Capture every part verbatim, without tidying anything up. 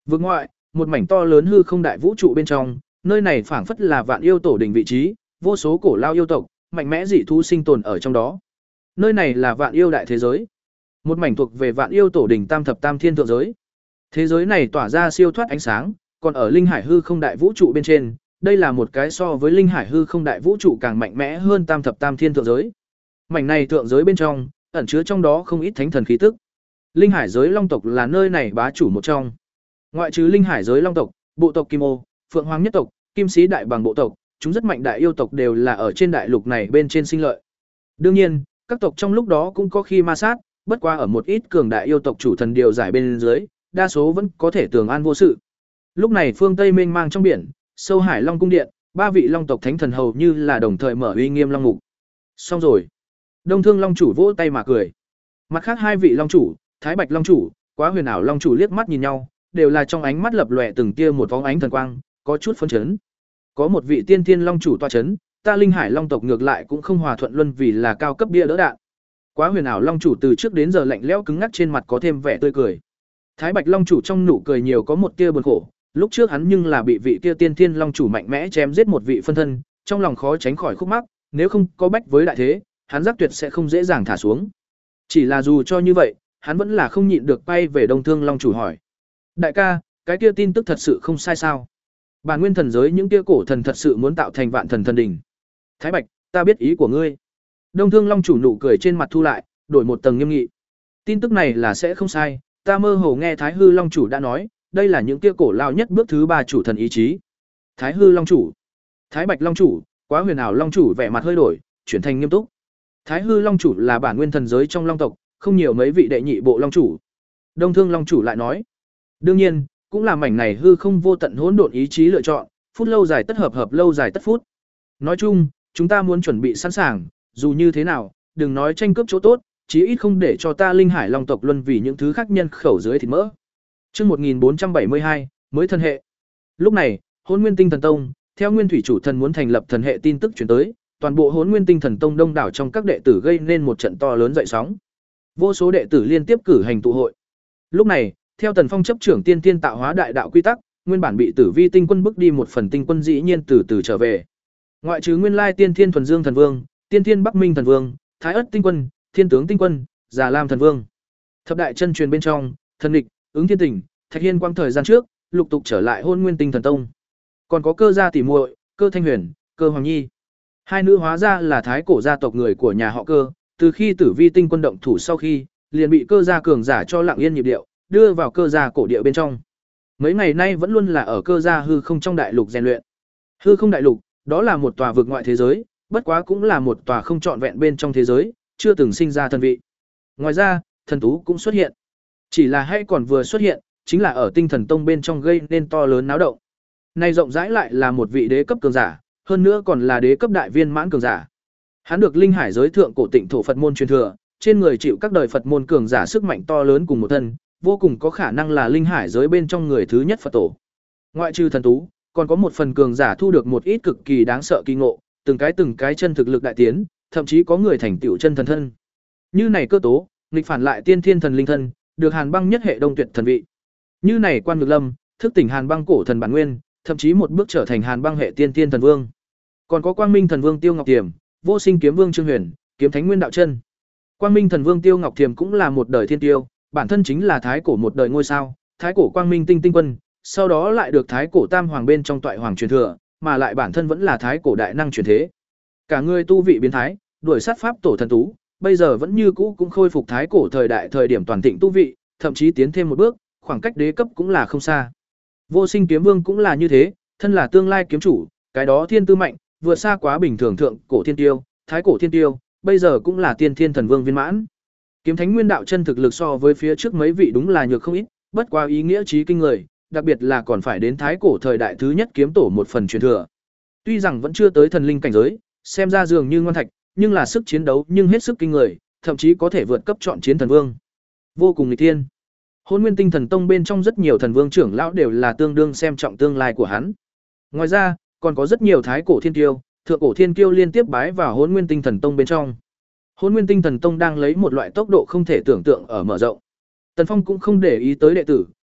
Vực ngoại, một mảnh to lớn hư không đại vũ trụ bên trong, nơi này phảng phất là vạn yêu tổ đỉnh vị trí, vô số cổ lao yêu tộc, mạnh mẽ dị thú sinh tồn ở trong đó. Nơi này là vạn yêu đại thế giới, một mảnh thuộc về vạn yêu tổ đỉnh tam thập tam thiên thượng giới. Thế giới này tỏa ra siêu thoát ánh sáng, còn ở linh hải hư không đại vũ trụ bên trên, đây là một cái so với linh hải hư không đại vũ trụ càng mạnh mẽ hơn tam thập tam thiên thượng giới. Mảnh này thượng giới bên trong, ẩn chứa trong đó không ít thánh thần khí tức. Linh hải giới long tộc là nơi này bá chủ một trong. Ngoại trừ linh hải giới long tộc, bộ tộc Kim Ô, Phượng Hoàng nhất tộc, Kim Sĩ đại bằng bộ tộc, chúng rất mạnh đại yêu tộc đều là ở trên đại lục này bên trên sinh lợi. Đương nhiên, các tộc trong lúc đó cũng có khi ma sát, bất qua ở một ít cường đại yêu tộc chủ thần điều giải bên dưới, đa số vẫn có thể tường an vô sự. Lúc này phương Tây mênh mang trong biển, sâu hải Long cung điện, ba vị long tộc thánh thần hầu như là đồng thời mở uy nghiêm long mục. Xong rồi. Đông Thương Long chủ vỗ tay mà cười. Mặt khác hai vị long chủ, Thái Bạch Long chủ, Quá Huyền Ảo Long chủ liếc mắt nhìn nhau, đều là trong ánh mắt lập lòe từng tia một vóng ánh thần quang, có chút phấn chấn. Có một vị tiên thiên long chủ tọa chấn, ta linh hải long tộc ngược lại cũng không hòa thuận luân vì là cao cấp bia đỡ đạn. Quá Huyền Ảo Long chủ từ trước đến giờ lạnh lẽo cứng ngắc trên mặt có thêm vẻ tươi cười. Thái Bạch Long chủ trong nụ cười nhiều có một tia buồn khổ, lúc trước hắn nhưng là bị vị tia tiên thiên long chủ mạnh mẽ chém giết một vị phân thân, trong lòng khó tránh khỏi khúc mắc, nếu không có bách với đại thế, hắn giác tuyệt sẽ không dễ dàng thả xuống. Chỉ là dù cho như vậy, hắn vẫn là không nhịn được quay về Đông Thương Long chủ hỏi: "Đại ca, cái kia tin tức thật sự không sai sao? Bản nguyên thần giới những kia cổ thần thật sự muốn tạo thành vạn thần thần đỉnh?" "Thái Bạch, ta biết ý của ngươi." Đông Thương Long chủ nụ cười trên mặt thu lại, đổi một tầng nghiêm nghị. "Tin tức này là sẽ không sai, ta mơ hồ nghe Thái Hư Long chủ đã nói, đây là những kia cổ lao nhất bước thứ ba chủ thần ý chí." Thái Hư Long chủ, Thái Bạch Long chủ, Quá Huyền Ảo Long chủ vẻ mặt hơi đổi, chuyển thành nghiêm túc. Thái Hư Long chủ là bản nguyên thần giới trong long tộc, không nhiều mấy vị đệ nhị bộ long chủ. Đông Thương Long chủ lại nói, đương nhiên, cũng là mảnh này hư không vô tận hỗn độn ý chí lựa chọn, phút lâu dài tất hợp hợp lâu dài tất phút. Nói chung, chúng ta muốn chuẩn bị sẵn sàng, dù như thế nào, đừng nói tranh cướp chỗ tốt, chí ít không để cho ta linh hải long tộc luân vì những thứ khác nhân khẩu dưới thịt mỡ. Chương một nghìn bốn trăm bảy mươi hai, mới thần hệ. Lúc này, Hỗn Nguyên Tinh Thần Tông, theo Nguyên Thủy chủ thần muốn thành lập thần hệ tin tức truyền tới, toàn bộ Hỗn Nguyên Tinh Thần Tông đông đảo trong các đệ tử gây nên một trận to lớn dậy sóng. Vô số đệ tử liên tiếp cử hành tụ hội. Lúc này, theo Tần Phong chấp trưởng tiên tiên tạo hóa đại đạo quy tắc, nguyên bản bị Tử Vi tinh quân bức đi một phần tinh quân dĩ nhiên từ từ trở về. Ngoại trừ nguyên lai tiên thiên thuần dương thần vương, tiên thiên bắc minh thần vương, thái ất tinh quân, thiên tướng tinh quân, già lam thần vương. Thập đại chân truyền bên trong, thần địch, ứng thiên tỉnh, thạch hiên quang thời gian trước, lục tục trở lại Hỗn Nguyên Tinh Thần Tông. Còn có cơ gia tỷ muội, cơ thanh huyền, cơ hoàng nhi. Hai nữ hóa ra là thái cổ gia tộc người của nhà họ cơ, từ khi Tử Vi tinh quân động thủ sau khi, liền bị cơ gia cường giả cho lặng yên nhịp điệu, đưa vào cơ gia cổ địa bên trong. Mấy ngày nay vẫn luôn là ở cơ gia hư không trong đại lục rèn luyện. Hư không đại lục, đó là một tòa vực ngoại thế giới, bất quá cũng là một tòa không trọn vẹn bên trong thế giới, chưa từng sinh ra thần vị. Ngoài ra, thần tú cũng xuất hiện. Chỉ là hay còn vừa xuất hiện, chính là ở Tinh Thần Tông bên trong gây nên to lớn náo động. Này rộng rãi lại là một vị đế cấp cường giả, hơn nữa còn là đế cấp đại viên mãn cường giả. Hắn được linh hải giới thượng cổ tịnh thổ Phật môn truyền thừa, trên người chịu các đời Phật môn cường giả sức mạnh to lớn cùng một thân, vô cùng có khả năng là linh hải giới bên trong người thứ nhất Phật tổ. Ngoại trừ thần tú, còn có một phần cường giả thu được một ít cực kỳ đáng sợ kỳ ngộ, từng cái từng cái chân thực lực đại tiến, thậm chí có người thành tựu chân thần thân. Như này cơ tố, nghịch phản lại tiên thiên thần linh thân, được Hàn Băng nhất hệ đông tuyệt thần vị. Như này Quan Ngược Lâm, thức tỉnh Hàn Băng cổ thần bản nguyên, thậm chí một bước trở thành Hàn Băng hệ tiên thiên thần vương. Còn có Quang Minh thần vương Tiêu Ngọc Tiềm, Vô Sinh kiếm vương Trương Huyền, kiếm thánh nguyên đạo chân. Quang Minh thần vương Tiêu Ngọc Tiềm cũng là một đời thiên tiêu, bản thân chính là thái cổ một đời ngôi sao, thái cổ Quang Minh tinh tinh quân, sau đó lại được thái cổ Tam hoàng bên trong toại hoàng truyền thừa, mà lại bản thân vẫn là thái cổ đại năng truyền thế. Cả người tu vị biến thái, đuổi sát pháp tổ thần tú, bây giờ vẫn như cũ cũng khôi phục thái cổ thời đại thời điểm toàn thịnh tu vị, thậm chí tiến thêm một bước, khoảng cách đế cấp cũng là không xa. Vô Sinh kiếm vương cũng là như thế, thân là tương lai kiếm chủ, cái đó thiên tư mạnh, vượt xa quá bình thường thượng cổ thiên tiêu, thái cổ thiên tiêu, bây giờ cũng là tiên thiên thần vương viên mãn. Kiếm thánh nguyên đạo chân thực lực so với phía trước mấy vị đúng là nhược không ít, bất quá ý nghĩa trí kinh người, đặc biệt là còn phải đến thái cổ thời đại thứ nhất kiếm tổ một phần truyền thừa. Tuy rằng vẫn chưa tới thần linh cảnh giới, xem ra dường như ngoan thạch, nhưng là sức chiến đấu nhưng hết sức kinh người, thậm chí có thể vượt cấp chọn chiến thần vương. Vô cùng nghịch thiên. Hỗn Nguyên Tinh Thần Tông bên trong rất nhiều thần vương trưởng lão đều là tương đương xem trọng tương lai của hắn. Ngoài ra, còn có rất nhiều thái cổ thiên kiêu, thượng cổ thiên kiêu liên tiếp bái vào Hỗn Nguyên Tinh Thần Tông bên trong. Hỗn Nguyên Tinh Thần Tông đang lấy một loại tốc độ không thể tưởng tượng ở mở rộng. Tần Phong cũng không để ý tới đệ tử,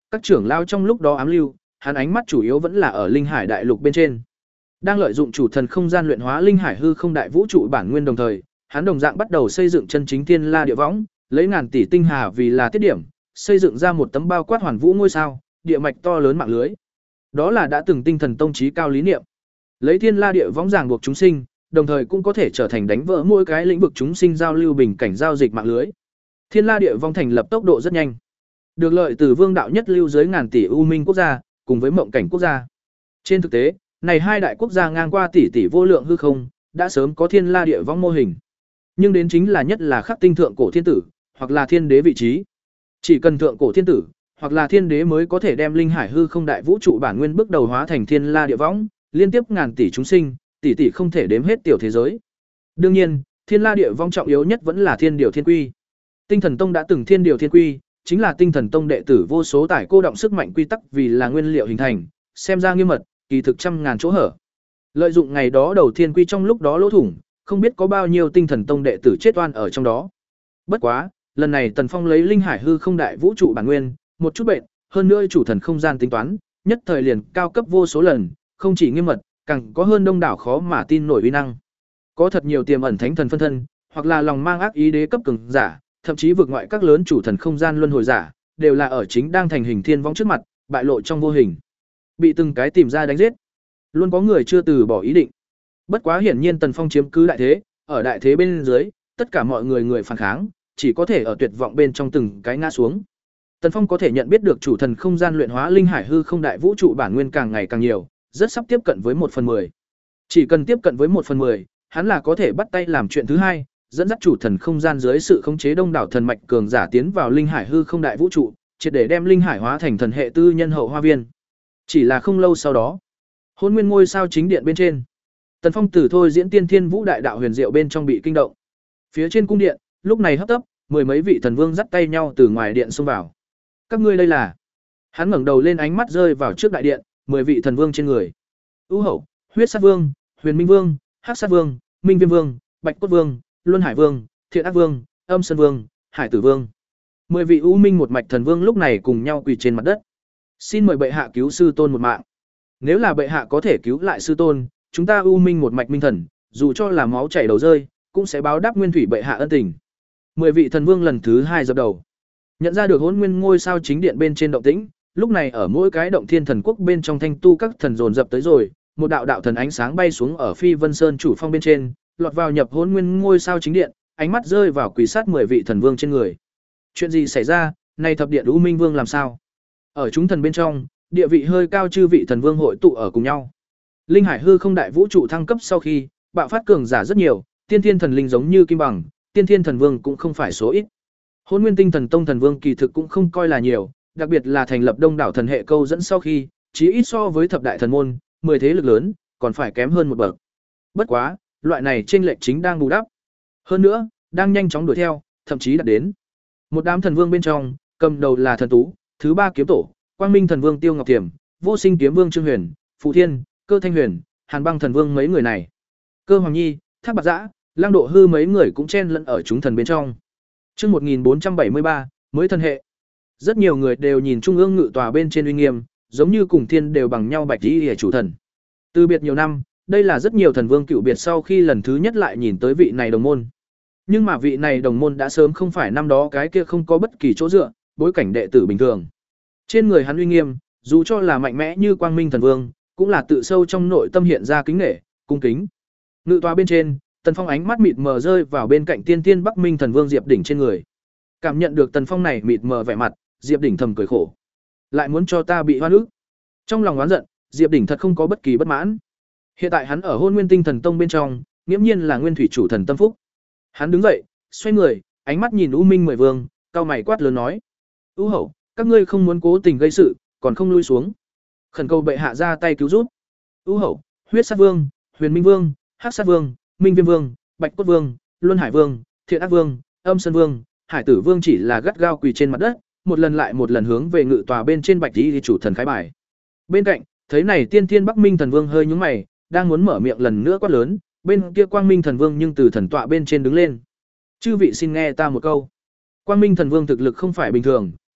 các trưởng lao trong lúc đó ám lưu, hắn ánh mắt chủ yếu vẫn là ở linh hải đại lục bên trên. Đang lợi dụng chủ thần không gian luyện hóa linh hải hư không đại vũ trụ bản nguyên đồng thời, hắn đồng dạng bắt đầu xây dựng chân chính thiên la địa võng, lấy ngàn tỷ tinh hà vì là tiết điểm, xây dựng ra một tấm bao quát hoàn vũ ngôi sao, địa mạch to lớn mạng lưới. Đó là đã từng tinh thần tông trí cao lý niệm. Lấy thiên la địa võng ràng buộc chúng sinh, đồng thời cũng có thể trở thành đánh vỡ mỗi cái lĩnh vực chúng sinh giao lưu bình cảnh giao dịch mạng lưới. Thiên la địa võng thành lập tốc độ rất nhanh. Được lợi từ vương đạo nhất lưu dưới ngàn tỷ u minh quốc gia, cùng với mộng cảnh quốc gia. Trên thực tế, này hai đại quốc gia ngang qua tỷ tỷ vô lượng hư không, đã sớm có thiên la địa võng mô hình. Nhưng đến chính là nhất là khắc tinh thượng cổ thiên tử, hoặc là thiên đế vị trí. Chỉ cần thượng cổ thiên tử, hoặc là thiên đế mới có thể đem linh hải hư không đại vũ trụ bản nguyên bước đầu hóa thành thiên la địa võng, liên tiếp ngàn tỷ chúng sinh, tỷ tỷ không thể đếm hết tiểu thế giới. Đương nhiên, thiên la địa võng trọng yếu nhất vẫn là thiên điều thiên quy. Tinh thần tông đã từng thiên điều thiên quy, chính là tinh thần tông đệ tử vô số tải cô động sức mạnh quy tắc vì là nguyên liệu hình thành, xem ra nghiêm mật, kỳ thực trăm ngàn chỗ hở. Lợi dụng ngày đó đầu thiên quy trong lúc đó lỗ thủng, không biết có bao nhiêu tinh thần tông đệ tử chết oan ở trong đó. Bất quá, lần này Tần Phong lấy linh hải hư không đại vũ trụ bản nguyên, một chút bệnh, hơn nữa chủ thần không gian tính toán, nhất thời liền cao cấp vô số lần, không chỉ nghiêm mật, càng có hơn đông đảo khó mà tin nổi uy năng. Có thật nhiều tiềm ẩn thánh thần phân thân, hoặc là lòng mang ác ý đế cấp cường giả, thậm chí vượt ngoại các lớn chủ thần không gian luân hồi giả, đều là ở chính đang thành hình thiên vong trước mặt, bại lộ trong vô hình. Bị từng cái tìm ra đánh giết. Luôn có người chưa từ bỏ ý định. Bất quá hiển nhiên Tần Phong chiếm cứ đại thế, ở đại thế bên dưới, tất cả mọi người người phản kháng, chỉ có thể ở tuyệt vọng bên trong từng cái ngã xuống. Tần Phong có thể nhận biết được chủ thần không gian luyện hóa linh hải hư không đại vũ trụ bản nguyên càng ngày càng nhiều, rất sắp tiếp cận với một phần mười. Chỉ cần tiếp cận với một phần mười, hắn là có thể bắt tay làm chuyện thứ hai, dẫn dắt chủ thần không gian dưới sự khống chế đông đảo thần mạch cường giả tiến vào linh hải hư không đại vũ trụ, triệt để đem linh hải hóa thành thần hệ tư nhân hậu hoa viên. Chỉ là không lâu sau đó, Hôn Nguyên ngôi sao chính điện bên trên, Tần Phong từ thôi diễn tiên thiên vũ đại đạo huyền diệu bên trong bị kinh động. Phía trên cung điện, lúc này hấp tấp, mười mấy vị thần vương dắt tay nhau từ ngoài điện xông vào. Các ngươi đây là? Hắn ngẩng đầu lên, ánh mắt rơi vào trước đại điện, mười vị thần vương trên người. U Hậu, Huyết Sát Vương, Huyền Minh Vương, Hắc Sát Vương, Minh Viêm Vương, Bạch Cốt Vương, Luân Hải Vương, Thiện Ác Vương, Âm Sơn Vương, Hải Tử Vương. Mười vị u minh một mạch thần vương lúc này cùng nhau quỳ trên mặt đất. Xin mời bệ hạ cứu sư tôn một mạng. Nếu là bệ hạ có thể cứu lại sư tôn, chúng ta u minh một mạch minh thần, dù cho là máu chảy đầu rơi, cũng sẽ báo đáp nguyên thủy bệ hạ ân tình. Mười vị thần vương lần thứ hai dập đầu. Nhận ra được Hỗn Nguyên ngôi sao chính điện bên trên động tĩnh, lúc này ở mỗi cái động thiên thần quốc bên trong thanh tu các thần dồn dập tới rồi, một đạo đạo thần ánh sáng bay xuống ở Phi Vân Sơn chủ phong bên trên, lọt vào nhập Hỗn Nguyên ngôi sao chính điện, ánh mắt rơi vào quỷ sát mười vị thần vương trên người. Chuyện gì xảy ra, này thập điện U Minh Vương làm sao? Ở chúng thần bên trong, địa vị hơi cao chư vị thần vương hội tụ ở cùng nhau. Linh hải hư không đại vũ trụ thăng cấp sau khi, bạo phát cường giả rất nhiều, tiên thiên thần linh giống như kim bằng, tiên thiên thần vương cũng không phải số ít. Hỗn Nguyên Tinh Thần Tông thần vương kỳ thực cũng không coi là nhiều, đặc biệt là thành lập đông đảo thần hệ câu dẫn sau khi, chí ít so với thập đại thần môn, mười thế lực lớn, còn phải kém hơn một bậc. Bất quá, loại này chênh lệch chính đang bù đắp. Hơn nữa, đang nhanh chóng đuổi theo, thậm chí đạt đến. Một đám thần vương bên trong, cầm đầu là thần tú, thứ ba kiếm tổ, Quang Minh thần vương Tiêu Ngọc Tiềm, Vô Sinh kiếm vương Trương Huyền, Phù Thiên, Cơ Thanh Huyền, Hàn Băng thần vương mấy người này. Cơ Hoàng Nhi, Thác Bạt Dã, Lang Độ Hư mấy người cũng chen lẫn ở chúng thần bên trong. Chương một nghìn bốn trăm bảy mươi ba, mới thần hệ. Rất nhiều người đều nhìn trung ương ngự tòa bên trên uy nghiêm, giống như cùng thiên đều bằng nhau bạch y chủ thần. Từ biệt nhiều năm, đây là rất nhiều thần vương cựu biệt sau khi lần thứ nhất lại nhìn tới vị này đồng môn. Nhưng mà vị này đồng môn đã sớm không phải năm đó cái kia không có bất kỳ chỗ dựa, bối cảnh đệ tử bình thường. Trên người hắn uy nghiêm, dù cho là mạnh mẽ như Quang Minh thần vương, cũng là tự sâu trong nội tâm hiện ra kính nể, cung kính. Ngự tòa bên trên, Tần Phong ánh mắt mịt mờ rơi vào bên cạnh Tiên Tiên Bắc Minh thần vương Diệp Đỉnh trên người. Cảm nhận được Tần Phong này mịt mờ vẻ mặt, Diệp Đỉnh thầm cười khổ. Lại muốn cho ta bị hoan ức. Trong lòng oán giận, Diệp Đỉnh thật không có bất kỳ bất mãn. Hiện tại hắn ở Hôn Nguyên Tinh Thần Tông bên trong, nghiễm nhiên là nguyên thủy chủ thần tâm phúc. Hắn đứng dậy, xoay người, ánh mắt nhìn U Minh mười vương, cao mày quát lớn nói: "U Hậu, các ngươi không muốn cố tình gây sự, còn không lui xuống. Khẩn cầu bệ hạ ra tay cứu giúp." U Hậu, Huyết Sát Vương, Huyền Minh Vương, Hắc Sát Vương, Minh Viêm Vương, Bạch Cốt Vương, Luân Hải Vương, Thiện Ác Vương, Âm Sơn Vương, Hải Tử Vương chỉ là gắt gao quỳ trên mặt đất, một lần lại một lần hướng về ngự tòa bên trên bạch y chủ thần khái bài. Bên cạnh, thấy này Tiên Thiên Bắc Minh thần vương hơi nhướng mày, đang muốn mở miệng lần nữa quát lớn, bên kia Quang Minh thần vương nhưng từ thần tọa bên trên đứng lên. "Chư vị xin nghe ta một câu." Quang Minh thần vương thực lực không phải bình thường,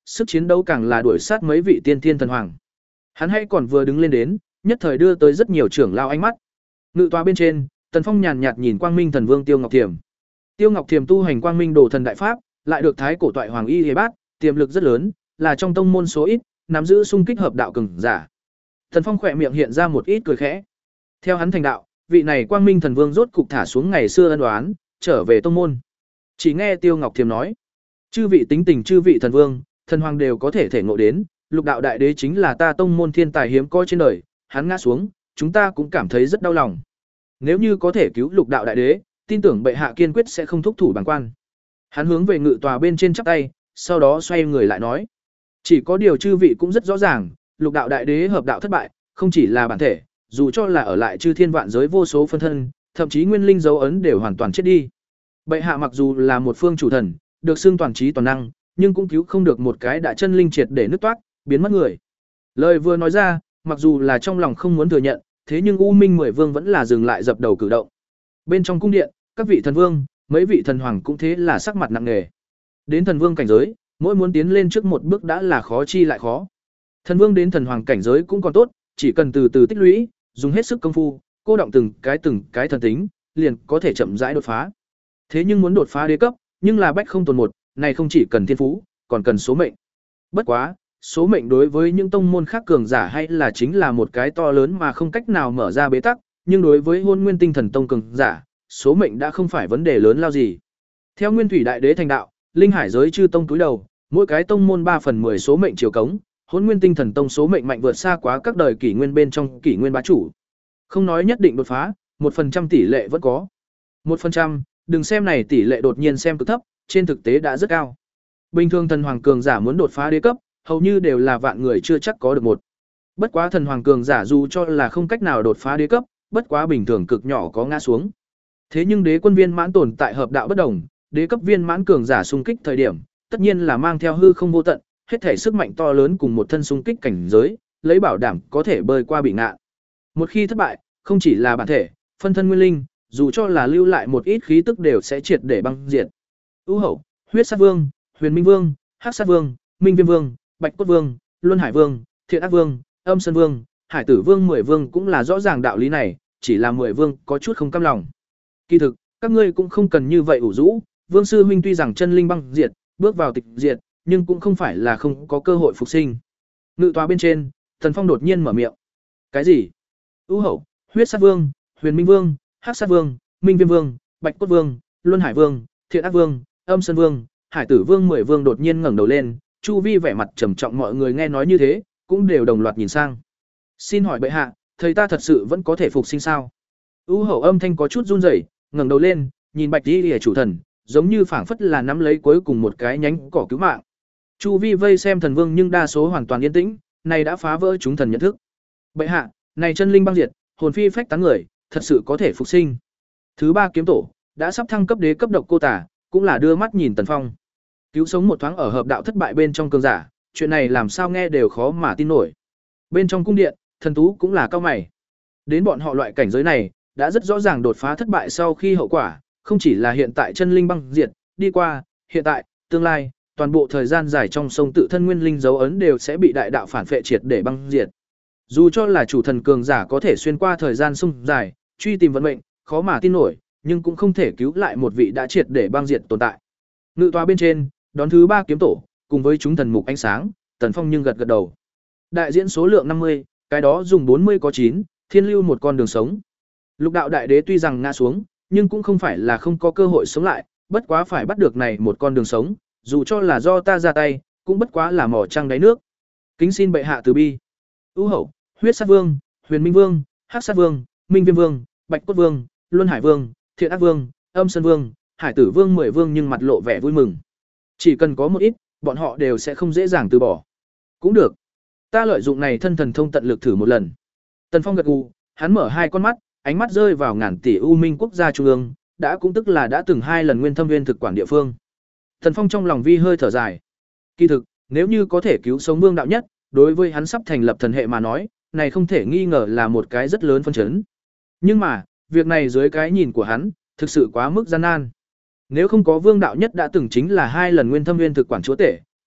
sức chiến đấu càng là đuổi sát mấy vị tiên thiên thần hoàng. Hắn hay còn vừa đứng lên đến, nhất thời đưa tới rất nhiều trưởng lao ánh mắt. Ngự tòa bên trên, Tần Phong nhàn nhạt nhìn Quang Minh Thần Vương Tiêu Ngọc Thiểm. Tiêu Ngọc Thiểm tu hành Quang Minh Đồ Thần Đại Pháp, lại được thái cổ toại hoàng y y bát, tiềm lực rất lớn, là trong tông môn số ít, nắm giữ xung kích hợp đạo cường giả. Tần Phong khỏe miệng hiện ra một ít cười khẽ. Theo hắn thành đạo, vị này Quang Minh Thần Vương rốt cục thả xuống ngày xưa ân oán, trở về tông môn. Chỉ nghe Tiêu Ngọc Thiểm nói, chư vị tính tình chư vị thần vương, thần hoàng đều có thể thể ngộ đến, Lục đạo đại đế chính là ta tông môn thiên tài hiếm có trên đời, hắn ngã xuống, chúng ta cũng cảm thấy rất đau lòng. Nếu như có thể cứu Lục đạo đại đế, tin tưởng bệ hạ kiên quyết sẽ không thúc thủ bằng quan. Hắn hướng về ngự tòa bên trên chắp tay, sau đó xoay người lại nói, chỉ có điều chư vị cũng rất rõ ràng, Lục đạo đại đế hợp đạo thất bại, không chỉ là bản thể, dù cho là ở lại chư thiên vạn giới vô số phân thân, thậm chí nguyên linh dấu ấn đều hoàn toàn chết đi. Bệ hạ mặc dù là một phương chủ thần, được xưng toàn trí toàn năng, nhưng cũng cứu không được một cái đã chân linh triệt để nứt toát, biến mất người. Lời vừa nói ra, mặc dù là trong lòng không muốn thừa nhận, thế nhưng U Minh Mười Vương vẫn là dừng lại dập đầu cử động. Bên trong cung điện, các vị thần vương, mấy vị thần hoàng cũng thế là sắc mặt nặng nề. Đến thần vương cảnh giới, mỗi muốn tiến lên trước một bước đã là khó chi lại khó. Thần vương đến thần hoàng cảnh giới cũng còn tốt, chỉ cần từ từ tích lũy, dùng hết sức công phu, cô động từng cái từng cái thần tính, liền có thể chậm rãi đột phá. Thế nhưng muốn đột phá đế cấp, nhưng là bách không tồn một, này không chỉ cần thiên phú, còn cần số mệnh. Bất quá, số mệnh đối với những tông môn khác cường giả hay là chính là một cái to lớn mà không cách nào mở ra bế tắc, nhưng đối với Hôn Nguyên Tinh Thần Tông cường giả, số mệnh đã không phải vấn đề lớn lao gì. Theo Nguyên Thủy Đại Đế thành đạo, linh hải giới chư tông túi đầu, mỗi cái tông môn ba phần mười số mệnh chiều cống, Hôn Nguyên Tinh Thần Tông số mệnh mạnh vượt xa quá các đời kỷ nguyên bên trong kỷ nguyên bá chủ. Không nói nhất định đột phá, một phần trăm tỷ lệ vẫn có. Một phần trăm, đừng xem này tỷ lệ đột nhiên xem cực thấp, trên thực tế đã rất cao. Bình thường thần hoàng cường giả muốn đột phá đế cấp, hầu như đều là vạn người chưa chắc có được một. Bất quá thần hoàng cường giả dù cho là không cách nào đột phá đế cấp, bất quá bình thường cực nhỏ có ngã xuống. Thế nhưng đế quân viên mãn tồn tại hợp đạo bất đồng, đế cấp viên mãn cường giả xung kích thời điểm, tất nhiên là mang theo hư không vô tận, hết thể sức mạnh to lớn cùng một thân xung kích cảnh giới, lấy bảo đảm có thể bơi qua bị ngạn. Một khi thất bại, không chỉ là bản thể, phân thân nguyên linh, dù cho là lưu lại một ít khí tức đều sẽ triệt để băng diệt. Ưu Hậu, Huyết Sát Vương, Huyền Minh Vương, Hắc Sát Vương, Minh Viêm Vương, Bạch Cốt Vương, Luân Hải Vương, Thiện Ác Vương, Âm Sơn Vương, Hải Tử Vương mười vương cũng là rõ ràng đạo lý này, chỉ là mười vương có chút không cam lòng. Kỳ thực, các ngươi cũng không cần như vậy ủ rũ, Vương sư huynh tuy rằng chân linh băng diệt, bước vào tịch diệt, nhưng cũng không phải là không có cơ hội phục sinh. Ngự tòa bên trên, Thần Phong đột nhiên mở miệng. Cái gì? Ưu Hậu, Huyết Sát Vương, Huyền Minh Vương, Hắc Sát Vương, Minh Viêm Vương, Bạch Cốt Vương, Luân Hải Vương, Thiện Ác Vương, Âm Sơn Vương, Hải Tử Vương mười vương đột nhiên ngẩng đầu lên, chu vi vẻ mặt trầm trọng mọi người nghe nói như thế, cũng đều đồng loạt nhìn sang. Xin hỏi bệ hạ, thầy ta thật sự vẫn có thể phục sinh sao? Ưu Hậu âm thanh có chút run rẩy, ngẩng đầu lên, nhìn Bạch Y Liễu chủ thần, giống như phảng phất là nắm lấy cuối cùng một cái nhánh cỏ cứu mạng. Chu vi vây xem thần vương nhưng đa số hoàn toàn yên tĩnh, này đã phá vỡ chúng thần nhận thức. Bệ hạ, này chân linh băng diệt, hồn phi phách tán người, thật sự có thể phục sinh. Thứ ba kiếm tổ đã sắp thăng cấp đế cấp độc cô tả, cũng là đưa mắt nhìn Tần Phong. Cứu sống một thoáng ở hợp đạo thất bại bên trong cường giả, chuyện này làm sao nghe đều khó mà tin nổi. Bên trong cung điện, thần tú cũng là cao mày. Đến bọn họ loại cảnh giới này, đã rất rõ ràng đột phá thất bại sau khi hậu quả, không chỉ là hiện tại chân linh băng diệt, đi qua, hiện tại, tương lai, toàn bộ thời gian dài trong sông tự thân nguyên linh dấu ấn đều sẽ bị đại đạo phản phệ triệt để băng diệt. Dù cho là chủ thần cường giả có thể xuyên qua thời gian sông dài, truy tìm vận mệnh, khó mà tin nổi, nhưng cũng không thể cứu lại một vị đã triệt để băng diệt tồn tại. Ngự tòa bên trên, đón thứ ba kiếm tổ, cùng với chúng thần mục ánh sáng, Tần Phong nhưng gật gật đầu. Đại diễn số lượng năm mươi, cái đó dùng bốn mươi có chín, thiên lưu một con đường sống. Lục đạo đại đế tuy rằng ngã xuống, nhưng cũng không phải là không có cơ hội sống lại, bất quá phải bắt được này một con đường sống, dù cho là do ta ra tay, cũng bất quá là mỏ trăng đáy nước. Kính xin bệ hạ từ bi. Ưu Hậu, Huyết Sát Vương, Huyền Minh Vương, Hắc Sát Vương, Minh Viêm Vương, Bạch Cốt Vương, Luân Hải Vương, Thiện Ác Vương, Âm Sơn Vương, Hải Tử Vương mười vương nhưng mặt lộ vẻ vui mừng. Chỉ cần có một ít, bọn họ đều sẽ không dễ dàng từ bỏ. Cũng được. Ta lợi dụng này thân thần thông tận lực thử một lần. Tần Phong gật gù, hắn mở hai con mắt, ánh mắt rơi vào ngàn tỷ U Minh quốc gia trung ương, đã cũng tức là đã từng hai lần Nguyên Thâm Nguyên thực quản địa phương. Tần Phong trong lòng vi hơi thở dài. Kỳ thực, nếu như có thể cứu sống Vương đạo nhất, đối với hắn sắp thành lập thần hệ mà nói, này không thể nghi ngờ là một cái rất lớn phân chấn. Nhưng mà, việc này dưới cái nhìn của hắn, thực sự quá mức gian nan. Nếu không có Vương đạo nhất đã từng chính là hai lần Nguyên Thâm Nguyên thực quản chúa tể,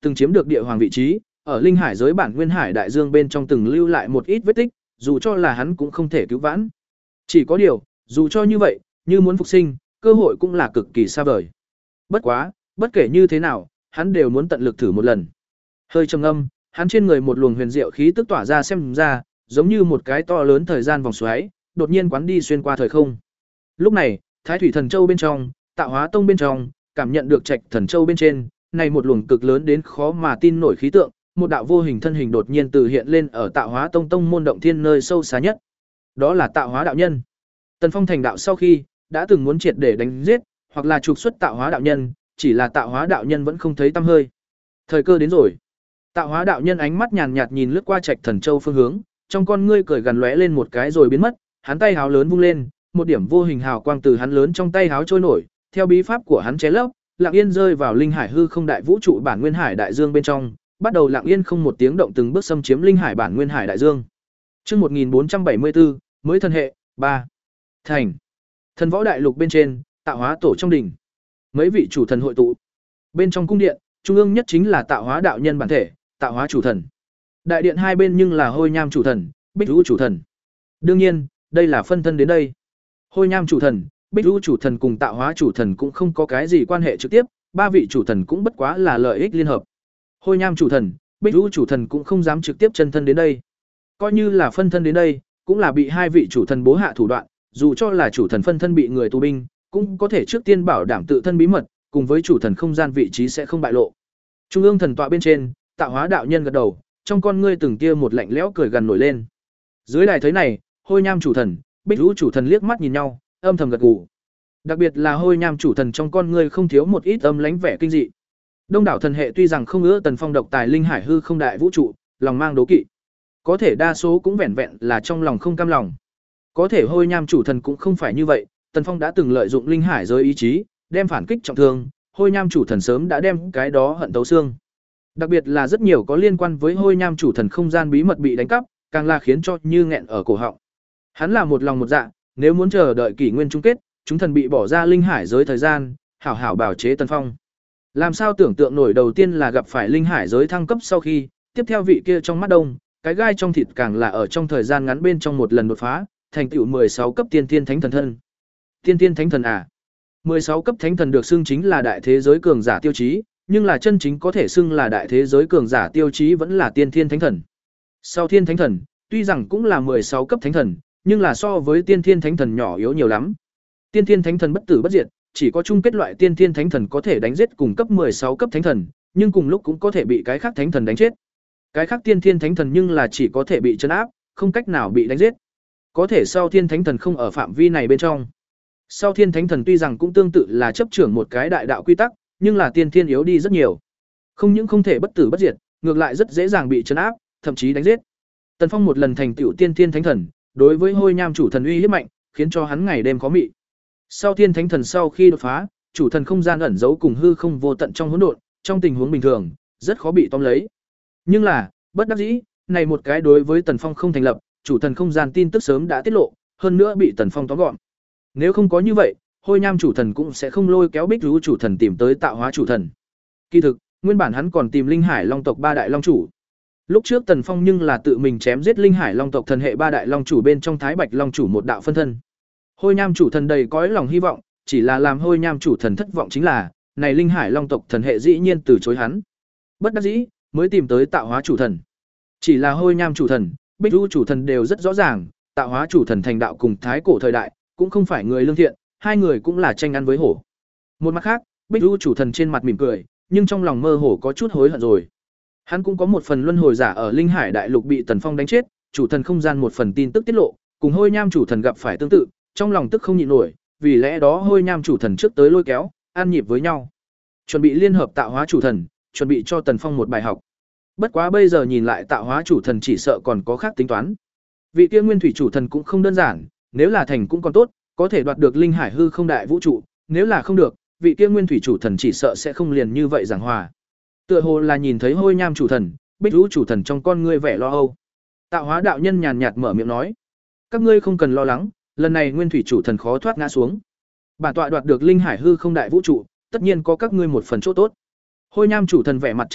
từng chiếm được địa hoàng vị trí, ở linh hải giới bản nguyên hải đại dương bên trong từng lưu lại một ít vết tích, dù cho là hắn cũng không thể cứu vãn. Chỉ có điều, dù cho như vậy, như muốn phục sinh, cơ hội cũng là cực kỳ xa vời. Bất quá, bất kể như thế nào, hắn đều muốn tận lực thử một lần. Hơi trầm ngâm, hắn trên người một luồng huyền diệu khí tức tỏa ra xem ra, giống như một cái to lớn thời gian vòng xoáy, đột nhiên quán đi xuyên qua thời không. Lúc này, Thái Thủy Thần Châu bên trong, Tạo Hóa Tông bên trong, cảm nhận được Trạch Thần Châu bên trên, này một luồng cực lớn đến khó mà tin nổi khí tượng, một đạo vô hình thân hình đột nhiên từ hiện lên ở Tạo Hóa Tông tông môn động thiên nơi sâu xa nhất. Đó là Tạo Hóa đạo nhân. Tần Phong thành đạo sau khi, đã từng muốn triệt để đánh giết, hoặc là trục xuất Tạo Hóa đạo nhân, chỉ là Tạo Hóa đạo nhân vẫn không thấy tăm hơi. Thời cơ đến rồi. Tạo Hóa đạo nhân ánh mắt nhàn nhạt nhìn lướt qua Trạch Thần Châu phương hướng, trong con ngươi cười gần lóe lên một cái rồi biến mất, hắn tay háo lớn vung lên, một điểm vô hình hào quang từ hắn lớn trong tay háo trôi nổi, theo bí pháp của hắn ché lấp, lặng yên rơi vào linh hải hư không đại vũ trụ bản nguyên hải đại dương bên trong, bắt đầu lặng yên không một tiếng động từng bước xâm chiếm linh hải bản nguyên hải đại dương. Chương một nghìn bốn trăm bảy mươi tư, mới thân hệ ba. Thành. Thần võ đại lục bên trên, Tạo Hóa tổ trong đỉnh. Mấy vị chủ thần hội tụ. Bên trong cung điện, trung ương nhất chính là Tạo Hóa đạo nhân bản thể, Tạo Hóa chủ thần. Đại điện hai bên nhưng là Hôi Nham chủ thần, Bích Vũ chủ thần. Đương nhiên, đây là phân thân đến đây. Hôi Nham chủ thần, Bích Vũ chủ thần cùng Tạo Hóa chủ thần cũng không có cái gì quan hệ trực tiếp, ba vị chủ thần cũng bất quá là lợi ích liên hợp. Hôi Nham chủ thần, Bích Vũ chủ thần cũng không dám trực tiếp chân thân đến đây. Coi như là phân thân đến đây, cũng là bị hai vị chủ thần bố hạ thủ đoạn, dù cho là chủ thần phân thân bị người tù binh, cũng có thể trước tiên bảo đảm tự thân bí mật, cùng với chủ thần không gian vị trí sẽ không bại lộ. Trung ương thần tọa bên trên, Tạo Hóa đạo nhân gật đầu, trong con ngươi từng tia một lạnh lẽo cười gần nổi lên. Dưới đài thấy này, Hôi Nham chủ thần, Bích Vũ chủ thần liếc mắt nhìn nhau, âm thầm gật gù. Đặc biệt là Hôi Nham chủ thần trong con ngươi không thiếu một ít âm lãnh vẻ kinh dị. Đông đảo thần hệ tuy rằng không ưa Tần Phong độc tài linh hải hư không đại vũ trụ, lòng mang đố kỵ. Có thể đa số cũng vẹn vẹn là trong lòng không cam lòng. Có thể Hôi Nham chủ thần cũng không phải như vậy, Tần Phong đã từng lợi dụng linh hải giới ý chí, đem phản kích trọng thương, Hôi Nham chủ thần sớm đã đem cái đó hận tấu xương. Đặc biệt là rất nhiều có liên quan với Hôi Nham chủ thần không gian bí mật bị đánh cắp, càng là khiến cho như nghẹn ở cổ họng. Hắn là một lòng một dạ, nếu muốn chờ đợi kỷ nguyên chung kết, chúng thần bị bỏ ra linh hải giới thời gian, hảo hảo bảo chế Tần Phong. Làm sao tưởng tượng nổi đầu tiên là gặp phải linh hải giới thăng cấp sau khi, tiếp theo vị kia trong mắt đông, cái gai trong thịt càng là ở trong thời gian ngắn bên trong một lần đột phá, thành tựu mười sáu cấp tiên tiên thánh thần thân. Tiên tiên thánh thần à? mười sáu cấp thánh thần được xưng chính là đại thế giới cường giả tiêu chí, nhưng là chân chính có thể xưng là đại thế giới cường giả tiêu chí vẫn là tiên thiên thánh thần. Sau thiên thánh thần, tuy rằng cũng là mười sáu cấp thánh thần, nhưng là so với tiên thiên thánh thần nhỏ yếu nhiều lắm. Tiên thiên thánh thần bất tử bất diệt, chỉ có chung kết loại tiên thiên thánh thần có thể đánh giết cùng cấp mười sáu cấp thánh thần, nhưng cùng lúc cũng có thể bị cái khác thánh thần đánh chết. Cái khác tiên thiên thánh thần nhưng là chỉ có thể bị trấn áp, không cách nào bị đánh giết. Có thể sau thiên thánh thần không ở phạm vi này bên trong. Sau thiên thánh thần tuy rằng cũng tương tự là chấp trưởng một cái đại đạo quy tắc, nhưng là tiên thiên yếu đi rất nhiều. Không những không thể bất tử bất diệt, ngược lại rất dễ dàng bị trấn áp, thậm chí đánh giết. Tần Phong một lần thành tựu tiên thiên thánh thần, đối với Hôi Nham chủ thần uy hiếp mạnh, khiến cho hắn ngày đêm khó mị. Sau thiên thánh thần sau khi đột phá, chủ thần không gian ẩn giấu cùng hư không vô tận trong hỗn độn, trong tình huống bình thường, rất khó bị tóm lấy. Nhưng là, bất đắc dĩ, này một cái đối với Tần Phong không thành lập, chủ thần không gian tin tức sớm đã tiết lộ, hơn nữa bị Tần Phong tóm gọn. Nếu không có như vậy, Hôi Nham chủ thần cũng sẽ không lôi kéo Bích Vũ chủ thần tìm tới Tạo Hóa chủ thần. Kỳ thực, nguyên bản hắn còn tìm Linh Hải Long tộc ba đại long chủ. Lúc trước Tần Phong nhưng là tự mình chém giết Linh Hải Long tộc thần hệ ba đại long chủ bên trong Thái Bạch Long chủ một đạo phân thân. Hôi Nham chủ thần đầy cõi lòng hy vọng, chỉ là làm Hôi Nham chủ thần thất vọng chính là, này Linh Hải Long tộc thần hệ dĩ nhiên từ chối hắn. Bất đắc dĩ, mới tìm tới Tạo Hóa chủ thần. Chỉ là Hôi Nham chủ thần, Bích Vũ chủ thần đều rất rõ ràng, Tạo Hóa chủ thần thành đạo cùng thái cổ thời đại, cũng không phải người lương thiện, hai người cũng là tranh ăn với hổ. Một mặt khác, Bích Vũ chủ thần trên mặt mỉm cười, nhưng trong lòng mơ hồ có chút hối hận rồi. Hắn cũng có một phần luân hồi giả ở Linh Hải đại lục bị Tần Phong đánh chết, chủ thần không gian một phần tin tức tiết lộ, cùng Hôi Nham chủ thần gặp phải tương tự, trong lòng tức không nhịn nổi, vì lẽ đó Hôi Nham chủ thần trước tới lôi kéo, an nhịp với nhau. Chuẩn bị liên hợp Tạo Hóa chủ thần, chuẩn bị cho Tần Phong một bài học. Bất quá bây giờ nhìn lại Tạo Hóa chủ thần chỉ sợ còn có khác tính toán. Vị kia Nguyên Thủy chủ thần cũng không đơn giản, nếu là thành cũng còn tốt, có thể đoạt được Linh Hải hư không đại vũ trụ, nếu là không được, vị kia Nguyên Thủy chủ thần chỉ sợ sẽ không liền như vậy giảng hòa. Tựa hồ là nhìn thấy Hôi Nham chủ thần, Bích Vũ chủ thần trong con ngươi vẻ lo âu. Tạo Hóa đạo nhân nhàn nhạt mở miệng nói: "Các ngươi không cần lo lắng, lần này Nguyên Thủy chủ thần khó thoát ngã xuống. Bản tọa đoạt được Linh Hải hư không đại vũ trụ, tất nhiên có các ngươi một phần chỗ tốt." Hôi Nham chủ thần vẻ mặt chấn động,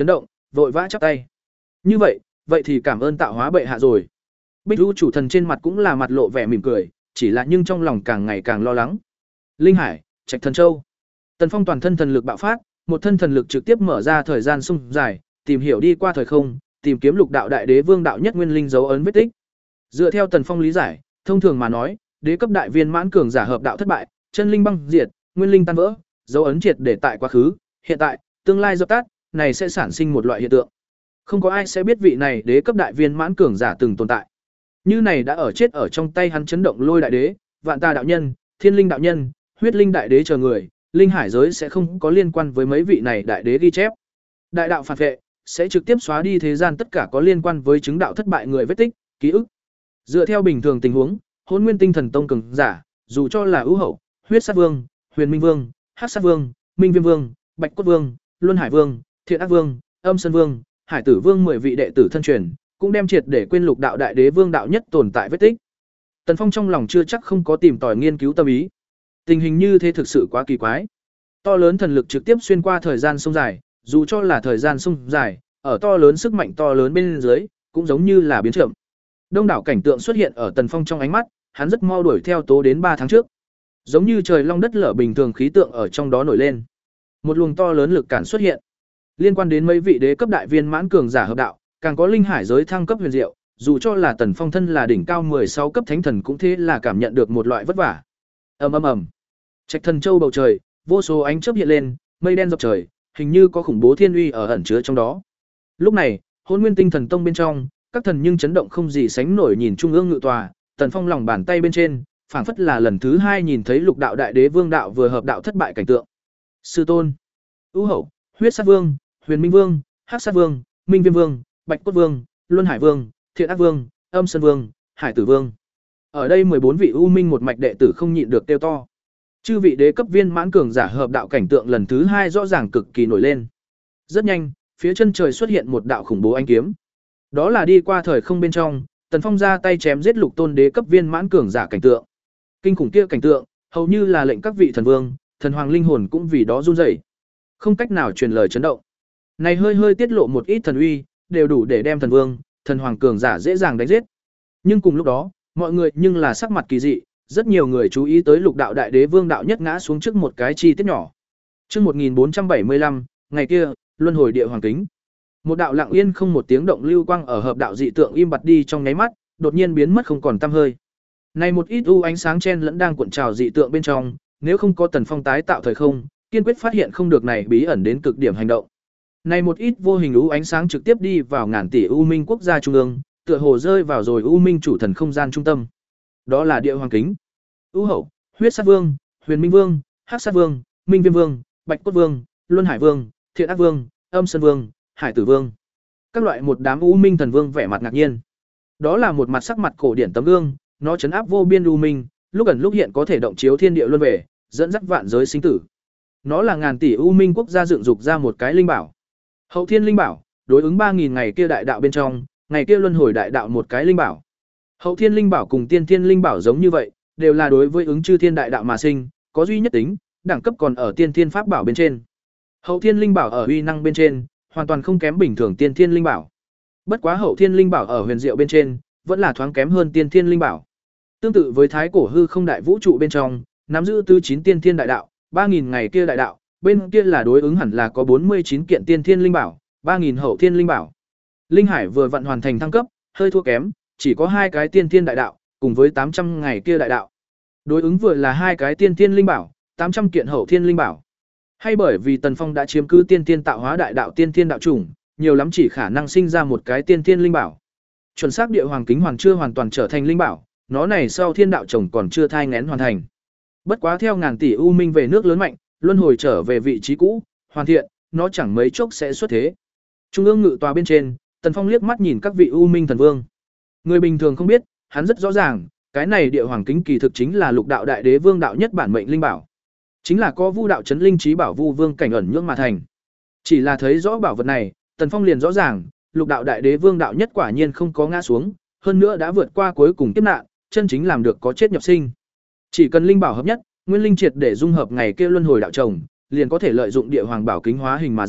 vội vã chắp tay. Như vậy, vậy thì cảm ơn tạo hóa bệ hạ rồi. Bích Du chủ thần trên mặt cũng là mặt lộ vẻ mỉm cười, chỉ là nhưng trong lòng càng ngày càng lo lắng. Linh Hải, Trạch Thần Châu. Tần Phong toàn thân thần lực bạo phát, một thân thần lực trực tiếp mở ra thời gian sung dài, tìm hiểu đi qua thời không, tìm kiếm lục đạo đại đế vương đạo nhất nguyên linh dấu ấn vết tích. Dựa theo Tần Phong lý giải, thông thường mà nói, đế cấp đại viên mãn cường giả hợp đạo thất bại, chân linh băng diệt, nguyên linh tan vỡ, dấu ấn triệt để tại quá khứ, hiện tại, tương lai dập tắt, này sẽ sản sinh một loại hiện tượng. Không có ai sẽ biết vị này đế cấp đại viên mãn cường giả từng tồn tại. Như này đã ở chết ở trong tay hắn chấn động lôi đại đế, vạn tà đạo nhân, thiên linh đạo nhân, huyết linh đại đế chờ người, linh hải giới sẽ không có liên quan với mấy vị này đại đế ghi chép. Đại đạo phản vệ sẽ trực tiếp xóa đi thế gian tất cả có liên quan với chứng đạo thất bại người vết tích, ký ức. Dựa theo bình thường tình huống, Hỗn Nguyên Tinh Thần Tông cường giả, dù cho là ưu hậu, huyết sát vương, huyền minh vương, hắc sát vương, minh viêm vương, bạch cốt vương, luân hải vương, thiện ác vương, âm sơn vương, hải tử vương mười vị đệ tử thân truyền, cũng đem triệt để quên lục đạo đại đế vương đạo nhất tồn tại vết tích. Tần Phong trong lòng chưa chắc không có tìm tòi nghiên cứu tâm ý. Tình hình như thế thực sự quá kỳ quái. To lớn thần lực trực tiếp xuyên qua thời gian sông dài, dù cho là thời gian sông dài, ở to lớn sức mạnh to lớn bên dưới, cũng giống như là biến chậm. Đông đảo cảnh tượng xuất hiện ở Tần Phong trong ánh mắt, hắn rất mau đuổi theo tố đến ba tháng trước. Giống như trời long đất lở bình thường khí tượng ở trong đó nổi lên. Một luồng to lớn lực cản xuất hiện, liên quan đến mấy vị đế cấp đại viên mãn cường giả hợp đạo, càng có linh hải giới thăng cấp huyền diệu, dù cho là Tần Phong thân là đỉnh cao mười sáu cấp thánh thần cũng thế là cảm nhận được một loại vất vả. Ầm ầm ầm. Trạch Thần Châu bầu trời, vô số ánh chớp hiện lên, mây đen dọc trời, hình như có khủng bố thiên uy ở ẩn chứa trong đó. Lúc này, Hỗn Nguyên Tinh Thần Tông bên trong, các thần nhưng chấn động không gì sánh nổi nhìn trung ương ngự tòa, Tần Phong lòng bàn tay bên trên, phảng phất là lần thứ hai nhìn thấy lục đạo đại đế vương đạo vừa hợp đạo thất bại cảnh tượng. Sư tôn, ưu hậu, huyết sát vương, huyền minh vương, hắc sát vương, minh viêm vương, bạch cốt vương, luân hải vương, thiện ác vương, âm sơn vương, hải tử vương. Ở đây mười bốn vị u minh một mạch đệ tử không nhịn được kêu to. Chư vị đế cấp viên mãn cường giả hợp đạo cảnh tượng lần thứ hai rõ ràng cực kỳ nổi lên. Rất nhanh, phía chân trời xuất hiện một đạo khủng bố ánh kiếm. Đó là đi qua thời không bên trong, Tần Phong ra tay chém giết lục tôn đế cấp viên mãn cường giả cảnh tượng. Kinh khủng kia cảnh tượng, hầu như là lệnh các vị thần vương, thần hoàng linh hồn cũng vì đó run rẩy, không cách nào truyền lời chấn động. Này hơi hơi tiết lộ một ít thần uy, đều đủ để đem thần vương, thần hoàng cường giả dễ dàng đánh giết. Nhưng cùng lúc đó, mọi người nhưng là sắc mặt kỳ dị, rất nhiều người chú ý tới lục đạo đại đế vương đạo nhất ngã xuống trước một cái chi tiết nhỏ. Chương một nghìn bốn trăm bảy mươi lăm, ngày kia, luân hồi địa hoàng kính. Một đạo lặng yên không một tiếng động lưu quang ở hợp đạo dị tượng im bặt đi trong nháy mắt, đột nhiên biến mất không còn tăm hơi. Này một ít u ánh sáng chen lẫn đang cuộn trào dị tượng bên trong, nếu không có Tần Phong tái tạo thời không, kiên quyết phát hiện không được này bí ẩn đến cực điểm hành động. Này một ít vô hình u ánh sáng trực tiếp đi vào ngàn tỷ u minh quốc gia trung ương, tựa hồ rơi vào rồi u minh chủ thần không gian trung tâm. Đó là địa hoàng kính. U hậu, huyết sát vương, huyền minh vương, hắc sát vương, minh viêm vương, bạch cốt vương, luân hải vương, thiện ác vương, âm sơn vương, hải tử vương. Các loại một đám u minh thần vương vẻ mặt ngạc nhiên. Đó là một mặt sắc mặt cổ điển tấm gương, nó trấn áp vô biên u minh, lúc ẩn lúc hiện có thể động chiếu thiên địa luân về, dẫn dắt vạn giới sinh tử. Nó là ngàn tỷ u minh quốc gia dựng dục ra một cái linh bảo. Hậu Thiên linh bảo, đối ứng ba nghìn ngày kia đại đạo bên trong, ngày kia luân hồi đại đạo một cái linh bảo. Hậu Thiên linh bảo cùng Tiên Thiên linh bảo giống như vậy, đều là đối với ứng chư thiên đại đạo mà sinh, có duy nhất tính, đẳng cấp còn ở Tiên Thiên pháp bảo bên trên. Hậu Thiên linh bảo ở uy năng bên trên, hoàn toàn không kém bình thường Tiên Thiên linh bảo. Bất quá Hậu Thiên linh bảo ở huyền diệu bên trên, vẫn là thoáng kém hơn Tiên Thiên linh bảo. Tương tự với thái cổ hư không đại vũ trụ bên trong, nắm giữ tứ chín tiên thiên đại đạo, ba nghìn ngày kia đại đạo, bên kia là đối ứng hẳn là có bốn mươi chín kiện tiên thiên linh bảo, ba nghìn hậu thiên linh bảo. Linh hải vừa vận hoàn thành thăng cấp, hơi thua kém, chỉ có hai cái tiên thiên đại đạo, cùng với tám trăm ngày kia đại đạo. Đối ứng vừa là hai cái tiên thiên linh bảo, tám trăm kiện hậu thiên linh bảo. Hay bởi vì Tần Phong đã chiếm cứ tiên thiên tạo hóa đại đạo tiên thiên đạo chủng, nhiều lắm chỉ khả năng sinh ra một cái tiên thiên linh bảo. Chuẩn xác địa hoàng kính hoàn chưa hoàn toàn trở thành linh bảo, nó này sau thiên đạo chồng còn chưa thai nghén hoàn thành. Bất quá theo ngàn tỷ u minh về nước lớn mạnh, luân hồi trở về vị trí cũ, hoàn thiện, nó chẳng mấy chốc sẽ xuất thế. Trung ương ngự tòa bên trên, Tần Phong liếc mắt nhìn các vị u minh thần vương. Người bình thường không biết, hắn rất rõ ràng, cái này địa hoàng kính kỳ thực chính là lục đạo đại đế vương đạo nhất bản mệnh linh bảo. Chính là có vu đạo chấn linh trí bảo vu vương cảnh ẩn nhưỡng mà thành. Chỉ là thấy rõ bảo vật này, Tần Phong liền rõ ràng, lục đạo đại đế vương đạo nhất quả nhiên không có ngã xuống, hơn nữa đã vượt qua cuối cùng kiếp nạn, chân chính làm được có chết nhập sinh. Chỉ cần linh bảo hợp nhất, nguyên linh triệt để dung hợp ngày kia luân hồi đạo chồng, liền có thể lợi dụng địa hoàng bảo kính hóa hình mà ra,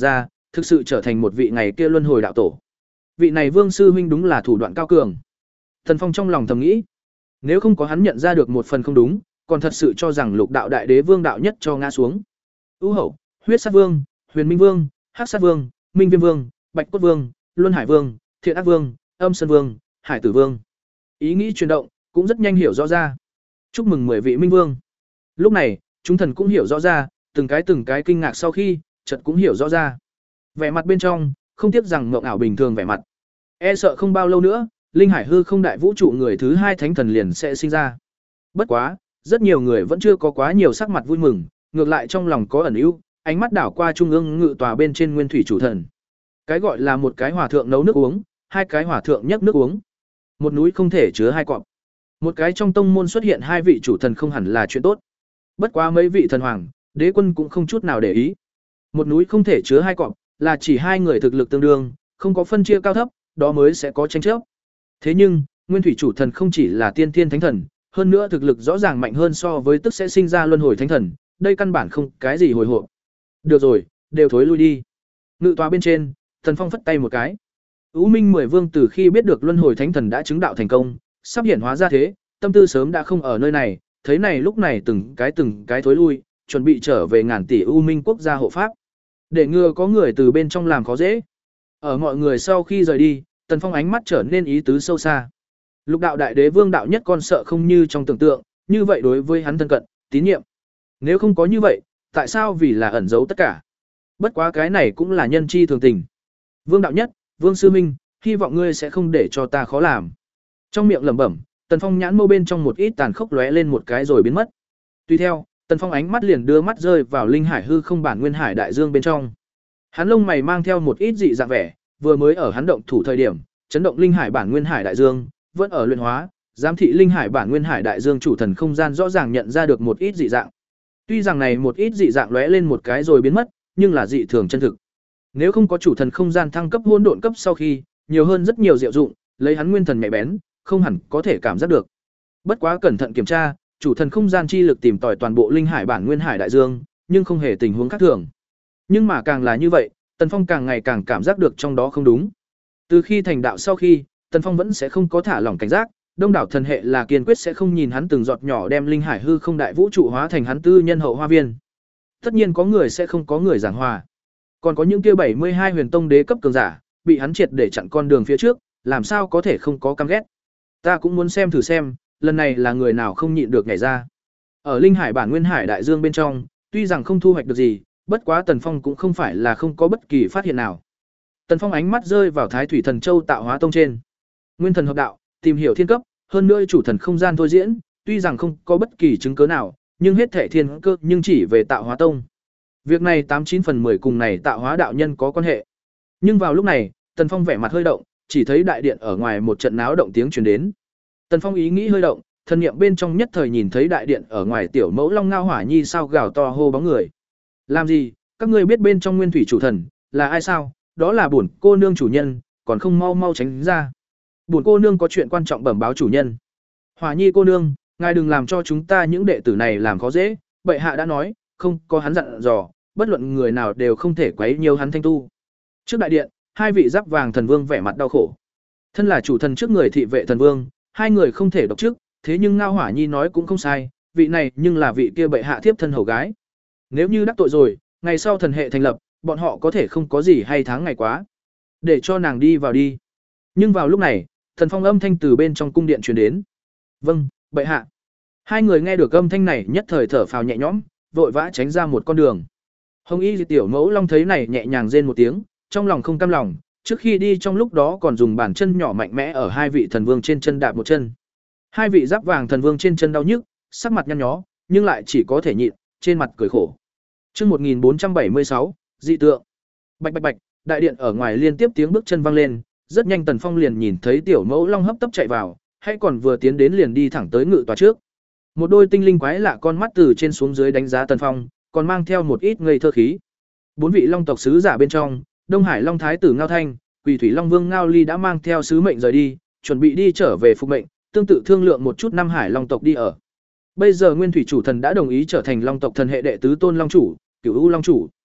thực sự trở thành một vị ngày kia luân hồi đạo tổ. Vị này Vương sư huynh đúng là thủ đoạn cao cường. Tần Phong trong lòng thầm nghĩ, nếu không có hắn nhận ra được một phần không đúng, còn thật sự cho rằng Lục đạo đại đế vương đạo nhất cho ngã xuống. U Hậu, Huyết Sát Vương, Huyền Minh Vương, Hắc Sát Vương, Minh Viêm Vương, Bạch Cốt Vương, Luân Hải Vương, Thiện Ác Vương, Âm Sơn Vương, Hải Tử Vương. Ý nghĩ chuyển động, cũng rất nhanh hiểu rõ ra. Chúc mừng mười vị Minh Vương. Lúc này, chúng thần cũng hiểu rõ ra, từng cái từng cái kinh ngạc sau khi, chợt cũng hiểu rõ ra. Vẻ mặt bên trong, không tiếc rằng mộng ảo bình thường vẻ mặt. E sợ không bao lâu nữa, Linh Hải hư không đại vũ trụ người thứ hai thánh thần liền sẽ sinh ra. Bất quá, rất nhiều người vẫn chưa có quá nhiều sắc mặt vui mừng, ngược lại trong lòng có ẩn ưu, ánh mắt đảo qua trung ương ngự tòa bên trên nguyên thủy chủ thần. Cái gọi là một cái hòa thượng nấu nước uống, hai cái hòa thượng nhấc nước uống. Một núi không thể chứa hai cọp. Một cái trong tông môn xuất hiện hai vị chủ thần không hẳn là chuyện tốt. Bất quá mấy vị thần hoàng, đế quân cũng không chút nào để ý. Một núi không thể chứa hai cọp, là chỉ hai người thực lực tương đương, không có phân chia cao thấp, đó mới sẽ có tranh chấp. Thế nhưng, nguyên thủy chủ thần không chỉ là tiên thiên thánh thần, hơn nữa thực lực rõ ràng mạnh hơn so với tức sẽ sinh ra luân hồi thánh thần, đây căn bản không cái gì hồi hộp. Được rồi, đều thối lui đi. Ngự tòa bên trên, Thần Phong phất tay một cái. U Minh Mười Vương từ khi biết được luân hồi thánh thần đã chứng đạo thành công, sắp hiển hóa ra thế, tâm tư sớm đã không ở nơi này, thấy này lúc này từng cái từng cái thối lui, chuẩn bị trở về ngàn tỷ U Minh quốc gia hộ pháp. Để ngừa có người từ bên trong làm khó dễ. Ở mọi người sau khi rời đi, Tần Phong ánh mắt trở nên ý tứ sâu xa. Lục đạo đại đế vương đạo nhất con sợ không như trong tưởng tượng, như vậy đối với hắn thân cận, tín nhiệm. Nếu không có như vậy, tại sao vì là ẩn giấu tất cả? Bất quá cái này cũng là nhân chi thường tình. Vương đạo nhất, Vương sư minh, hy vọng ngươi sẽ không để cho ta khó làm. Trong miệng lẩm bẩm, Tần Phong nhãn mâu bên trong một ít tàn khốc lóe lên một cái rồi biến mất. Tùy theo, Tần Phong ánh mắt liền đưa mắt rơi vào linh hải hư không bản nguyên hải đại dương bên trong. Hắn lông mày mang theo một ít dị dạng vẻ, vừa mới ở hắn động thủ thời điểm, chấn động linh hải bản nguyên hải đại dương, vẫn ở luyện hóa, giám thị linh hải bản nguyên hải đại dương chủ thần không gian rõ ràng nhận ra được một ít dị dạng. Tuy rằng này một ít dị dạng lóe lên một cái rồi biến mất, nhưng là dị thường chân thực. Nếu không có chủ thần không gian thăng cấp hỗn độn cấp sau khi, nhiều hơn rất nhiều diệu dụng, lấy hắn nguyên thần nhạy bén, không hẳn có thể cảm giác được. Bất quá cẩn thận kiểm tra, chủ thần không gian chi lực tìm tòi toàn bộ linh hải bản nguyên hải đại dương, nhưng không hề tình huống khác thường. Nhưng mà càng là như vậy, Tần Phong càng ngày càng cảm giác được trong đó không đúng. Từ khi thành đạo sau khi, Tần Phong vẫn sẽ không có thả lỏng cảnh giác, đông đảo thần hệ là kiên quyết sẽ không nhìn hắn từng giọt nhỏ đem linh hải hư không đại vũ trụ hóa thành hắn tư nhân hậu hoa viên. Tất nhiên có người sẽ không có người giảng hòa. Còn có những kia bảy mươi hai huyền tông đế cấp cường giả, bị hắn triệt để chặn con đường phía trước, làm sao có thể không có căm ghét. Ta cũng muốn xem thử xem, lần này là người nào không nhịn được nhảy ra. Ở linh hải bản nguyên hải đại dương bên trong, tuy rằng không thu hoạch được gì, bất quá Tần Phong cũng không phải là không có bất kỳ phát hiện nào. Tần Phong ánh mắt rơi vào Thái Thủy Thần Châu tạo hóa tông trên. Nguyên thần hợp đạo, tìm hiểu thiên cấp, hơn nữa chủ thần không gian thôi diễn, tuy rằng không có bất kỳ chứng cứ nào, nhưng hết thảy thiên cơ nhưng chỉ về tạo hóa tông. Việc này tám chín phần mười cùng này tạo hóa đạo nhân có quan hệ. Nhưng vào lúc này, Tần Phong vẻ mặt hơi động, chỉ thấy đại điện ở ngoài một trận náo động tiếng truyền đến. Tần Phong ý nghĩ hơi động, thần niệm bên trong nhất thời nhìn thấy đại điện ở ngoài tiểu mẫu Long Ngao Hỏa Nhi sao gào to hô bóng người. Làm gì, các ngươi biết bên trong nguyên thủy chủ thần là ai sao? Đó là bổn cô nương chủ nhân, còn không mau mau tránh ra. Bổn cô nương có chuyện quan trọng bẩm báo chủ nhân. Hỏa Nhi cô nương, ngài đừng làm cho chúng ta những đệ tử này làm khó dễ, bệ hạ đã nói, không có hắn dặn dò, bất luận người nào đều không thể quấy nhiều hắn thanh tu. Trước đại điện, hai vị giáp vàng thần vương vẻ mặt đau khổ. Thân là chủ thần trước người thị vệ thần vương, hai người không thể độc trước, thế nhưng Ngao Hỏa Nhi nói cũng không sai, vị này nhưng là vị kia bệ hạ thiếp thân hầu gái. Nếu như đắc tội rồi, ngày sau thần hệ thành lập, bọn họ có thể không có gì hay tháng ngày quá. Để cho nàng đi vào đi. Nhưng vào lúc này, thần phong âm thanh từ bên trong cung điện truyền đến. Vâng, bệ hạ. Hai người nghe được âm thanh này nhất thời thở phào nhẹ nhõm, vội vã tránh ra một con đường. Hồng Y tiểu mẫu Long thấy này nhẹ nhàng rên một tiếng, trong lòng không cam lòng, trước khi đi trong lúc đó còn dùng bàn chân nhỏ mạnh mẽ ở hai vị thần vương trên chân đạp một chân. Hai vị giáp vàng thần vương trên chân đau nhức, sắc mặt nhăn nhó, nhưng lại chỉ có thể nhịn, trên mặt cười khổ. Chương một nghìn bốn trăm bảy mươi sáu, dị tượng. Bạch bạch bạch, đại điện ở ngoài liên tiếp tiếng bước chân vang lên, rất nhanh Tần Phong liền nhìn thấy tiểu mẫu Long hấp tấp chạy vào, hay còn vừa tiến đến liền đi thẳng tới ngự tòa trước. Một đôi tinh linh quái lạ con mắt từ trên xuống dưới đánh giá Tần Phong, còn mang theo một ít ngây thơ khí. Bốn vị Long tộc sứ giả bên trong, Đông Hải Long thái tử Ngao Thanh, Quỷ Thủy Long Vương Ngao Ly đã mang theo sứ mệnh rời đi, chuẩn bị đi trở về phục mệnh, tương tự thương lượng một chút Nam Hải Long tộc đi ở. Bây giờ Nguyên Thủy chủ thần đã đồng ý trở thành Long tộc thần hệ đệ tứ tôn Long chủ, Cửu U Long chủ.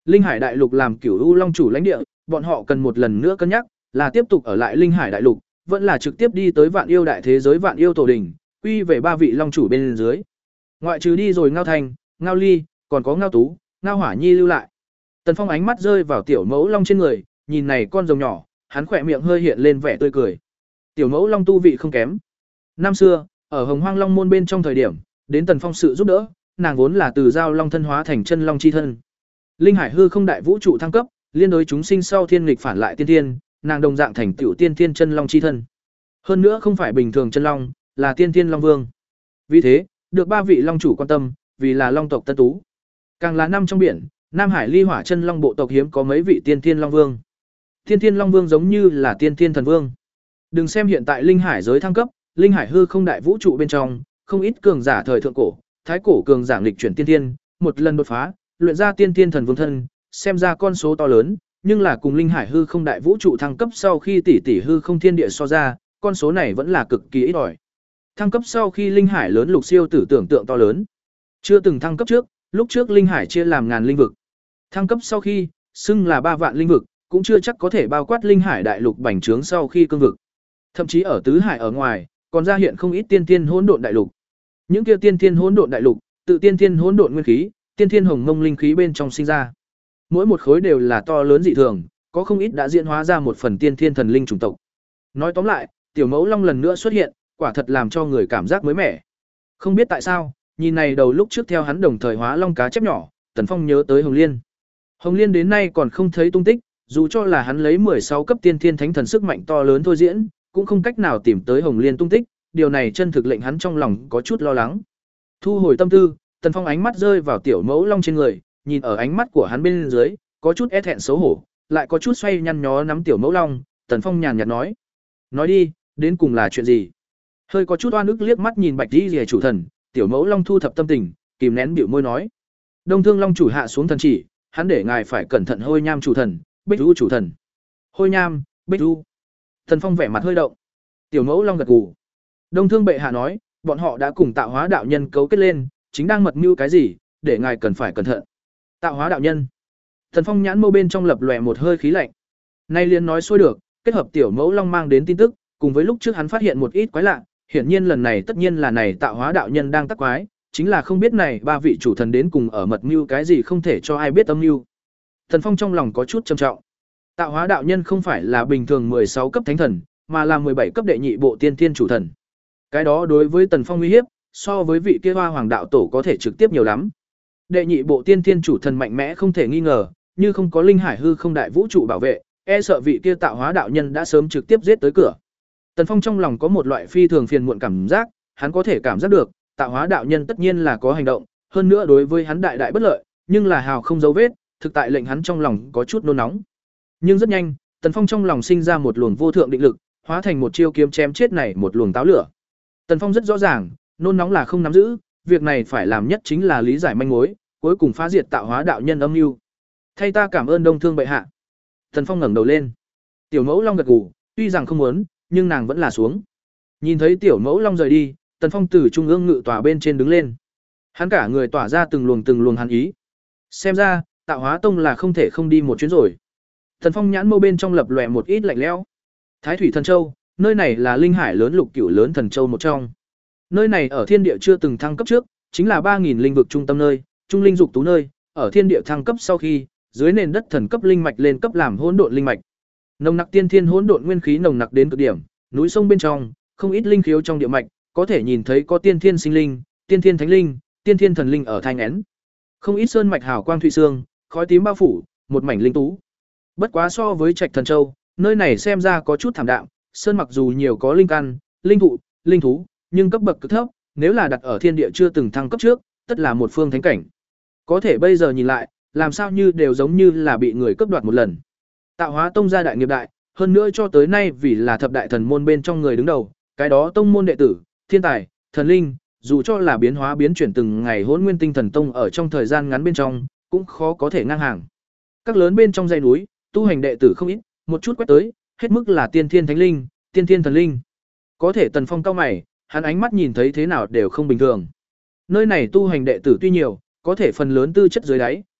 Linh Hải đại lục làm Cửu U Long chủ lãnh địa, bọn họ cần một lần nữa cân nhắc, là tiếp tục ở lại Linh Hải đại lục, vẫn là trực tiếp đi tới Vạn Yêu đại thế giới Vạn Yêu tổ đỉnh, quy về ba vị long chủ bên dưới. Ngoại trừ đi rồi Ngao Thành, Ngao Ly, còn có Ngao Tú, Ngao Hỏa Nhi lưu lại. Tần Phong ánh mắt rơi vào tiểu mẫu long trên người, nhìn này con rồng nhỏ, hắn khỏe miệng hơi hiện lên vẻ tươi cười. Tiểu mẫu long tu vị không kém. Năm xưa, ở Hồng Hoang Long môn bên trong thời điểm, đến Tần Phong sự giúp đỡ, nàng vốn là từ giao long thân hóa thành chân long chi thân. Linh Hải hư không đại vũ trụ thăng cấp, liên đối chúng sinh sau thiên nghịch phản lại tiên thiên, nàng đồng dạng thành tiểu tiên thiên chân long chi thân. Hơn nữa không phải bình thường chân long, là tiên thiên long vương. Vì thế, được ba vị long chủ quan tâm, vì là long tộc tân tú. Càng là năm trong biển, Nam Hải Ly Hỏa chân long bộ tộc hiếm có mấy vị tiên thiên long vương. Tiên thiên long vương giống như là tiên thiên thần vương. Đừng xem hiện tại Linh Hải giới thăng cấp, Linh Hải hư không đại vũ trụ bên trong, không ít cường giả thời thượng cổ, thái cổ cường giả nghịch chuyển tiên thiên, một lần đột phá, luyện ra tiên thiên thần vương thân, xem ra con số to lớn, nhưng là cùng Linh Hải hư không đại vũ trụ thăng cấp sau khi tỷ tỷ hư không thiên địa so ra, con số này vẫn là cực kỳ ít ỏi. Thăng cấp sau khi Linh Hải lớn lục siêu tử tưởng tượng to lớn. Chưa từng thăng cấp trước, lúc trước Linh Hải chia làm ngàn linh vực. Thăng cấp sau khi, xưng là ba vạn linh vực, cũng chưa chắc có thể bao quát Linh Hải đại lục bành trướng sau khi cương vực. Thậm chí ở tứ hải ở ngoài, còn ra hiện không ít tiên thiên hỗn độn đại lục. Những kia tiên thiên hỗn độn đại lục, tự tiên thiên hỗn độn nguyên khí, tiên thiên hồng mông linh khí bên trong sinh ra. Mỗi một khối đều là to lớn dị thường, có không ít đã diễn hóa ra một phần tiên thiên thần linh chủng tộc. Nói tóm lại, tiểu mẫu long lần nữa xuất hiện, quả thật làm cho người cảm giác mới mẻ. Không biết tại sao, nhìn này đầu lúc trước theo hắn đồng thời hóa long cá chép nhỏ, Tần Phong nhớ tới Hồng Liên. Hồng Liên đến nay còn không thấy tung tích, dù cho là hắn lấy mười sáu cấp tiên thiên thánh thần sức mạnh to lớn thôi diễn, cũng không cách nào tìm tới Hồng Liên tung tích, điều này chân thực lệnh hắn trong lòng có chút lo lắng. Thu hồi tâm tư, Tần Phong ánh mắt rơi vào tiểu mẫu long trên người, nhìn ở ánh mắt của hắn bên dưới, có chút e thẹn xấu hổ, lại có chút xoay nhăn nhó nắm tiểu mẫu long, Tần Phong nhàn nhạt nói: "Nói đi, đến cùng là chuyện gì?" Hơi có chút oan ức liếc mắt nhìn Bạch Y Liễu chủ thần, tiểu mẫu long thu thập tâm tình, kìm nén bĩu môi nói: "Đông Thương Long chủ hạ xuống thần chỉ, hắn để ngài phải cẩn thận Hôi Nham chủ thần, Bích Du chủ thần." Hôi Nham, Bích Du. Tần Phong vẻ mặt hơi động. Tiểu mẫu long gật gù. Đông Thương bệ hạ nói, bọn họ đã cùng Tạo Hóa đạo nhân cấu kết lên, chính đang mật mưu cái gì, để ngài cần phải cẩn thận. Tạo Hóa đạo nhân. Tần Phong nhãn mâu bên trong lập lòe một hơi khí lạnh. Nay liền nói xuôi được, kết hợp tiểu mẫu long mang đến tin tức, cùng với lúc trước hắn phát hiện một ít quái lạ, hiển nhiên lần này tất nhiên là này Tạo Hóa đạo nhân đang tác quái, chính là không biết này ba vị chủ thần đến cùng ở mật mưu cái gì không thể cho ai biết âm mưu. Tần Phong trong lòng có chút trầm trọng. Tạo Hóa đạo nhân không phải là bình thường mười sáu cấp thánh thần, mà là mười bảy cấp đệ nhị bộ tiên thiên chủ thần. Cái đó đối với Tần Phong uy hiếp, so với vị kia Hoa Hoàng đạo tổ có thể trực tiếp nhiều lắm. Đệ nhị bộ tiên thiên chủ thần mạnh mẽ không thể nghi ngờ, như không có Linh Hải hư không đại vũ trụ bảo vệ, e sợ vị kia Tạo Hóa đạo nhân đã sớm trực tiếp giết tới cửa. Tần Phong trong lòng có một loại phi thường phiền muộn cảm giác, hắn có thể cảm giác được, Tạo Hóa đạo nhân tất nhiên là có hành động, hơn nữa đối với hắn đại đại bất lợi, nhưng là hào không dấu vết, thực tại lệnh hắn trong lòng có chút nôn nóng. Nhưng rất nhanh, Tần Phong trong lòng sinh ra một luồng vô thượng định lực, hóa thành một chiêu kiếm chém chết này một luồng táo lửa. Tần Phong rất rõ ràng, nôn nóng là không nắm giữ, việc này phải làm nhất chính là lý giải manh mối, cuối cùng phá diệt Tạo Hóa đạo nhân âm mưu. Thay ta cảm ơn Đông Thương bệ hạ. Tần Phong ngẩng đầu lên. Tiểu Mẫu Long gật gù, tuy rằng không muốn, nhưng nàng vẫn là xuống. Nhìn thấy Tiểu Mẫu Long rời đi, Tần Phong từ trung ương ngự tòa bên trên đứng lên. Hắn cả người tỏa ra từng luồng từng luồng hàn ý. Xem ra, Tạo Hóa tông là không thể không đi một chuyến rồi. Tần Phong nhãn mâu bên trong lập lòe một ít lạnh lẽo. Thái Thủy Thần Châu, nơi này là Linh Hải lớn lục cửu lớn thần châu một trong. Nơi này ở thiên địa chưa từng thăng cấp trước, chính là ba nghìn linh vực trung tâm nơi, trung linh dục tú nơi, ở thiên địa thăng cấp sau khi, dưới nền đất thần cấp linh mạch lên cấp làm hỗn độn linh mạch. Nồng nặc tiên thiên hỗn độn nguyên khí nồng nặc đến cực điểm, núi sông bên trong, không ít linh khiếu trong địa mạch, có thể nhìn thấy có tiên thiên sinh linh, tiên thiên thánh linh, tiên thiên thần linh ở thai nghén. Không ít sơn mạch hào quang thủy xương, khói tím bao phủ, một mảnh linh tú. Bất quá so với Trạch Thần Châu, nơi này xem ra có chút thảm đạm, sơn mặc dù nhiều có linh căn, linh thụ, linh thú, nhưng cấp bậc cực thấp, nếu là đặt ở thiên địa chưa từng thăng cấp trước, tất là một phương thánh cảnh. Có thể bây giờ nhìn lại, làm sao như đều giống như là bị người cướp đoạt một lần. Tạo Hóa tông gia đại nghiệp đại, hơn nữa cho tới nay vì là thập đại thần môn bên trong người đứng đầu, cái đó tông môn đệ tử, thiên tài, thần linh, dù cho là biến hóa biến chuyển từng ngày Hỗn Nguyên Tinh Thần Tông ở trong thời gian ngắn bên trong, cũng khó có thể ngang hàng. Các lớn bên trong dãy núi, tu hành đệ tử không ít, một chút quét tới, hết mức là tiên thiên thánh linh, tiên thiên thần linh. Có thể Tần Phong cao mày, hắn ánh mắt nhìn thấy thế nào đều không bình thường. Nơi này tu hành đệ tử tuy nhiều, có thể phần lớn tư chất dưới đáy,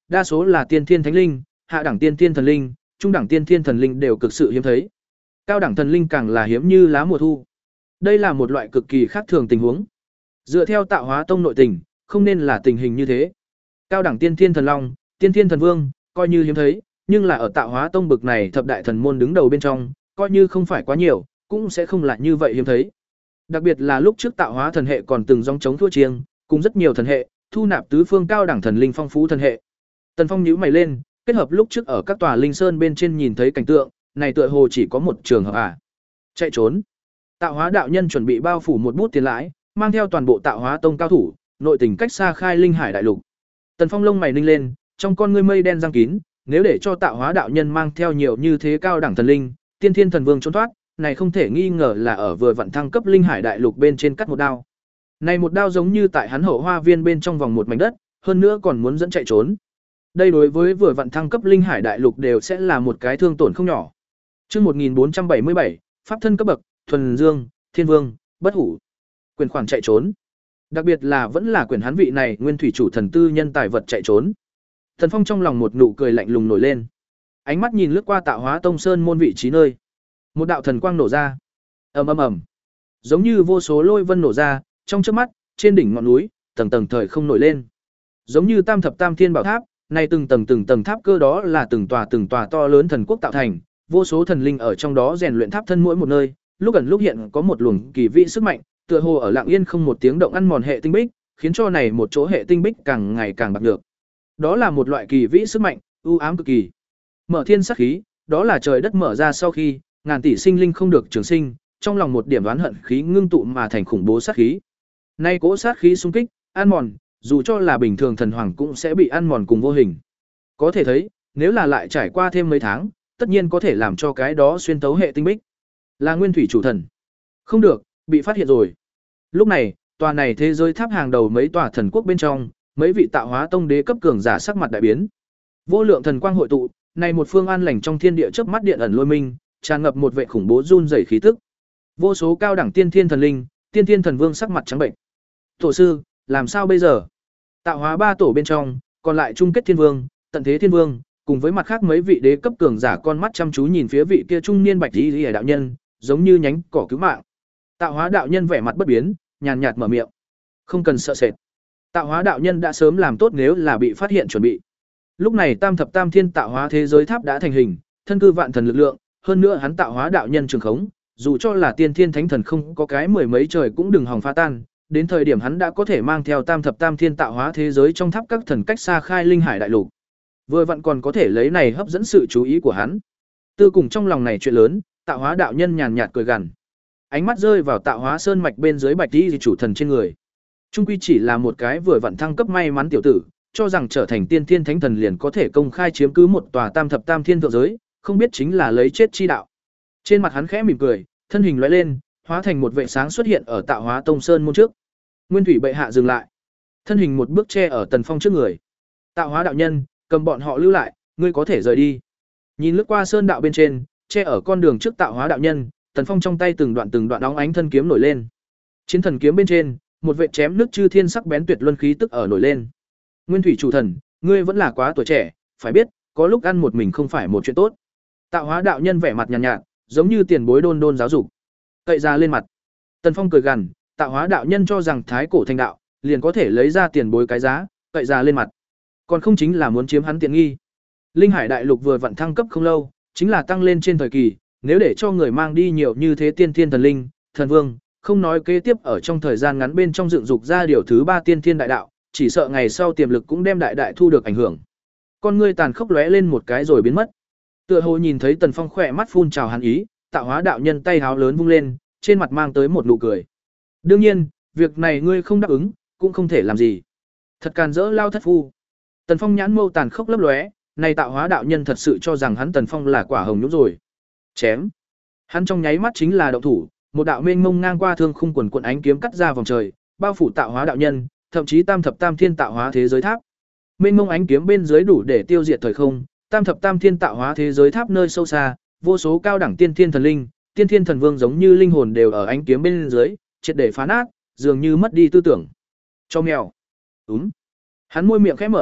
đa số là tiên thiên thánh linh, hạ đẳng tiên thiên thần linh, trung đẳng tiên thiên thần linh đều cực sự hiếm thấy. Cao đẳng thần linh càng là hiếm như lá mùa thu. Đây là một loại cực kỳ khác thường tình huống. Dựa theo Tạo Hóa Tông nội tình, không nên là tình hình như thế. Cao đẳng tiên thiên thần long, tiên thiên thần vương, coi như hiếm thấy, nhưng là ở Tạo Hóa Tông bực này thập đại thần môn đứng đầu bên trong, coi như không phải quá nhiều, cũng sẽ không là như vậy hiếm thấy. Đặc biệt là lúc trước Tạo Hóa thần hệ còn từng dòng chống thua chiêng, cùng rất nhiều thần hệ, thu nạp tứ phương cao đẳng thần linh phong phú thần hệ. Tần Phong nhíu mày lên, kết hợp lúc trước ở các tòa linh sơn bên trên nhìn thấy cảnh tượng, này tựa hồ chỉ có một trường hợp à? Chạy trốn. Tạo Hóa đạo nhân chuẩn bị bao phủ một bút tiền lãi, mang theo toàn bộ Tạo Hóa Tông cao thủ, nội tình cách xa khai linh hải đại lục. Tần Phong lông mày ninh lên, trong con ngươi mây đen giăng kín, nếu để cho Tạo Hóa đạo nhân mang theo nhiều như thế cao đẳng thần linh, tiên thiên thần vương trốn thoát, này không thể nghi ngờ là ở vừa vận thăng cấp linh hải đại lục bên trên cắt một đao. Này một đao giống như tại hắn hậu hoa viên bên trong vòng một mảnh đất, hơn nữa còn muốn dẫn chạy trốn. Đây đối với vừa vận thăng cấp linh hải đại lục đều sẽ là một cái thương tổn không nhỏ. Chương một nghìn bốn trăm bảy mươi bảy, pháp thân cấp bậc, thuần dương, thiên vương, bất hủ. Quyền khoản chạy trốn. Đặc biệt là vẫn là quyền hắn vị này nguyên thủy chủ thần tư nhân tài vật chạy trốn. Thần Phong trong lòng một nụ cười lạnh lùng nổi lên. Ánh mắt nhìn lướt qua Tạo Hóa Tông sơn môn vị trí nơi. Một đạo thần quang nổ ra. Ầm ầm ầm. Giống như vô số lôi vân nổ ra, trong chớp mắt, trên đỉnh ngọn núi, tầng tầng thời không nổi lên. Giống như Tam thập Tam Thiên Bảo Tháp, này từng tầng từng tầng tháp cơ đó là từng tòa từng tòa to lớn thần quốc tạo thành, vô số thần linh ở trong đó rèn luyện tháp thân mỗi một nơi, lúc ẩn lúc hiện có một luồng kỳ vị sức mạnh, tựa hồ ở lặng yên không một tiếng động ăn mòn hệ tinh bích, khiến cho này một chỗ hệ tinh bích càng ngày càng bạc được. Đó là một loại kỳ vĩ sức mạnh, u ám cực kỳ. Mở thiên sát khí, đó là trời đất mở ra sau khi ngàn tỷ sinh linh không được trường sinh, trong lòng một điểm oán hận khí ngưng tụ mà thành khủng bố sát khí. Nay cỗ sát khí xung kích, ăn mòn, dù cho là bình thường thần hoàng cũng sẽ bị ăn mòn cùng vô hình. Có thể thấy, nếu là lại trải qua thêm mấy tháng, tất nhiên có thể làm cho cái đó xuyên tấu hệ tinh bích. Là nguyên thủy chủ thần. Không được, bị phát hiện rồi. Lúc này, tòa này thế giới tháp hàng đầu mấy tòa thần quốc bên trong, mấy vị Tạo Hóa Tông đế cấp cường giả sắc mặt đại biến. Vô lượng thần quang hội tụ, này một phương an lành trong thiên địa chớp mắt điện ẩn lôi minh, tràn ngập một vệ khủng bố run rẩy khí tức. Vô số cao đẳng tiên thiên thần linh, tiên thiên thần vương sắc mặt trắng bệnh. Tổ sư, làm sao bây giờ? Tạo Hóa ba tổ bên trong, còn lại chung kết thiên vương, tận thế thiên vương, cùng với mặt khác mấy vị đế cấp cường giả con mắt chăm chú nhìn phía vị kia trung niên bạch y liễu đạo nhân, giống như nhánh cỏ cứu mạng. Tạo Hóa đạo nhân vẻ mặt bất biến, nhàn nhạt mở miệng. Không cần sợ sệt. Tạo Hóa đạo nhân đã sớm làm tốt nếu là bị phát hiện chuẩn bị. Lúc này Tam thập Tam Thiên Tạo Hóa thế giới tháp đã thành hình, thân cư vạn thần lực lượng, hơn nữa hắn Tạo Hóa đạo nhân trường khống, dù cho là tiên thiên thánh thần không có cái mười mấy trời cũng đừng hòng phá tan, đến thời điểm hắn đã có thể mang theo Tam thập Tam Thiên Tạo Hóa thế giới trong tháp các thần cách xa khai linh hải đại lục. Vừa vặn còn có thể lấy này hấp dẫn sự chú ý của hắn. Tư cùng trong lòng này chuyện lớn, Tạo Hóa đạo nhân nhàn nhạt cười gằn. Ánh mắt rơi vào Tạo Hóa sơn mạch bên dưới bạch y chủ thần trên người. Trung quy chỉ là một cái vừa vặn thăng cấp may mắn tiểu tử, cho rằng trở thành tiên thiên thánh thần liền có thể công khai chiếm cứ một tòa Tam thập Tam Thiên thượng giới, không biết chính là lấy chết chi đạo. Trên mặt hắn khẽ mỉm cười, thân hình lóe lên, hóa thành một vệ sáng xuất hiện ở Tạo Hóa Tông sơn môn trước. Nguyên thủy bệ hạ dừng lại, thân hình một bước che ở Tần Phong trước người. Tạo Hóa đạo nhân, cầm bọn họ lưu lại, ngươi có thể rời đi. Nhìn lướt qua sơn đạo bên trên, che ở con đường trước Tạo Hóa đạo nhân, Tần Phong trong tay từng đoạn từng đoạn óng ánh thân kiếm nổi lên. Chiến thần kiếm bên trên, một vệ chém nước chư thiên sắc bén tuyệt luân khí tức ở nổi lên. Nguyên thủy chủ thần, ngươi vẫn là quá tuổi trẻ, phải biết, có lúc ăn một mình không phải một chuyện tốt. Tạo Hóa đạo nhân vẻ mặt nhàn nhạt, nhạt, giống như tiền bối đôn đôn giáo dục. Cậy ra lên mặt. Tần Phong cười gằn, Tạo Hóa đạo nhân cho rằng thái cổ thành đạo, liền có thể lấy ra tiền bối cái giá, cậy ra lên mặt. Còn không chính là muốn chiếm hắn tiện nghi. Linh Hải đại lục vừa vặn thăng cấp không lâu, chính là tăng lên trên thời kỳ, nếu để cho người mang đi nhiều như thế tiên thiên thần linh, thần vương, không nói kế tiếp ở trong thời gian ngắn bên trong dựng dục ra điều thứ ba tiên thiên đại đạo, chỉ sợ ngày sau tiềm lực cũng đem đại đại thu được ảnh hưởng. Con ngươi tàn khốc lóe lên một cái rồi biến mất. Tựa hồ nhìn thấy Tần Phong khỏe mắt phun trào hắn ý, Tạo Hóa đạo nhân tay háo lớn vung lên, trên mặt mang tới một nụ cười. Đương nhiên, việc này ngươi không đáp ứng, cũng không thể làm gì. Thật càn rỡ lao thất phu. Tần Phong nhãn mâu tàn khốc lấp lóe, này Tạo Hóa đạo nhân thật sự cho rằng hắn Tần Phong là quả hồng nhũ rồi. Chém. Hắn trong nháy mắt chính là động thủ, một đạo mênh mông ngang qua thương khung quần quần ánh kiếm cắt ra vòng trời, bao phủ Tạo Hóa đạo nhân, thậm chí Tam thập Tam Thiên Tạo Hóa thế giới tháp. Mênh mông ánh kiếm bên dưới đủ để tiêu diệt thời không, Tam thập Tam Thiên Tạo Hóa thế giới tháp nơi sâu xa, vô số cao đẳng tiên thiên thần linh, tiên thiên thần vương giống như linh hồn đều ở ánh kiếm bên dưới, triệt để phá nát, dường như mất đi tư tưởng. Cho mèo. Úm. Hắn môi miệng khẽ mở,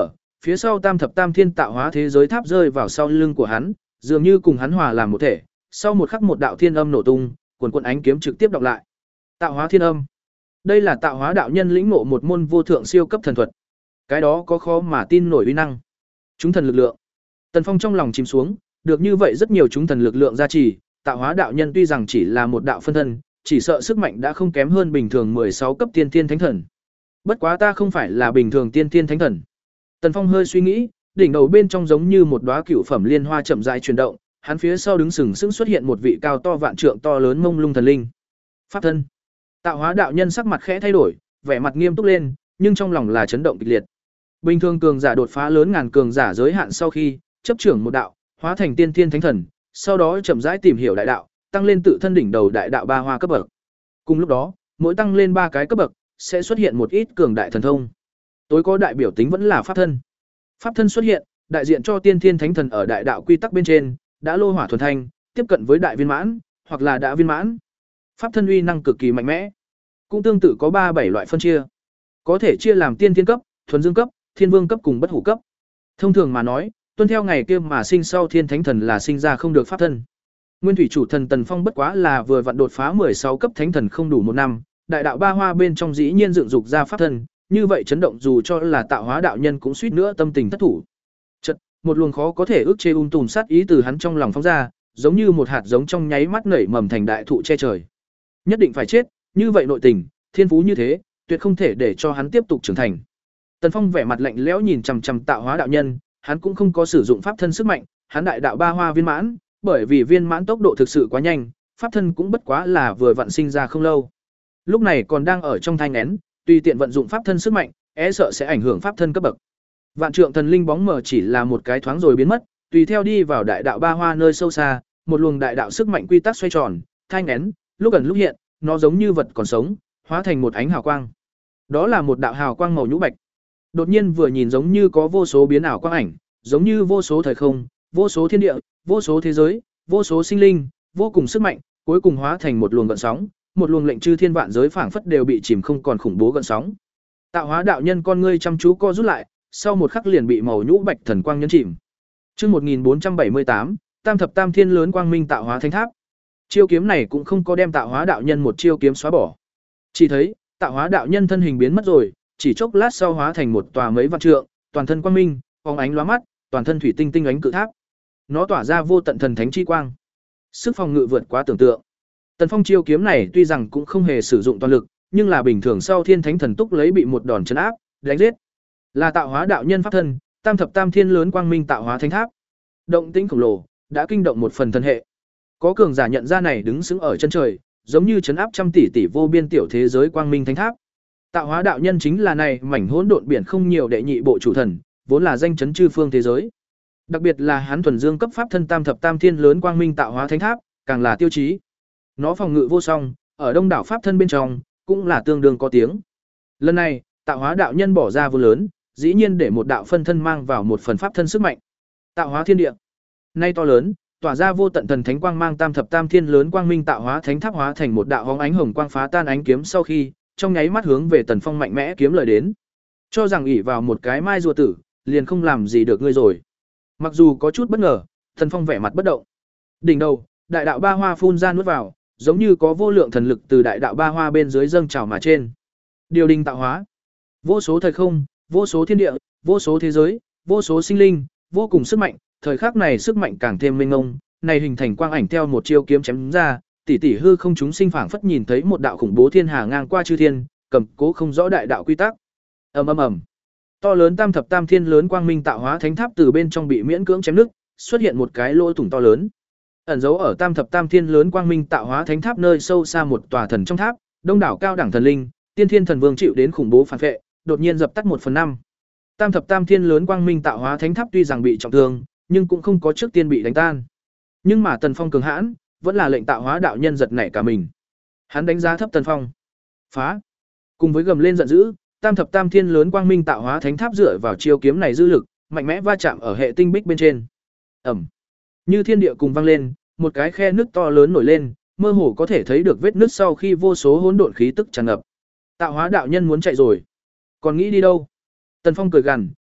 Phía sau tam thập tam thiên tạo hóa thế giới tháp rơi vào sau lưng của hắn, dường như cùng hắn hòa làm một thể. Sau một khắc một đạo thiên âm nổ tung, quần quần ánh kiếm trực tiếp đọc lại. Tạo hóa thiên âm. Đây là tạo hóa đạo nhân lĩnh ngộ một môn vô thượng siêu cấp thần thuật. Cái đó có khó mà tin nổi uy năng. Chúng thần lực lượng. Tần Phong trong lòng chìm xuống, được như vậy rất nhiều chúng thần lực lượng gia trì, tạo hóa đạo nhân tuy rằng chỉ là một đạo phân thân, chỉ sợ sức mạnh đã không kém hơn bình thường mười sáu cấp tiên tiên thánh thần. Bất quá ta không phải là bình thường tiên tiên thánh thần. Tần Phong hơi suy nghĩ, đỉnh đầu bên trong giống như một đóa cửu phẩm liên hoa chậm rãi chuyển động, hắn phía sau đứng sừng sững xuất hiện một vị cao to vạn trượng to lớn mông lung thần linh. Pháp thân. Tạo hóa đạo nhân sắc mặt khẽ thay đổi, vẻ mặt nghiêm túc lên, nhưng trong lòng là chấn động kịch liệt. Bình thường cường giả đột phá lớn ngàn cường giả giới hạn sau khi chấp trưởng một đạo, hóa thành tiên thiên thánh thần, sau đó chậm rãi tìm hiểu đại đạo, tăng lên tự thân đỉnh đầu đại đạo ba hoa cấp bậc. Cùng lúc đó, mỗi tăng lên ba cái cấp bậc, sẽ xuất hiện một ít cường đại thần thông. Tối có đại biểu tính vẫn là pháp thân. Pháp thân xuất hiện, đại diện cho tiên thiên thánh thần ở đại đạo quy tắc bên trên, đã lô hỏa thuần thanh, tiếp cận với đại viên mãn, hoặc là đã viên mãn. Pháp thân uy năng cực kỳ mạnh mẽ. Cũng tương tự có ba bảy loại phân chia. Có thể chia làm tiên thiên cấp, thuần dương cấp, thiên vương cấp cùng bất hủ cấp. Thông thường mà nói, tuân theo ngày kia mà sinh sau thiên thánh thần là sinh ra không được pháp thân. Nguyên thủy chủ thần Tần Phong bất quá là vừa vặn đột phá mười sáu cấp thánh thần không đủ một năm, đại đạo ba hoa bên trong dĩ nhiên dựng dục ra pháp thân, như vậy chấn động dù cho là tạo hóa đạo nhân cũng suýt nữa tâm tình thất thủ. Chợt, một luồng khó có thể ức chế um tùm sát ý từ hắn trong lòng phóng ra, giống như một hạt giống trong nháy mắt nảy mầm thành đại thụ che trời. Nhất định phải chết, như vậy nội tình, thiên phú như thế, tuyệt không thể để cho hắn tiếp tục trưởng thành. Tần Phong vẻ mặt lạnh lẽo nhìn chằm chằm tạo hóa đạo nhân, hắn cũng không có sử dụng pháp thân sức mạnh, hắn đại đạo ba hoa viên mãn, bởi vì viên mãn tốc độ thực sự quá nhanh, pháp thân cũng bất quá là vừa vận sinh ra không lâu. Lúc này còn đang ở trong thai nghén, tùy tiện vận dụng pháp thân sức mạnh, e sợ sẽ ảnh hưởng pháp thân cấp bậc. Vạn trượng thần linh bóng mờ chỉ là một cái thoáng rồi biến mất, tùy theo đi vào đại đạo ba hoa nơi sâu xa, một luồng đại đạo sức mạnh quy tắc xoay tròn, thai nghén, lúc ẩn lúc hiện, nó giống như vật còn sống, hóa thành một ánh hào quang. Đó là một đạo hào quang màu nhũ bạch. Đột nhiên vừa nhìn giống như có vô số biến ảo quang ảnh, giống như vô số thời không, vô số thiên địa, vô số thế giới, vô số sinh linh, vô cùng sức mạnh, cuối cùng hóa thành một luồng gợn sóng, một luồng lệnh chư thiên vạn giới phảng phất đều bị chìm không còn khủng bố gợn sóng. Tạo hóa đạo nhân con ngươi chăm chú co rút lại, sau một khắc liền bị màu nhũ bạch thần quang nhấn chìm. Chương một nghìn bốn trăm bảy mươi tám, Tam thập tam thiên lớn quang minh tạo hóa thánh tháp. Chiêu kiếm này cũng không có đem tạo hóa đạo nhân một chiêu kiếm xóa bỏ. Chỉ thấy, tạo hóa đạo nhân thân hình biến mất rồi, chỉ chốc lát sau hóa thành một tòa mấy vạn trượng, toàn thân quang minh, phóng ánh lóa mắt, toàn thân thủy tinh tinh ánh cự tháp. Nó tỏa ra vô tận thần thánh chi quang. Sức phòng ngự vượt quá tưởng tượng. Tần Phong chiêu kiếm này tuy rằng cũng không hề sử dụng toàn lực, nhưng là bình thường sau thiên thánh thần túc lấy bị một đòn trấn áp, đánh giết. Là tạo hóa đạo nhân pháp thân, Tam thập tam thiên lớn quang minh tạo hóa thánh tháp. Động tĩnh khổng lồ, đã kinh động một phần thân hệ. Có cường giả nhận ra này đứng sững ở chân trời, giống như trấn áp trăm tỷ tỷ vô biên tiểu thế giới quang minh thánh tháp. Tạo hóa đạo nhân chính là này mảnh hỗn độn biển không nhiều đệ nhị bộ chủ thần, vốn là danh chấn chư phương thế giới. Đặc biệt là hắn thuần dương cấp pháp thân Tam thập tam thiên lớn quang minh tạo hóa thánh tháp, càng là tiêu chí. Nó phòng ngự vô song, ở đông đảo pháp thân bên trong, cũng là tương đương có tiếng. Lần này, tạo hóa đạo nhân bỏ ra vô lớn, dĩ nhiên để một đạo phân thân mang vào một phần pháp thân sức mạnh. Tạo hóa thiên địa. Nay to lớn, tỏa ra vô tận thần thánh quang mang Tam thập tam thiên lớn quang minh tạo hóa thánh tháp hóa thành một đạo hóng ánh hồng quang phá tan ánh kiếm sau khi, trong nháy mắt hướng về Tần Phong mạnh mẽ kiếm lời đến. Cho rằng ỷ vào một cái mai rùa tử, liền không làm gì được ngươi rồi. Mặc dù có chút bất ngờ, Tần Phong vẻ mặt bất động. Đỉnh đầu, đại đạo ba hoa phun ra nuốt vào, giống như có vô lượng thần lực từ đại đạo ba hoa bên dưới dâng trào mà trên. Điều đình tạo hóa, vô số thời không, vô số thiên địa, vô số thế giới, vô số sinh linh, vô cùng sức mạnh, thời khắc này sức mạnh càng thêm mênh mông, này hình thành quang ảnh theo một chiêu kiếm chém ra, tỷ tỷ hư không chúng sinh phảng phất nhìn thấy một đạo khủng bố thiên hà ngang qua chư thiên, cầm cố không rõ đại đạo quy tắc. Ầm ầm ầm. To lớn Tam thập tam thiên lớn quang minh tạo hóa thánh tháp từ bên trong bị miễn cưỡng chém nứt, xuất hiện một cái lỗ thủng to lớn. Ẩn dấu ở Tam thập tam thiên lớn quang minh tạo hóa thánh tháp nơi sâu xa một tòa thần trong tháp, đông đảo cao đẳng thần linh, tiên thiên thần vương chịu đến khủng bố phản vệ, đột nhiên dập tắt một phần năm. Tam thập tam thiên lớn quang minh tạo hóa thánh tháp tuy rằng bị trọng thương, nhưng cũng không có trước tiên bị đánh tan. Nhưng mà Tần Phong cường hãn, vẫn là lệnh tạo hóa đạo nhân giật nảy cả mình. Hắn đánh giá thấp Tần Phong. Phá! Cùng với gầm lên giận dữ, Tam thập tam thiên lớn quang minh tạo hóa thánh tháp dựa vào chiêu kiếm này dư lực, mạnh mẽ va chạm ở hệ tinh bích bên trên. Ầm! Như thiên địa cùng vang lên, một cái khe nứt to lớn nổi lên, mơ hồ có thể thấy được vết nứt sau khi vô số hỗn độn khí tức tràn ngập. Tạo hóa đạo nhân muốn chạy rồi, còn nghĩ đi đâu? Tần Phong cười gằn,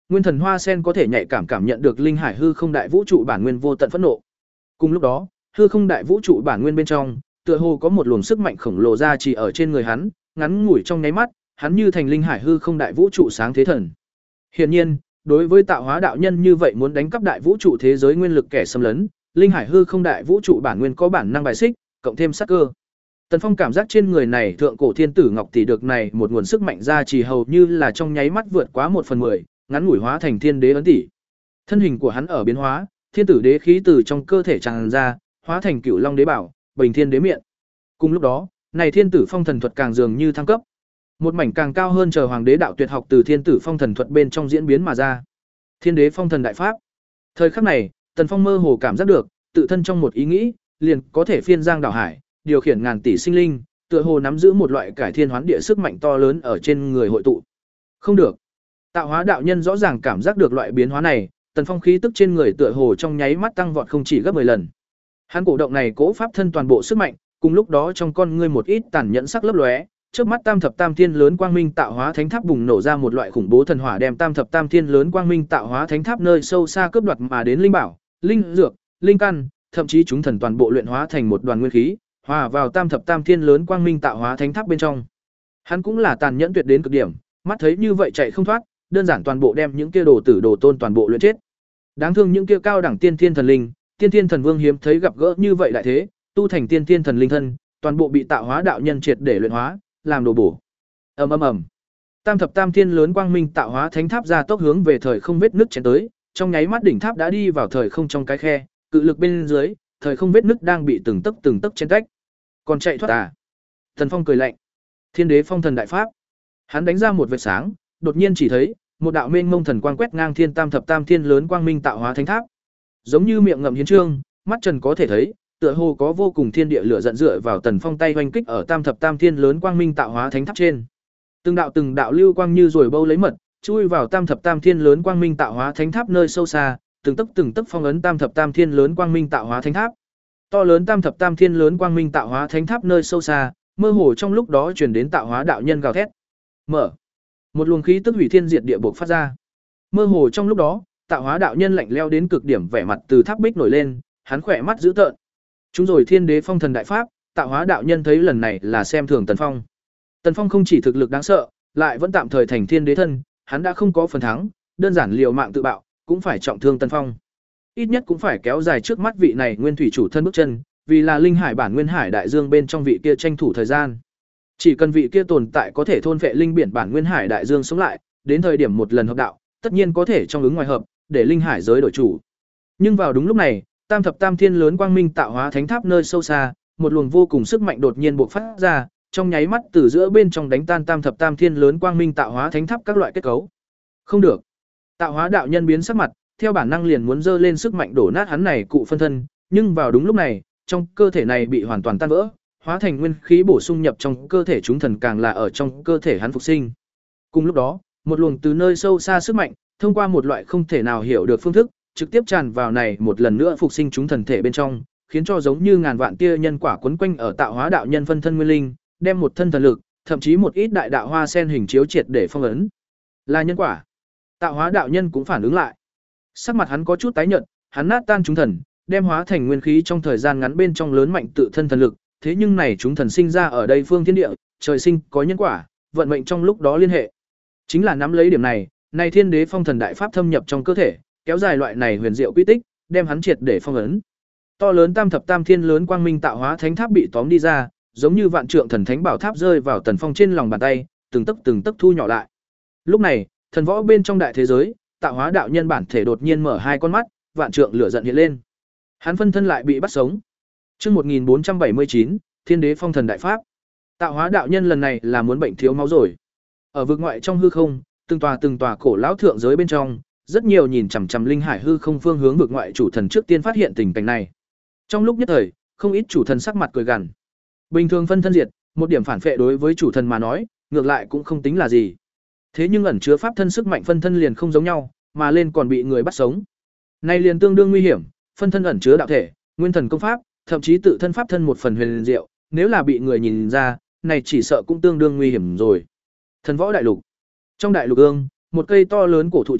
Nguyên thần hoa sen có thể nhạy cảm cảm nhận được linh hải hư không đại vũ trụ bản nguyên vô tận phẫn nộ. Cùng lúc đó, hư không đại vũ trụ bản nguyên bên trong, tựa hồ có một luồng sức mạnh khổng lồ ra chỉ ở trên người hắn, ngắn ngủi trong nháy mắt, hắn như thành linh hải hư không đại vũ trụ sáng thế thần. Hiển nhiên, đối với tạo hóa đạo nhân như vậy muốn đánh cắp đại vũ trụ thế giới nguyên lực kẻ xâm lấn, linh hải hư không đại vũ trụ bản nguyên có bản năng bài xích, cộng thêm sát cơ. Tần Phong cảm giác trên người này thượng cổ thiên tử ngọc tỷ được này một nguồn sức mạnh ra chỉ hầu như là trong nháy mắt vượt quá một phần mười, ngắn ngủi hóa thành thiên đế ấn tỷ. Thân hình của hắn ở biến hóa, thiên tử đế khí từ trong cơ thể tràn ra, hóa thành cửu long đế bảo, bình thiên đế miệng. Cùng lúc đó, này thiên tử phong thần thuật càng dường như thăng cấp. Một mảnh càng cao hơn chờ hoàng đế đạo tuyệt học từ thiên tử phong thần thuật bên trong diễn biến mà ra. Thiên đế phong thần đại pháp. Thời khắc này, Tần Phong mơ hồ cảm giác được, tự thân trong một ý nghĩ, liền có thể phiên giang đảo hải, điều khiển ngàn tỷ sinh linh, tựa hồ nắm giữ một loại cải thiên hoán địa sức mạnh to lớn ở trên người hội tụ. Không được. Tạo hóa đạo nhân rõ ràng cảm giác được loại biến hóa này, Tần Phong khí tức trên người tựa hồ trong nháy mắt tăng vọt không chỉ gấp mười lần. Hắn cổ động này cố pháp thân toàn bộ sức mạnh, cùng lúc đó trong con ngươi một ít tàn nhẫn sắc lấp lóe, trước mắt Tam thập Tam Thiên lớn quang minh tạo hóa thánh tháp bùng nổ ra một loại khủng bố thần hỏa đem Tam thập Tam Thiên lớn quang minh tạo hóa thánh tháp nơi sâu xa cướp đoạt mà đến linh bảo, linh dược, linh căn, thậm chí chúng thần toàn bộ luyện hóa thành một đoàn nguyên khí, hòa vào Tam thập Tam Thiên lớn quang minh tạo hóa thánh tháp bên trong. Hắn cũng là tàn nhẫn tuyệt đến cực điểm, mắt thấy như vậy chạy không thoát, đơn giản toàn bộ đem những kia đồ tử đồ tôn toàn bộ luyện chết. Đáng thương những kia cao đẳng tiên thiên thần linh, tiên thiên thần vương hiếm thấy gặp gỡ như vậy đại thế, tu thành tiên thiên thần linh thân, toàn bộ bị tạo hóa đạo nhân triệt để luyện hóa, làm đồ bổ. Ầm ầm ầm. Tam thập Tam Thiên lớn quang minh tạo hóa thánh tháp ra tốc hướng về thời không vết nứt chém tới, trong nháy mắt đỉnh tháp đã đi vào thời không trong cái khe, cự lực bên dưới, thời không vết nứt đang bị từng tấc từng tấc chém tách. Còn chạy thoát à? Tần Phong cười lạnh. Thiên đế phong thần đại pháp. Hắn đánh ra một vệt sáng, đột nhiên chỉ thấy một đạo mênh mông thần quang quét ngang thiên tam thập tam thiên lớn quang minh tạo hóa thánh tháp. Giống như miệng ngậm hiến trương, mắt trần có thể thấy, tựa hồ có vô cùng thiên địa lửa giận dựa vào Tần Phong tay hoành kích ở tam thập tam thiên lớn quang minh tạo hóa thánh tháp trên. Từng đạo từng đạo lưu quang như rồi bâu lấy mật, chui vào tam thập tam thiên lớn quang minh tạo hóa thánh tháp nơi sâu xa, từng tấc từng tấc phong ấn tam thập tam thiên lớn quang minh tạo hóa thánh tháp. To lớn tam thập tam thiên lớn quang minh tạo hóa thánh tháp nơi sâu xa, mơ hồ trong lúc đó truyền đến tạo hóa đạo nhân gào thét. Mở. Một luồng khí tức hủy thiên diệt địa bộc phát ra. Mơ hồ trong lúc đó, tạo hóa đạo nhân lạnh lẽo đến cực điểm vẻ mặt từ tháp bích nổi lên, hắn khỏe mắt dữ tợn. Chúng rồi thiên đế phong thần đại pháp, tạo hóa đạo nhân thấy lần này là xem thường Tần Phong. Tần Phong không chỉ thực lực đáng sợ, lại vẫn tạm thời thành thiên đế thân, hắn đã không có phần thắng, đơn giản liều mạng tự bạo, cũng phải trọng thương Tần Phong. Ít nhất cũng phải kéo dài trước mắt vị này nguyên thủy chủ thân bước chân, vì là linh hải bản nguyên hải đại dương bên trong vị kia tranh thủ thời gian. Chỉ cần vị kia tồn tại có thể thôn vệ linh biển bản nguyên hải đại dương sống lại, đến thời điểm một lần hợp đạo, tất nhiên có thể trong ứng ngoài hợp, để linh hải giới đổi chủ. Nhưng vào đúng lúc này, tam thập tam thiên lớn quang minh tạo hóa thánh tháp nơi sâu xa, một luồng vô cùng sức mạnh đột nhiên bộc phát ra, trong nháy mắt từ giữa bên trong đánh tan tam thập tam thiên lớn quang minh tạo hóa thánh tháp các loại kết cấu. Không được. Tạo hóa đạo nhân biến sắc mặt, theo bản năng liền muốn dơ lên sức mạnh đổ nát hắn này cụ phân thân, nhưng vào đúng lúc này, trong cơ thể này bị hoàn toàn tan vỡ, hóa thành nguyên khí bổ sung nhập trong cơ thể chúng thần càng là ở trong cơ thể hắn phục sinh. Cùng lúc đó, một luồng từ nơi sâu xa sức mạnh, thông qua một loại không thể nào hiểu được phương thức, trực tiếp tràn vào này một lần nữa phục sinh chúng thần thể bên trong, khiến cho giống như ngàn vạn tia nhân quả quấn quanh ở tạo hóa đạo nhân phân thân nguyên linh, đem một thân thần lực, thậm chí một ít đại đạo hoa sen hình chiếu triệt để phong ấn. Là nhân quả. Tạo hóa đạo nhân cũng phản ứng lại. Sắc mặt hắn có chút tái nhợt, hắn nát tan chúng thần, đem hóa thành nguyên khí trong thời gian ngắn bên trong lớn mạnh tự thân thần lực, thế nhưng này chúng thần sinh ra ở đây phương thiên địa, trời sinh có nhân quả, vận mệnh trong lúc đó liên hệ. Chính là nắm lấy điểm này, này thiên đế phong thần đại pháp thâm nhập trong cơ thể, kéo dài loại này huyền diệu quy tích, đem hắn triệt để phong ấn. To lớn tam thập tam thiên lớn quang minh tạo hóa thánh tháp bị tóm đi ra, giống như vạn trượng thần thánh bảo tháp rơi vào Tần Phong trên lòng bàn tay, từng tấc từng tấc thu nhỏ lại. Lúc này, thần võ bên trong đại thế giới, tạo hóa đạo nhân bản thể đột nhiên mở hai con mắt, vạn trượng lửa giận hiện lên. Hắn phân thân lại bị bắt sống. Chương một nghìn bốn trăm bảy mươi chín, Thiên đế phong thần đại pháp. Tạo hóa đạo nhân lần này là muốn bệnh thiếu máu rồi. Ở vực ngoại trong hư không, từng tòa từng tòa cổ lão thượng giới bên trong, rất nhiều nhìn chằm chằm linh hải hư không phương hướng vực ngoại chủ thần trước tiên phát hiện tình cảnh này. Trong lúc nhất thời, không ít chủ thần sắc mặt cười gằn. Bình thường phân thân diệt, một điểm phản phệ đối với chủ thần mà nói, ngược lại cũng không tính là gì. Thế nhưng ẩn chứa pháp thân sức mạnh phân thân liền không giống nhau, mà lên còn bị người bắt sống. Này liền tương đương nguy hiểm, phân thân ẩn chứa đạo thể, nguyên thần công pháp, thậm chí tự thân pháp thân một phần huyền diệu, nếu là bị người nhìn ra, này chỉ sợ cũng tương đương nguy hiểm rồi. Thần võ đại lục. Trong đại lục ương, một cây to lớn cổ thụ trên,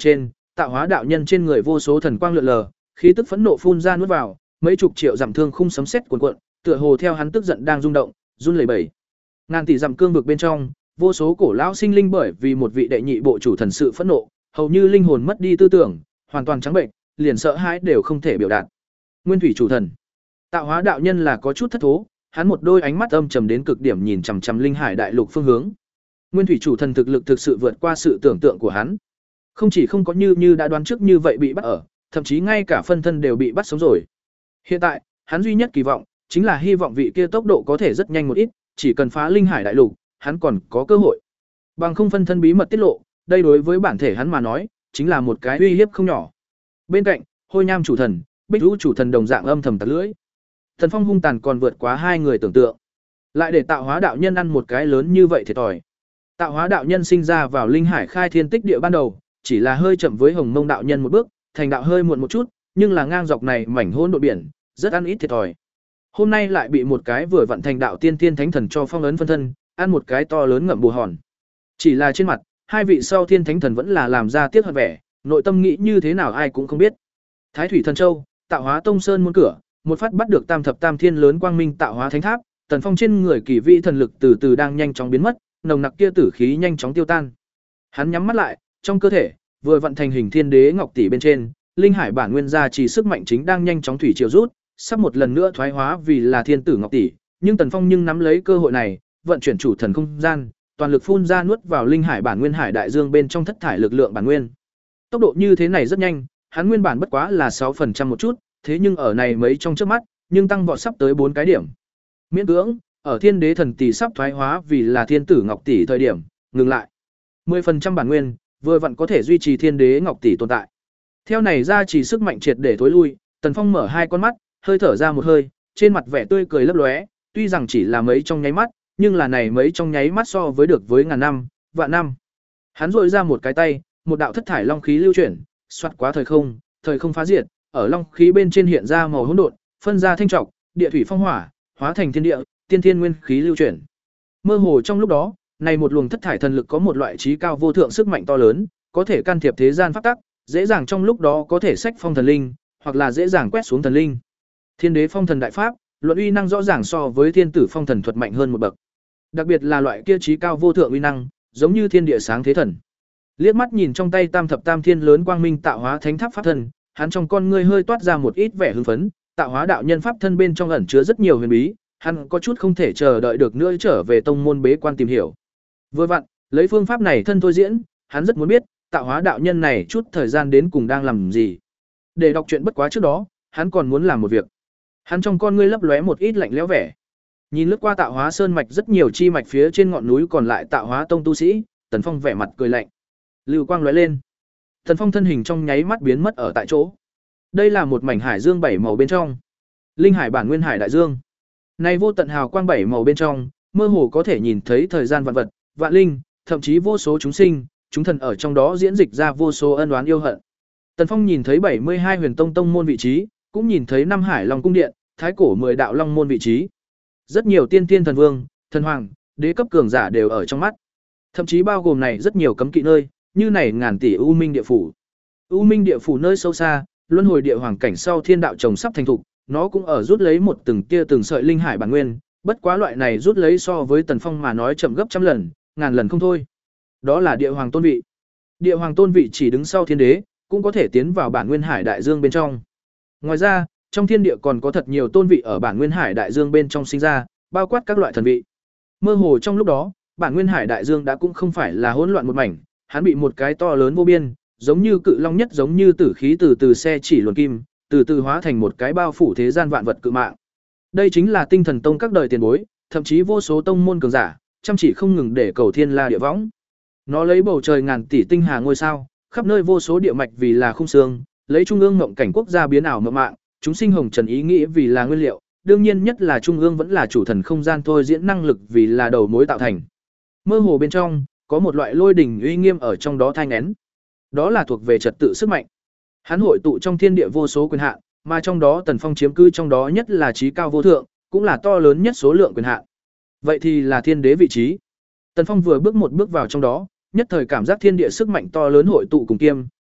tạo hóa đạo nhân trên người vô số thần quang lượn lờ, khí tức phẫn nộ phun ra nuốt vào, mấy chục triệu dặm thương khung sấm sét cuồn cuộn, tựa hồ theo hắn tức giận đang rung động, run lẩy bẩy. Ngàn tỷ dặm cương vực bên trong, vô số cổ lão sinh linh bởi vì một vị đệ nhị bộ chủ thần sự phẫn nộ, hầu như linh hồn mất đi tư tưởng, hoàn toàn trắng bệnh, liền sợ hãi đều không thể biểu đạt. Nguyên thủy chủ thần, tạo hóa đạo nhân là có chút thất thố, hắn một đôi ánh mắt âm trầm đến cực điểm nhìn chằm chằm linh hải đại lục phương hướng. Nguyên thủy chủ thần thực lực thực sự vượt qua sự tưởng tượng của hắn. Không chỉ không có như như đã đoán trước như vậy bị bắt ở, thậm chí ngay cả phân thân đều bị bắt sống rồi. Hiện tại, hắn duy nhất kỳ vọng chính là hy vọng vị kia tốc độ có thể rất nhanh một ít, chỉ cần phá linh hải đại lục, hắn còn có cơ hội. Bằng không phân thân bí mật tiết lộ, đây đối với bản thể hắn mà nói, chính là một cái uy hiếp không nhỏ. Bên cạnh, Hôi Nham chủ thần, Bích Vũ chủ thần đồng dạng âm thầm tặc lưỡi. Thần phong hung tàn còn vượt quá hai người tưởng tượng. Lại để tạo hóa đạo nhân ăn một cái lớn như vậy thiệt thòi. Tạo hóa đạo nhân sinh ra vào linh hải khai thiên tích địa ban đầu, chỉ là hơi chậm với Hồng Mông đạo nhân một bước, thành đạo hơi muộn một chút, nhưng là ngang dọc này mảnh hỗn độn biển, rất ăn ít thiệt thòi. Hôm nay lại bị một cái vừa vận thành đạo tiên thiên thánh thần cho phong ấn phân thân, ăn một cái to lớn ngậm bù hòn. Chỉ là trên mặt, hai vị sau thiên thánh thần vẫn là làm ra tiếc hận vẻ, nội tâm nghĩ như thế nào ai cũng không biết. Thái Thủy Thần Châu, tạo hóa tông sơn môn cửa, một phát bắt được tam thập tam thiên lớn quang minh tạo hóa thánh tháp, Tần Phong trên người kỳ vị thần lực từ từ đang nhanh chóng biến mất, nồng nặc kia tử khí nhanh chóng tiêu tan. Hắn nhắm mắt lại, trong cơ thể vừa vận thành hình thiên đế ngọc tỷ bên trên, linh hải bản nguyên gia trì sức mạnh chính đang nhanh chóng thủy triều rút, sắp một lần nữa thoái hóa vì là thiên tử ngọc tỷ, nhưng Tần Phong nhưng nắm lấy cơ hội này, vận chuyển chủ thần không gian, toàn lực phun ra nuốt vào linh hải bản nguyên hải đại dương bên trong thất thải lực lượng bản nguyên. Tốc độ như thế này rất nhanh, hắn nguyên bản bất quá là sáu phần trăm một chút, thế nhưng ở này mấy trong trước mắt, nhưng tăng vọt sắp tới bốn cái điểm. Miễn cưỡng, ở thiên đế thần tỷ sắp thoái hóa vì là thiên tử ngọc tỷ thời điểm, ngừng lại. mười phần trăm bản nguyên, vừa vặn có thể duy trì thiên đế ngọc tỷ tồn tại. Theo này ra chỉ sức mạnh triệt để thối lui, Tần Phong mở hai con mắt, hơi thở ra một hơi, trên mặt vẻ tươi cười lấp lóe, tuy rằng chỉ là mấy trong nháy mắt, nhưng là này mấy trong nháy mắt so với được với ngàn năm, vạn năm. Hắn rọi ra một cái tay, một đạo thất thải long khí lưu chuyển, xoát quá thời không, thời không phá diệt, ở long khí bên trên hiện ra màu hỗn độn, phân ra thanh trọc, địa thủy phong hỏa, hóa thành thiên địa, tiên thiên nguyên khí lưu chuyển. Mơ hồ trong lúc đó, này một luồng thất thải thần lực có một loại trí cao vô thượng sức mạnh to lớn, có thể can thiệp thế gian pháp tắc, dễ dàng trong lúc đó có thể xách phong thần linh, hoặc là dễ dàng quét xuống thần linh. Thiên đế phong thần đại pháp, luận uy năng rõ ràng so với thiên tử phong thần thuật mạnh hơn một bậc. Đặc biệt là loại kia trí cao vô thượng uy năng, giống như thiên địa sáng thế thần. Liếc mắt nhìn trong tay tam thập tam thiên lớn quang minh tạo hóa thánh tháp pháp thân, hắn trong con ngươi hơi toát ra một ít vẻ hưng phấn, tạo hóa đạo nhân pháp thân bên trong ẩn chứa rất nhiều huyền bí, hắn có chút không thể chờ đợi được nữa trở về tông môn bế quan tìm hiểu. Vừa vặn, lấy phương pháp này thân thôi diễn, hắn rất muốn biết, tạo hóa đạo nhân này chút thời gian đến cùng đang làm gì. Để đọc truyện bất quá trước đó, hắn còn muốn làm một việc. Hắn trong con ngươi lấp lóe một ít lạnh lẽo vẻ. Nhìn lướt qua tạo hóa sơn mạch rất nhiều chi mạch phía trên ngọn núi còn lại tạo hóa tông tu sĩ, Tần Phong vẻ mặt cười lạnh. Lưu quang lóe lên. Tần Phong thân hình trong nháy mắt biến mất ở tại chỗ. Đây là một mảnh hải dương bảy màu bên trong. Linh hải bản nguyên hải đại dương. Này vô tận hào quang bảy màu bên trong, mơ hồ có thể nhìn thấy thời gian vạn vật, vạn linh, thậm chí vô số chúng sinh, chúng thần ở trong đó diễn dịch ra vô số ân oán yêu hận. Tần Phong nhìn thấy bảy mươi hai huyền tông tông môn vị trí, cũng nhìn thấy năm hải long cung điện, thái cổ mười đạo long môn vị trí. Rất nhiều tiên tiên thần vương, thần hoàng, đế cấp cường giả đều ở trong mắt. Thậm chí bao gồm này rất nhiều cấm kỵ nơi, như này ngàn tỷ U Minh địa phủ. U Minh địa phủ nơi sâu xa, luân hồi địa hoàng cảnh sau thiên đạo trồng sắp thành thục, nó cũng ở rút lấy một từng tia từng sợi linh hải bản nguyên, bất quá loại này rút lấy so với Tần Phong mà nói chậm gấp trăm lần, ngàn lần không thôi. Đó là địa hoàng tôn vị. Địa hoàng tôn vị chỉ đứng sau thiên đế, cũng có thể tiến vào bản nguyên hải đại dương bên trong. Ngoài ra, trong thiên địa còn có thật nhiều tôn vị ở bản nguyên hải đại dương bên trong sinh ra, bao quát các loại thần vị. Mơ hồ trong lúc đó, bản nguyên hải đại dương đã cũng không phải là hỗn loạn một mảnh, hắn bị một cái to lớn vô biên, giống như cự long nhất giống như tử khí từ từ xe chỉ luồn kim, từ từ hóa thành một cái bao phủ thế gian vạn vật cự mạng. Đây chính là Tinh Thần Tông các đời tiền bối, thậm chí vô số tông môn cường giả, chăm chỉ không ngừng để cầu thiên la địa võng. Nó lấy bầu trời ngàn tỷ tinh hà ngôi sao, khắp nơi vô số địa mạch vì là khung xương, lấy trung ương mộng cảnh quốc gia biến ảo mộng mạng, chúng sinh hồng trần ý nghĩ vì là nguyên liệu, đương nhiên nhất là trung ương vẫn là chủ thần không gian thôi diễn năng lực vì là đầu mối tạo thành. Mơ hồ bên trong, có một loại lôi đỉnh uy nghiêm ở trong đó thai nghén. Đó là thuộc về trật tự sức mạnh. Hắn hội tụ trong thiên địa vô số quyền hạn, mà trong đó Tần Phong chiếm cư trong đó nhất là trí cao vô thượng, cũng là to lớn nhất số lượng quyền hạn. Vậy thì là thiên đế vị trí. Tần Phong vừa bước một bước vào trong đó, nhất thời cảm giác thiên địa sức mạnh to lớn hội tụ cùng kiêm,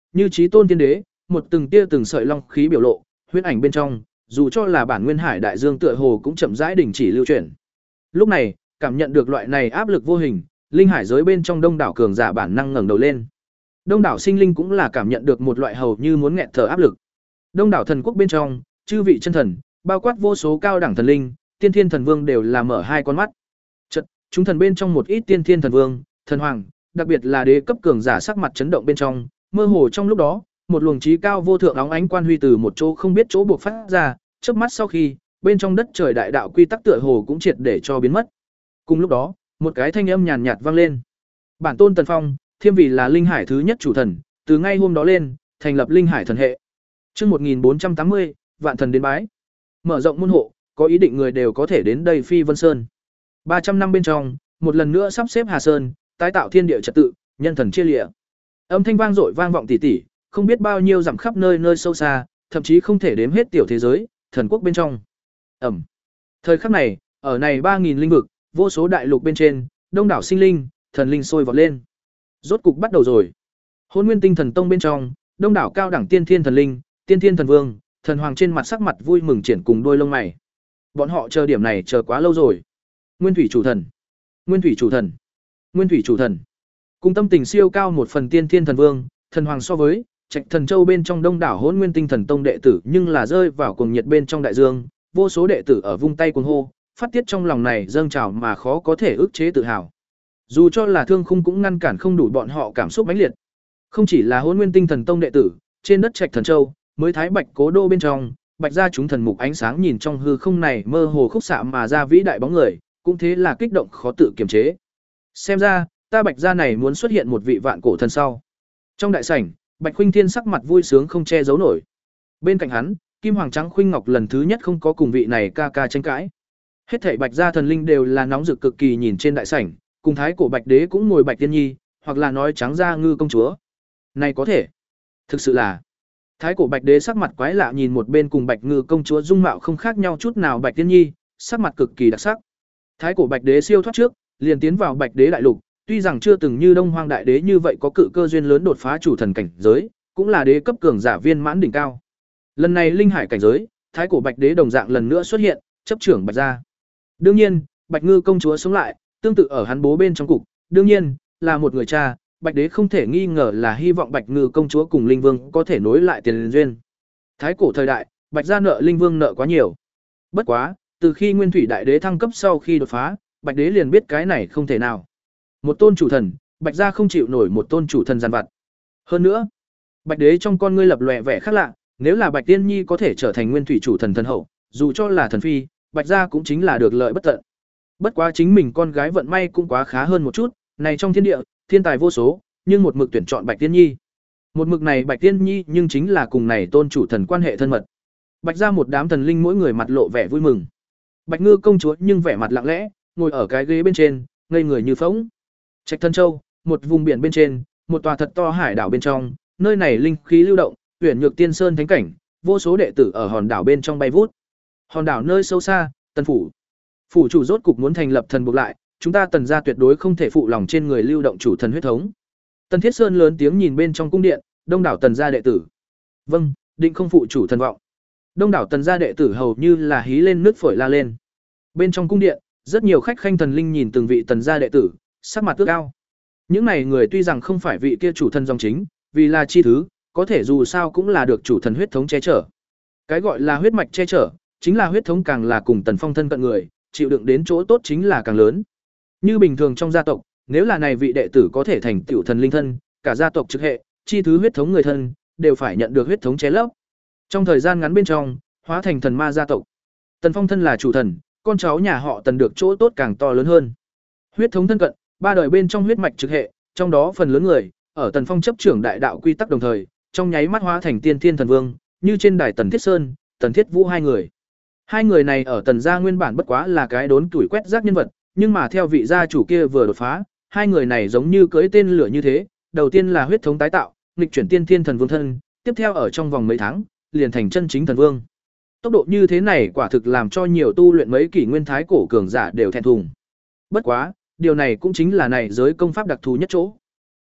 như chí tôn tiên đế, một từng tia từng sợi long khí biểu lộ, huyễn ảnh bên trong, dù cho là bản nguyên hải đại dương tựa hồ cũng chậm rãi đình chỉ lưu chuyển. Lúc này, cảm nhận được loại này áp lực vô hình, linh hải giới bên trong đông đảo cường giả bản năng ngẩng đầu lên. Đông đảo sinh linh cũng là cảm nhận được một loại hầu như muốn nghẹt thở áp lực. Đông đảo thần quốc bên trong, chư vị chân thần, bao quát vô số cao đẳng thần linh, tiên thiên thần vương đều là mở hai con mắt. Chợt, chúng thần bên trong một ít tiên thiên thần vương, thần hoàng, đặc biệt là đế cấp cường giả sắc mặt chấn động bên trong, mơ hồ trong lúc đó, một luồng chí cao vô thượng óng ánh quan huy từ một chỗ không biết chỗ buộc phát ra, chớp mắt sau khi, bên trong đất trời đại đạo quy tắc tựa hồ cũng triệt để cho biến mất. Cùng lúc đó, một cái thanh âm nhàn nhạt vang lên. Bản tôn Tần Phong, thiêm vị là linh hải thứ nhất chủ thần, từ ngay hôm đó lên, thành lập linh hải thần hệ. Chương một nghìn bốn trăm tám mươi, vạn thần đến bái. Mở rộng môn hộ, có ý định người đều có thể đến đây Phi Vân Sơn. ba trăm năm bên trong, một lần nữa sắp xếp Hà Sơn, tái tạo thiên địa trật tự, nhân thần chia liệt. Âm thanh vang dội vang vọng tỉ tỉ, không biết bao nhiêu dặm khắp nơi nơi sâu xa, thậm chí không thể đếm hết tiểu thế giới, thần quốc bên trong. Ẩm. Thời khắc này, ở này ba nghìn linh vực, vô số đại lục bên trên, đông đảo sinh linh, thần linh sôi vọt lên. Rốt cục bắt đầu rồi. Hỗn Nguyên Tinh Thần Tông bên trong, đông đảo cao đẳng tiên thiên thần linh, tiên thiên thần vương, thần hoàng trên mặt sắc mặt vui mừng triển cùng đôi lông mày. Bọn họ chờ điểm này chờ quá lâu rồi. Nguyên thủy chủ thần, Nguyên thủy chủ thần, Nguyên thủy chủ thần. Cùng tâm tình siêu cao một phần tiên thiên thần vương, thần hoàng so với Trạch Thần Châu bên trong đông đảo Hỗn Nguyên Tinh Thần Tông đệ tử, nhưng là rơi vào cuồng nhiệt bên trong đại dương, vô số đệ tử ở vung tay cuồng hô, phát tiết trong lòng này dâng trào mà khó có thể ức chế tự hào. Dù cho là thương khung cũng ngăn cản không đủ bọn họ cảm xúc mãnh liệt. Không chỉ là Hỗn Nguyên Tinh Thần Tông đệ tử, trên đất Trạch Thần Châu, mới thái Bạch Cố Đô bên trong, Bạch gia chúng thần mục ánh sáng nhìn trong hư không này mơ hồ khúc xạ mà ra vĩ đại bóng người, cũng thế là kích động khó tự kiềm chế. Xem ra, ta Bạch gia này muốn xuất hiện một vị vạn cổ thần sau. Trong đại sảnh, Bạch Khuynh Thiên sắc mặt vui sướng không che giấu nổi. Bên cạnh hắn, Kim Hoàng Trắng Khuynh Ngọc lần thứ nhất không có cùng vị này ca ca tranh cãi. Hết thảy Bạch gia thần linh đều là nóng rực cực kỳ nhìn trên đại sảnh, cùng thái cổ Bạch Đế cũng ngồi Bạch Tiên Nhi, hoặc là nói trắng ra ngư công chúa. Này có thể, thực sự là. Thái cổ Bạch Đế sắc mặt quái lạ nhìn một bên cùng Bạch Ngư công chúa dung mạo không khác nhau chút nào Bạch Tiên Nhi, sắc mặt cực kỳ đặc sắc. Thái cổ Bạch Đế siêu thoát trước, liền tiến vào Bạch Đế đại lục, tuy rằng chưa từng như Đông Hoang đại đế như vậy có cự cơ duyên lớn đột phá chủ thần cảnh giới, cũng là đế cấp cường giả viên mãn đỉnh cao. Lần này linh hải cảnh giới, thái cổ Bạch Đế đồng dạng lần nữa xuất hiện, chấp trưởng Bạch gia. Đương nhiên, Bạch Ngư công chúa sống lại, tương tự ở hắn bố bên trong cục, đương nhiên, là một người cha, Bạch Đế không thể nghi ngờ là hy vọng Bạch Ngư công chúa cùng Linh Vương có thể nối lại tiền duyên. Thái cổ thời đại, Bạch gia nợ Linh Vương nợ quá nhiều. Bất quá, từ khi Nguyên Thủy đại đế thăng cấp sau khi đột phá, Bạch Đế liền biết cái này không thể nào. Một tôn chủ thần, Bạch gia không chịu nổi một tôn chủ thần giàn vặt. Hơn nữa, Bạch Đế trong con ngươi lập lòe vẻ khác lạ, nếu là Bạch Tiên Nhi có thể trở thành Nguyên Thủy chủ thần thần hậu, dù cho là thần phi, Bạch gia cũng chính là được lợi bất tận. Bất quá chính mình con gái vận may cũng quá khá hơn một chút, này trong thiên địa, thiên tài vô số, nhưng một mực tuyển chọn Bạch Tiên Nhi. Một mực này Bạch Tiên Nhi nhưng chính là cùng này tôn chủ thần quan hệ thân mật. Bạch gia một đám thần linh mỗi người mặt lộ vẻ vui mừng. Bạch Ngư công chúa nhưng vẻ mặt lặng lẽ, ngồi ở cái ghế bên trên, ngây người như phỗng. Trạch Thần Châu, một vùng biển bên trên, một tòa thật to hải đảo bên trong, nơi này linh khí lưu động, uyển nhược tiên sơn thánh cảnh, vô số đệ tử ở hòn đảo bên trong bay vút. Hòn đảo nơi sâu xa, Tần phủ. Phủ chủ rốt cục muốn thành lập thần buộc lại, chúng ta Tần gia tuyệt đối không thể phụ lòng trên người lưu động chủ thần huyết thống. Tần Thiết Sơn lớn tiếng nhìn bên trong cung điện, đông đảo Tần gia đệ tử. Vâng, định không phụ chủ thần vọng. Đông đảo Tần gia đệ tử hầu như là hí lên nước phổi la lên. Bên trong cung điện, rất nhiều khách khanh thần linh nhìn từng vị Tần gia đệ tử, sắc mặt ước ao. Những này người tuy rằng không phải vị kia chủ thần dòng chính, vì là chi thứ, có thể dù sao cũng là được chủ thần huyết thống che chở. Cái gọi là huyết mạch che chở, chính là huyết thống càng là cùng Tần Phong thân cận người, chịu đựng đến chỗ tốt chính là càng lớn. Như bình thường trong gia tộc, nếu là này vị đệ tử có thể thành tiểu thần linh thân, cả gia tộc trực hệ, chi thứ huyết thống người thân, đều phải nhận được huyết thống che lấp. Trong thời gian ngắn bên trong, hóa thành thần ma gia tộc. Tần Phong thân là chủ thần, con cháu nhà họ Tần được chỗ tốt càng to lớn hơn. Huyết thống thân cận, ba đời bên trong huyết mạch trực hệ, trong đó phần lớn người ở Tần Phong chấp trưởng đại đạo quy tắc đồng thời, trong nháy mắt hóa thành tiên thiên thần vương, như trên đài Tần Thiết Sơn, Tần Thiết Vũ hai người. Hai người này ở Tần gia nguyên bản bất quá là cái đốn tuổi quét rác nhân vật, nhưng mà theo vị gia chủ kia vừa đột phá, hai người này giống như cưỡi tên lửa như thế, đầu tiên là huyết thống tái tạo, nghịch chuyển tiên thiên thần vương thân, tiếp theo ở trong vòng mấy tháng, liền thành chân chính thần vương. Tốc độ như thế này quả thực làm cho nhiều tu luyện mấy kỷ nguyên thái cổ cường giả đều thẹn thùng. Bất quá, điều này cũng chính là này giới công pháp đặc thù nhất chỗ.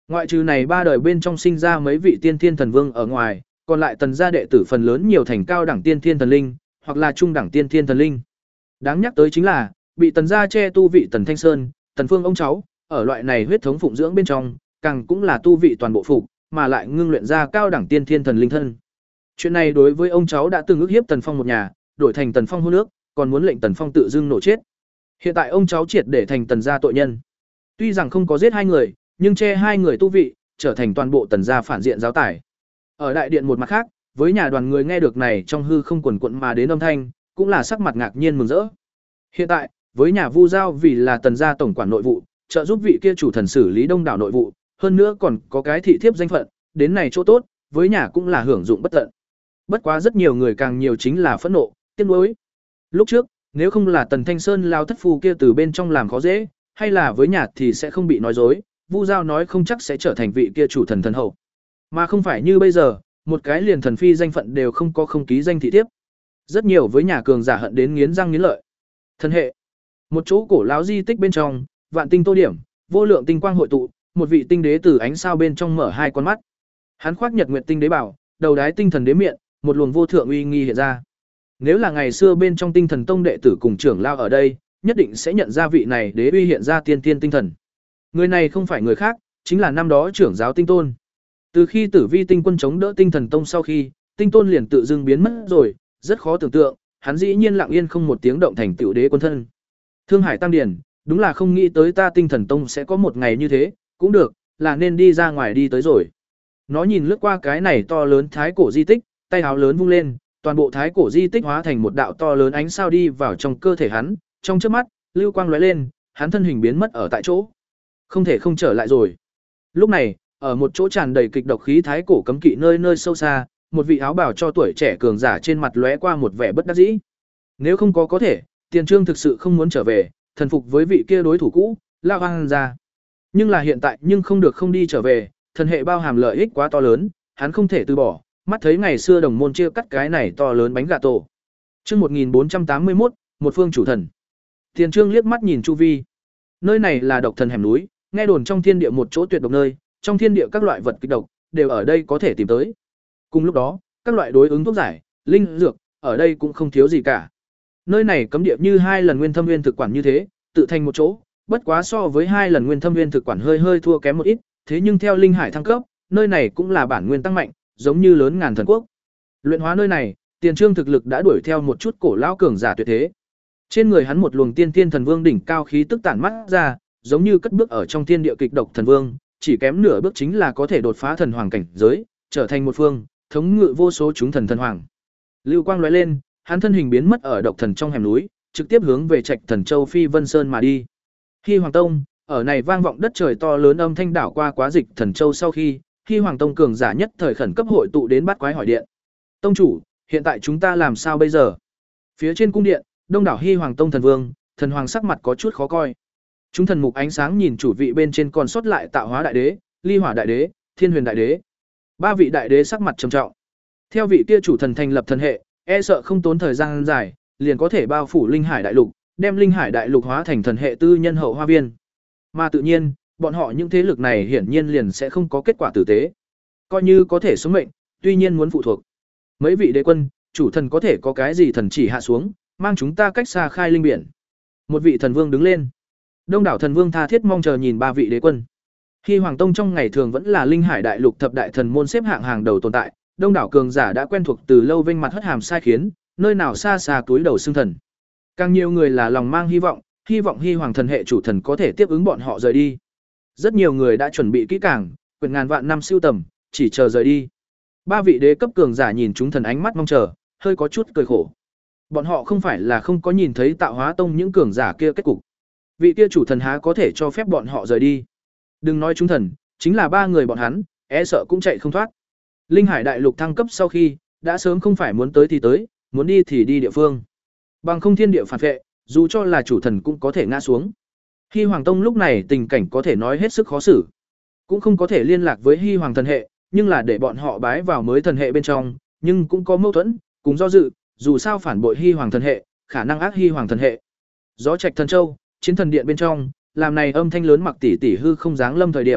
Ngoại trừ này ba đời bên trong sinh ra mấy vị tiên thiên thần vương ở ngoài, còn lại tần gia đệ tử phần lớn nhiều thành cao đẳng tiên thiên thần linh, hoặc là trung đẳng tiên thiên thần linh. Đáng nhắc tới chính là, bị tần gia che tu vị Tần Thanh Sơn, Tần Phương ông cháu, ở loại này huyết thống phụng dưỡng bên trong, càng cũng là tu vị toàn bộ phục, mà lại ngưng luyện ra cao đẳng tiên thiên thần linh thân. Chuyện này đối với ông cháu đã từng ức hiếp Tần Phong một nhà, đổi thành Tần Phong hôn nước, còn muốn lệnh Tần Phong tự dưng nổ chết. Hiện tại ông cháu triệt để thành Tần gia tội nhân. Tuy rằng không có giết hai người, nhưng che hai người tu vị, trở thành toàn bộ Tần gia phản diện giáo tải. Ở đại điện một mặt khác, với nhà đoàn người nghe được này trong hư không quần quận mà đến âm thanh, cũng là sắc mặt ngạc nhiên mừng rỡ. Hiện tại, với nhà Vu Giao vì là Tần gia tổng quản nội vụ, trợ giúp vị kia chủ thần xử lý đông đảo nội vụ, hơn nữa còn có cái thị thiếp danh phận, đến này chỗ tốt, với nhà cũng là hưởng dụng bất tận. Bất quá rất nhiều người càng nhiều chính là phẫn nộ, tiếc nuối. Lúc trước, nếu không là Tần Thanh Sơn lao thất phu kia từ bên trong làm khó dễ, hay là với nhà thì sẽ không bị nói dối, Vu Giao nói không chắc sẽ trở thành vị kia chủ thần thần hậu. Mà không phải như bây giờ, một cái liền thần phi danh phận đều không có không ký danh thị thiếp. Rất nhiều với nhà cường giả hận đến nghiến răng nghiến lợi. Thần hệ. Một chỗ cổ lão di tích bên trong, vạn tinh tô điểm, vô lượng tinh quang hội tụ, một vị tinh đế từ ánh sao bên trong mở hai con mắt. Hắn khoác nhật nguyệt tinh đế bảo, đầu đái tinh thần đế miệng, một luồng vô thượng uy nghi hiện ra. Nếu là ngày xưa bên trong Tinh Thần Tông đệ tử cùng trưởng lao ở đây, nhất định sẽ nhận ra vị này đế uy hiện ra tiên tiên tinh thần. Người này không phải người khác, chính là năm đó trưởng giáo Tinh Tôn. Từ khi Tử Vi Tinh Quân chống đỡ Tinh Thần Tông sau khi, Tinh Tôn liền tự dưng biến mất rồi, rất khó tưởng tượng, hắn dĩ nhiên lặng yên không một tiếng động thành tiểu đế quân thân. Thương Hải Tăng Điển, đúng là không nghĩ tới ta Tinh Thần Tông sẽ có một ngày như thế, cũng được, là nên đi ra ngoài đi tới rồi. Nó nhìn lướt qua cái này to lớn thái cổ di tích, tay áo lớn vung lên, toàn bộ thái cổ di tích hóa thành một đạo to lớn ánh sao đi vào trong cơ thể hắn, trong chớp mắt, lưu quang lóe lên, hắn thân hình biến mất ở tại chỗ. Không thể không trở lại rồi. Lúc này, ở một chỗ tràn đầy kịch độc khí thái cổ cấm kỵ nơi nơi sâu xa, một vị áo bào cho tuổi trẻ cường giả trên mặt lóe qua một vẻ bất đắc dĩ. Nếu không có có thể, Tiền Trương thực sự không muốn trở về, thần phục với vị kia đối thủ cũ, La Hoang gia. Nhưng là hiện tại nhưng không được không đi trở về, thần hệ bao hàm lợi ích quá to lớn, hắn không thể từ bỏ, mắt thấy ngày xưa đồng môn chia cắt cái này to lớn bánh gà tổ. Chương một nghìn bốn trăm tám mươi mốt, một phương chủ thần. Tiền Trương liếc mắt nhìn chu vi. Nơi này là độc thần hẻm núi, nghe đồn trong thiên địa một chỗ tuyệt độc nơi, trong thiên địa các loại vật kịch độc đều ở đây có thể tìm tới. Cùng lúc đó, các loại đối ứng thuốc giải, linh dược, ở đây cũng không thiếu gì cả. Nơi này cấm địa như hai lần Nguyên Thâm Nguyên thực quản như thế, tự thành một chỗ, bất quá so với hai lần Nguyên Thâm Nguyên thực quản hơi hơi thua kém một ít, thế nhưng theo linh hải thăng cấp, nơi này cũng là bản nguyên tăng mạnh, giống như lớn ngàn thần quốc. Luyện hóa nơi này, Tiền Trương thực lực đã đuổi theo một chút cổ lão cường giả tuyệt thế. Trên người hắn một luồng tiên tiên thần vương đỉnh cao khí tức tản mắt ra, giống như cất bước ở trong thiên địa kịch độc thần vương, chỉ kém nửa bước chính là có thể đột phá thần hoàng cảnh giới, trở thành một phương, thống ngự vô số chúng thần thần hoàng. Lưu quang lóe lên, hắn thân hình biến mất ở độc thần trong hẻm núi, trực tiếp hướng về Trạch Thần Châu Phi Vân Sơn mà đi. Hy Hoàng Tông, ở này vang vọng đất trời to lớn âm thanh đảo qua quá dịch Thần Châu sau khi, Hy Hoàng Tông cường giả nhất thời khẩn cấp hội tụ đến Bát Quái hỏi điện. Tông chủ, hiện tại chúng ta làm sao bây giờ? Phía trên cung điện, đông đảo Hy Hoàng Tông thần vương, thần hoàng sắc mặt có chút khó coi. Chúng thần mục ánh sáng nhìn chủ vị bên trên còn sót lại Tạo Hóa đại đế, Ly Hỏa đại đế, Thiên Huyền đại đế. Ba vị đại đế sắc mặt trầm trọng. Theo vị kia chủ thần thành lập thần hệ, e sợ không tốn thời gian dài, liền có thể bao phủ Linh Hải đại lục, đem Linh Hải đại lục hóa thành thần hệ tư nhân hậu hoa viên. Mà tự nhiên, bọn họ những thế lực này hiển nhiên liền sẽ không có kết quả tử tế. Coi như có thể sống mệnh, tuy nhiên muốn phụ thuộc. Mấy vị đế quân, chủ thần có thể có cái gì thần chỉ hạ xuống, mang chúng ta cách xa khai linh biển. Một vị thần vương đứng lên. Đông đảo thần vương tha thiết mong chờ nhìn ba vị đế quân. Hy Hoàng Tông trong ngày thường vẫn là Linh Hải đại lục thập đại thần môn xếp hạng hàng đầu tồn tại, đông đảo cường giả đã quen thuộc từ lâu vênh mặt hất hàm sai khiến, nơi nào xa xa túi đầu xương thần. Càng nhiều người là lòng mang hy vọng, hy vọng Hy Hoàng thần hệ chủ thần có thể tiếp ứng bọn họ rời đi. Rất nhiều người đã chuẩn bị kỹ càng, quyển ngàn vạn năm siêu tầm, chỉ chờ rời đi. Ba vị đế cấp cường giả nhìn chúng thần ánh mắt mong chờ, hơi có chút cười khổ. Bọn họ không phải là không có nhìn thấy Tạo Hóa Tông những cường giả kia kết cục. Vị kia chủ thần há có thể cho phép bọn họ rời đi. Đừng nói chúng thần, chính là ba người bọn hắn, e sợ cũng chạy không thoát. Linh Hải đại lục thăng cấp sau khi, đã sớm không phải muốn tới thì tới, muốn đi thì đi địa phương. Bằng không thiên địa phản vệ, dù cho là chủ thần cũng có thể ngã xuống. Hy Hoàng Tông lúc này tình cảnh có thể nói hết sức khó xử. Cũng không có thể liên lạc với Hy Hoàng thần hệ, nhưng là để bọn họ bái vào mới thần hệ bên trong, nhưng cũng có mâu thuẫn, cùng do dự, dù sao phản bội Hy Hoàng thần hệ, khả năng ác Hy Hoàng thần hệ. Gió Trạch Thần Châu, Chiến Thần Điện bên trong, làm này âm thanh lớn mặc tỷ tỷ hư không dáng lâm thời điểm,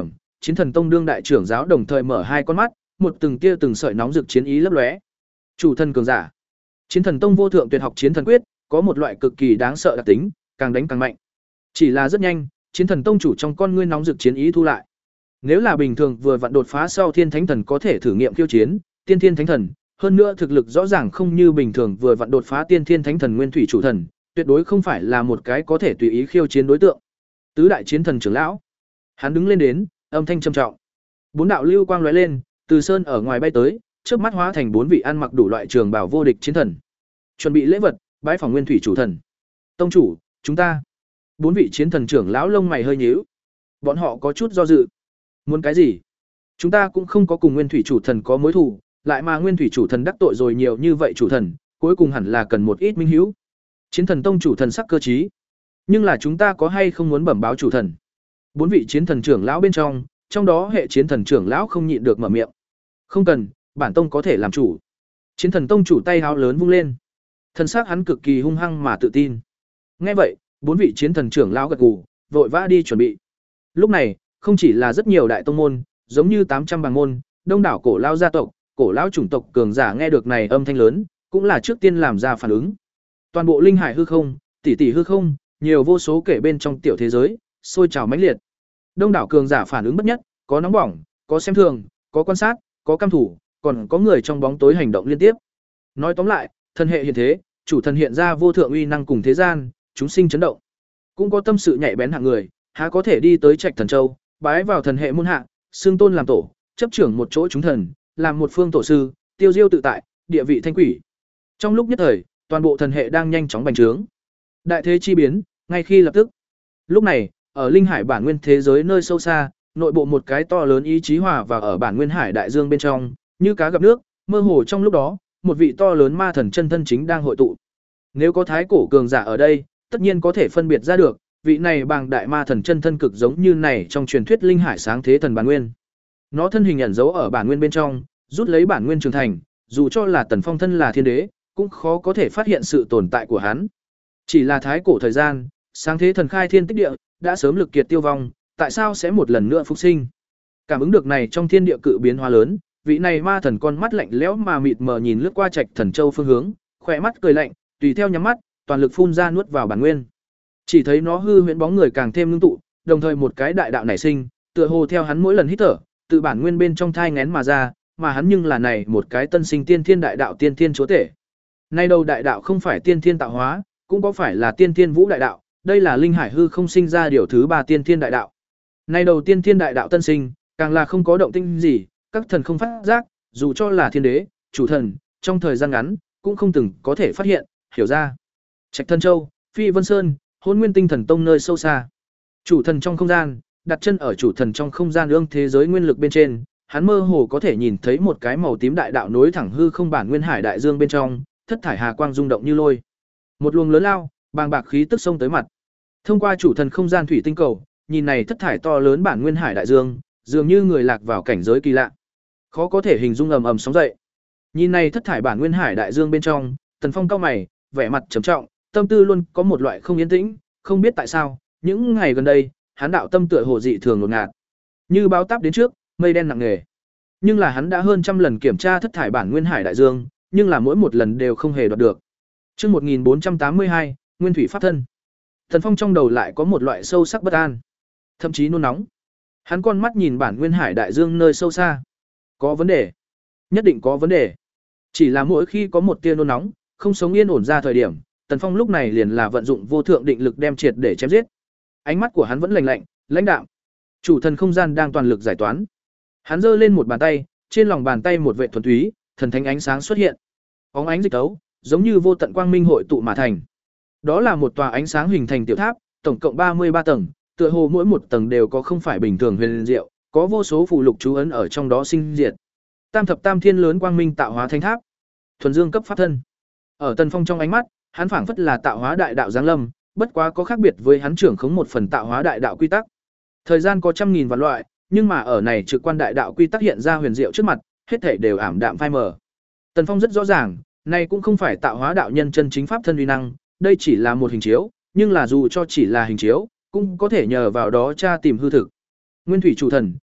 Chiến Thần Tông đương đại trưởng giáo đồng thời mở hai con mắt, một từng tia từng sợi nóng rực chiến ý lấp lóe. Chủ thần cường giả. Chiến Thần Tông vô thượng tuyệt học Chiến Thần Quyết, có một loại cực kỳ đáng sợ đặc tính, càng đánh càng mạnh. Chỉ là rất nhanh, Chiến Thần Tông chủ trong con ngươi nóng rực chiến ý thu lại. Nếu là bình thường vừa vặn đột phá sau Thiên Thánh Thần có thể thử nghiệm khiêu chiến, Tiên Thiên Thánh Thần, hơn nữa thực lực rõ ràng không như bình thường vừa vặn đột phá Tiên Thiên Thánh Thần Nguyên Thủy chủ thần, tuyệt đối không phải là một cái có thể tùy ý khiêu chiến đối tượng. Tứ đại chiến thần trưởng lão, hắn đứng lên đến, âm thanh trầm trọng. Bốn đạo lưu quang lóe lên, từ sơn ở ngoài bay tới, chớp mắt hóa thành bốn vị ăn mặc đủ loại trường bào vô địch chiến thần. Chuẩn bị lễ vật, bái phỏng Nguyên Thủy chủ thần. Tông chủ, chúng ta. Bốn vị chiến thần trưởng lão lông mày hơi nhíu. Bọn họ có chút do dự. Muốn cái gì? Chúng ta cũng không có cùng Nguyên Thủy chủ thần có mối thù, lại mà Nguyên Thủy chủ thần đắc tội rồi nhiều như vậy chủ thần, cuối cùng hẳn là cần một ít minh hữu. Chiến thần tông chủ thần sắc cơ trí. Nhưng là chúng ta có hay không muốn bẩm báo chủ thần? Bốn vị chiến thần trưởng lão bên trong, trong đó hệ chiến thần trưởng lão không nhịn được mở miệng. Không cần, bản tông có thể làm chủ. Chiến thần tông chủ tay háo lớn vung lên. Thần sắc hắn cực kỳ hung hăng mà tự tin. Nghe vậy, bốn vị chiến thần trưởng lão gật gù, vội vã đi chuẩn bị. Lúc này, không chỉ là rất nhiều đại tông môn, giống như tám trăm bàng môn, đông đảo cổ lao gia tộc, cổ lao chủng tộc cường giả nghe được này âm thanh lớn, cũng là trước tiên làm ra phản ứng. Toàn bộ linh hải hư không, tỷ tỷ hư không, nhiều vô số kể bên trong tiểu thế giới, sôi trào mãnh liệt. Đông đảo cường giả phản ứng bất nhất, có nóng bỏng, có xem thường, có quan sát, có căm thủ, còn có người trong bóng tối hành động liên tiếp. Nói tóm lại, thần hệ hiện thế, chủ thần hiện ra vô thượng uy năng cùng thế gian, chúng sinh chấn động. Cũng có tâm sự nhạy bén hạng người, há có thể đi tới Trạch Thần Châu, bái vào thần hệ môn hạ, xưng tôn làm tổ, chấp trưởng một chỗ chúng thần, làm một phương tổ sư, tiêu diêu tự tại, địa vị thanh quỷ. Trong lúc nhất thời, toàn bộ thần hệ đang nhanh chóng bành trướng. Đại thế chi biến, ngay khi lập tức. Lúc này, ở linh hải bản nguyên thế giới nơi sâu xa, nội bộ một cái to lớn ý chí hòa và ở bản nguyên hải đại dương bên trong, như cá gặp nước, mơ hồ trong lúc đó, một vị to lớn ma thần chân thân chính đang hội tụ. Nếu có thái cổ cường giả ở đây, tất nhiên có thể phân biệt ra được, vị này bàng đại ma thần chân thân cực giống như này trong truyền thuyết linh hải sáng thế thần bản nguyên. Nó thân hình ẩn giấu ở bản nguyên bên trong, rút lấy bản nguyên trưởng thành, dù cho là Tần Phong thân là thiên đế, cũng khó có thể phát hiện sự tồn tại của hắn. Chỉ là thái cổ thời gian, sáng thế thần khai thiên tích địa, đã sớm lực kiệt tiêu vong, tại sao sẽ một lần nữa phục sinh? Cảm ứng được này trong thiên địa cự biến hóa lớn, vị này ma thần con mắt lạnh lẽo mà mịt mờ nhìn lướt qua Trạch Thần Châu phương hướng, khỏe mắt cười lạnh, tùy theo nhắm mắt, toàn lực phun ra nuốt vào bản nguyên. Chỉ thấy nó hư huyễn bóng người càng thêm ngưng tụ, đồng thời một cái đại đạo nảy sinh, tựa hồ theo hắn mỗi lần hít thở, tự bản nguyên bên trong thai nghén mà ra, mà hắn nhưng là này một cái tân sinh tiên thiên đại đạo tiên thiên chúa tể. Nay đầu đại đạo không phải tiên thiên tạo hóa, cũng có phải là tiên thiên vũ đại đạo, đây là linh hải hư không sinh ra điều thứ ba tiên thiên đại đạo. Nay đầu tiên thiên đại đạo tân sinh, càng là không có động tĩnh gì, các thần không phát giác, dù cho là thiên đế, chủ thần, trong thời gian ngắn, cũng không từng có thể phát hiện, hiểu ra. Trạch Thần Châu, Phi Vân Sơn, Hỗn Nguyên Tinh Thần Tông nơi sâu xa. Chủ thần trong không gian, đặt chân ở chủ thần trong không gian ương thế giới nguyên lực bên trên, hắn mơ hồ có thể nhìn thấy một cái màu tím đại đạo nối thẳng hư không bản nguyên hải đại dương bên trong, thất thải hà quang rung động như lôi. Một luồng lớn lao, bàng bạc khí tức sông tới mặt. Thông qua chủ thần không gian thủy tinh cầu, nhìn này thất thải to lớn bản nguyên hải đại dương, dường như người lạc vào cảnh giới kỳ lạ. Khó có thể hình dung ầm ầm sóng dậy. Nhìn này thất thải bản nguyên hải đại dương bên trong, Tần Phong cau mày, vẻ mặt trầm trọng, tâm tư luôn có một loại không yên tĩnh, không biết tại sao, những ngày gần đây, hắn đạo tâm tựa hồ dị thường ngột ngạt. Như báo táp đến trước, mây đen nặng nề. Nhưng là hắn đã hơn trăm lần kiểm tra thất thải bản nguyên hải đại dương, nhưng là mỗi một lần đều không hề đoạt được. Chương một nghìn bốn trăm tám mươi hai, Nguyên thủy pháp thân. Tần Phong trong đầu lại có một loại sâu sắc bất an, thậm chí nôn nóng. Hắn con mắt nhìn bản nguyên hải đại dương nơi sâu xa. Có vấn đề, nhất định có vấn đề. Chỉ là mỗi khi có một tia nôn nóng, không sống yên ổn ra thời điểm, Tần Phong lúc này liền là vận dụng vô thượng định lực đem triệt để chém giết. Ánh mắt của hắn vẫn lạnh lạnh, lãnh đạm. Chủ thần không gian đang toàn lực giải toán. Hắn giơ lên một bàn tay, trên lòng bàn tay một vệt thuần túy, thần thánh ánh sáng xuất hiện. Bóng ánh dịch tấu, giống như vô tận quang minh hội tụ mà thành. Đó là một tòa ánh sáng hình thành tiểu tháp, tổng cộng ba mươi ba tầng, tựa hồ mỗi một tầng đều có không phải bình thường huyền diệu, có vô số phù lục chú ấn ở trong đó sinh diệt. Tam thập tam thiên lớn quang minh tạo hóa thánh tháp, thuần dương cấp pháp thân. Ở Tần Phong trong ánh mắt, hắn phảng phất là tạo hóa đại đạo giáng lâm, bất quá có khác biệt với hắn trưởng khống một phần tạo hóa đại đạo quy tắc. Thời gian có trăm nghìn vạn loại, nhưng mà ở này trực quan đại đạo quy tắc hiện ra huyền diệu trước mặt, hết thảy đều ảm đạm phai mờ. Tần Phong rất rõ ràng, này cũng không phải tạo hóa đạo nhân chân chính pháp thân uy năng, đây chỉ là một hình chiếu, nhưng là dù cho chỉ là hình chiếu, cũng có thể nhờ vào đó tra tìm hư thực. Nguyên thủy chủ thần,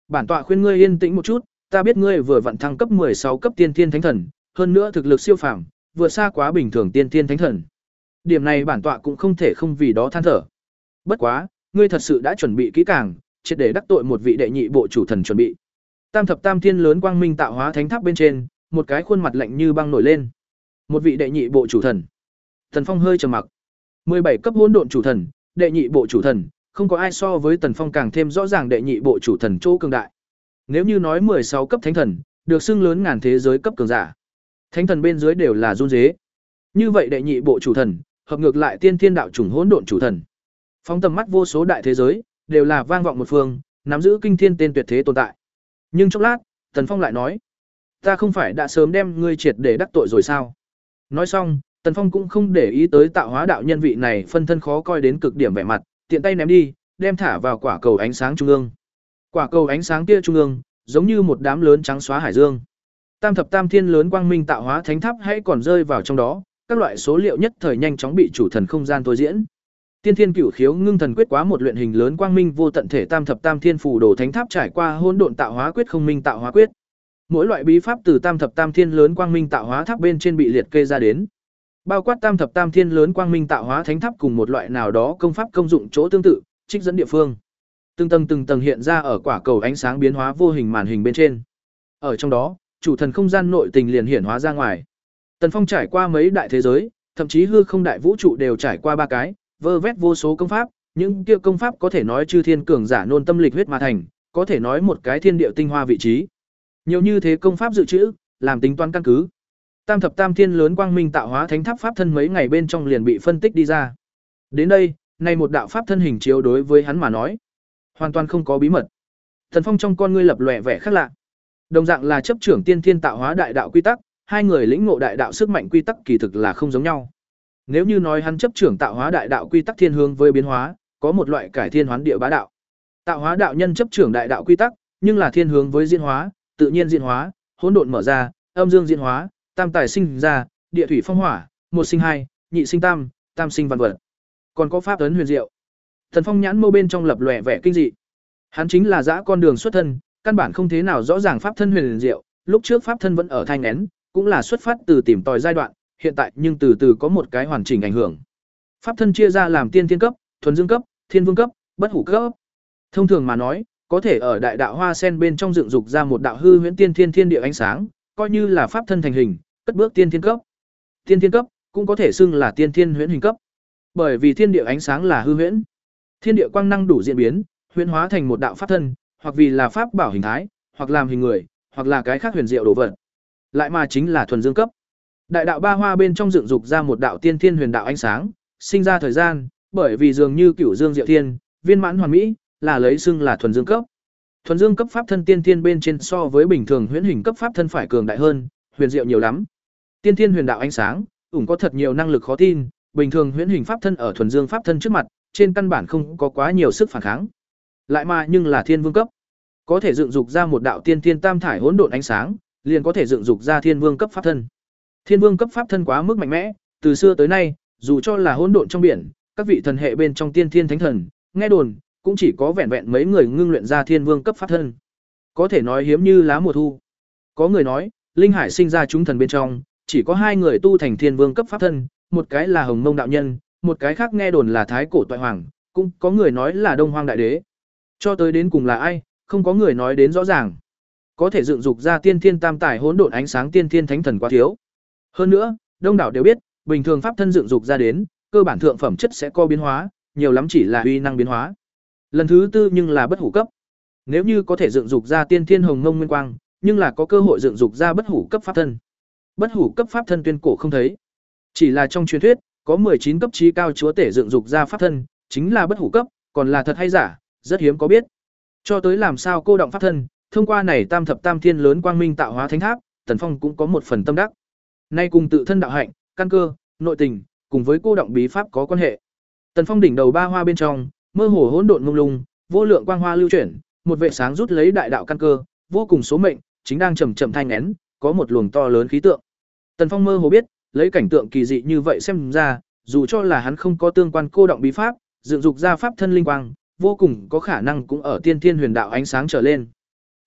Bản tọa khuyên ngươi yên tĩnh một chút, ta biết ngươi vừa vặn thăng cấp mười sáu cấp tiên thiên thánh thần, hơn nữa thực lực siêu phàm, vượt xa quá bình thường tiên thiên thánh thần. Điểm này bản tọa cũng không thể không vì đó than thở. Bất quá, ngươi thật sự đã chuẩn bị kỹ càng, triệt để đắc tội một vị đệ nhị bộ chủ thần chuẩn bị. Tam thập tam thiên lớn quang minh tạo hóa thánh tháp bên trên, một cái khuôn mặt lạnh như băng nổi lên. Một vị đệ nhị bộ chủ thần. Tần Phong hơi trầm mặc. mười bảy cấp hỗn độn chủ thần, đệ nhị bộ chủ thần, không có ai so với Tần Phong càng thêm rõ ràng đệ nhị bộ chủ thần chỗ cường đại. Nếu như nói mười sáu cấp thánh thần, được xưng lớn ngàn thế giới cấp cường giả. Thánh thần bên dưới đều là run rế. Như vậy đệ nhị bộ chủ thần, hợp ngược lại tiên thiên đạo chủng hỗn độn chủ thần. Phóng tầm mắt vô số đại thế giới, đều là vang vọng một phương, nắm giữ kinh thiên tên tuyệt thế tồn tại. Nhưng chốc lát, Tần Phong lại nói: "Ta không phải đã sớm đem ngươi triệt để đắc tội rồi sao?" Nói xong, Tần Phong cũng không để ý tới tạo hóa đạo nhân vị này phân thân khó coi đến cực điểm vẻ mặt, tiện tay ném đi, đem thả vào quả cầu ánh sáng trung ương. Quả cầu ánh sáng kia trung ương, giống như một đám lớn trắng xóa hải dương. Tam thập tam thiên lớn quang minh tạo hóa thánh tháp hãy còn rơi vào trong đó, các loại số liệu nhất thời nhanh chóng bị chủ thần không gian tôi diễn. Tiên thiên cửu khiếu ngưng thần quyết quá một luyện hình lớn quang minh vô tận thể tam thập tam thiên phù đồ thánh tháp trải qua hỗn độn tạo hóa quyết không minh tạo hóa quyết. Mỗi loại bí pháp từ tam thập tam thiên lớn quang minh tạo hóa tháp bên trên bị liệt kê ra đến. Bao quát tam thập tam thiên lớn quang minh tạo hóa thánh tháp cùng một loại nào đó công pháp công dụng chỗ tương tự, trích dẫn địa phương. Từng tầng từng tầng hiện ra ở quả cầu ánh sáng biến hóa vô hình màn hình bên trên. Ở trong đó, chủ thần không gian nội tình liền hiển hóa ra ngoài. Tần Phong trải qua mấy đại thế giới, thậm chí hư không đại vũ trụ đều trải qua ba cái, vơ vét vô số công pháp, những kia công pháp có thể nói chư thiên cường giả nôn tâm lịch huyết mà thành, có thể nói một cái thiên địa tinh hoa vị trí. Nhiều như thế công pháp dự trữ, làm tính toán căn cứ. Tam thập tam thiên lớn quang minh tạo hóa thánh tháp pháp thân mấy ngày bên trong liền bị phân tích đi ra. Đến đây, này một đạo pháp thân hình chiếu đối với hắn mà nói, hoàn toàn không có bí mật. Tần Phong trong con ngươi lập lòe vẻ khác lạ. Đồng dạng là chấp trưởng tiên thiên tạo hóa đại đạo quy tắc, hai người lĩnh ngộ đại đạo sức mạnh quy tắc kỳ thực là không giống nhau. Nếu như nói hắn chấp trưởng tạo hóa đại đạo quy tắc thiên hướng với biến hóa, có một loại cải thiên hoán địa bá đạo. Tạo hóa đạo nhân chấp trưởng đại đạo quy tắc, nhưng là thiên hướng với diễn hóa, tự nhiên diễn hóa, hỗn độn mở ra, âm dương diễn hóa, tam tài sinh ra, địa thủy phong hỏa, một sinh hai, nhị sinh tam, tam sinh vạn vật. Còn có pháp ấn huyền diệu. Thần Phong nhãn mâu bên trong lập lòe vẻ kinh dị. Hắn chính là dã con đường xuất thân, căn bản không thế nào rõ ràng pháp thân huyền diệu, lúc trước pháp thân vẫn ở thai nghén, cũng là xuất phát từ tìm tòi giai đoạn, hiện tại nhưng từ từ có một cái hoàn chỉnh ảnh hưởng. Pháp thân chia ra làm tiên thiên cấp, thuần dương cấp, thiên vương cấp, bất hủ cấp. Thông thường mà nói, có thể ở đại đạo hoa sen bên trong dựng dục ra một đạo hư huyễn tiên thiên thiên địa ánh sáng, coi như là pháp thân thành hình, cất bước tiên thiên cấp. Tiên thiên cấp cũng có thể xưng là tiên thiên huyễn hình cấp. Bởi vì thiên địa ánh sáng là hư huyễn, thiên địa quang năng đủ diễn biến, huyễn hóa thành một đạo pháp thân, hoặc vì là pháp bảo hình thái, hoặc làm hình người, hoặc là cái khác huyền diệu đồ vật. Lại mà chính là thuần dương cấp. Đại đạo ba hoa bên trong dựng dục ra một đạo tiên thiên huyền đạo ánh sáng, sinh ra thời gian, bởi vì dường như cửu dương diệu thiên, viên mãn hoàn mỹ, là lấy xưng là thuần dương cấp. Thuần dương cấp pháp thân tiên thiên bên trên so với bình thường huyễn hình cấp pháp thân phải cường đại hơn, huyền diệu nhiều lắm. Tiên thiên huyền đạo ánh sáng, ủng có thật nhiều năng lực khó tin, bình thường huyễn hình pháp thân ở thuần dương pháp thân trước mặt, trên căn bản không có quá nhiều sức phản kháng. Lại mà nhưng là thiên vương cấp, có thể dựng dục ra một đạo tiên thiên tam thải hỗn độn ánh sáng, liền có thể dựng dục ra thiên vương cấp pháp thân. Thiên vương cấp pháp thân quá mức mạnh mẽ, từ xưa tới nay, dù cho là hỗn độn trong biển, các vị thần hệ bên trong tiên thiên thánh thần, nghe đồn, cũng chỉ có vẹn vẹn mấy người ngưng luyện ra thiên vương cấp pháp thân. Có thể nói hiếm như lá mùa thu. Có người nói, linh hải sinh ra chúng thần bên trong, chỉ có hai người tu thành thiên vương cấp pháp thân, một cái là Hồng Mông đạo nhân, một cái khác nghe đồn là Thái cổ toại hoàng, cũng có người nói là Đông Hoang đại đế. Cho tới đến cùng là ai, không có người nói đến rõ ràng. Có thể dựng dục ra tiên thiên tam tài hỗn độn ánh sáng tiên thiên thánh thần quá thiếu. Hơn nữa, đông đảo đều biết, bình thường pháp thân dựng dục ra đến, cơ bản thượng phẩm chất sẽ có biến hóa, nhiều lắm chỉ là uy năng biến hóa. Lần thứ tư nhưng là bất hủ cấp. Nếu như có thể dựng dục ra tiên thiên hồng ngông nguyên quang, nhưng là có cơ hội dựng dục ra bất hủ cấp pháp thân. Bất hủ cấp pháp thân tuyên cổ không thấy. Chỉ là trong truyền thuyết, có mười chín cấp trí cao chúa tể dựng dục ra pháp thân, chính là bất hủ cấp, còn là thật hay giả, rất hiếm có biết. Cho tới làm sao cô động pháp thân, thông qua này tam thập tam thiên lớn quang minh tạo hóa thánh tháp, Tần Phong cũng có một phần tâm đắc. Nay cùng tự thân đạo hạnh, căn cơ, nội tình, cùng với cô động bí pháp có quan hệ. Tần Phong đỉnh đầu ba hoa bên trong, mơ hồ hỗn độn mông lung, vô lượng quang hoa lưu chuyển, một vệ sáng rút lấy đại đạo căn cơ, vô cùng số mệnh, chính đang chậm chậm thanh nén, có một luồng to lớn khí tượng. Tần Phong mơ hồ biết, lấy cảnh tượng kỳ dị như vậy xem ra, dù cho là hắn không có tương quan cô động bí pháp, dựng dục ra pháp thân linh quang, vô cùng có khả năng cũng ở tiên thiên huyền đạo ánh sáng trở lên.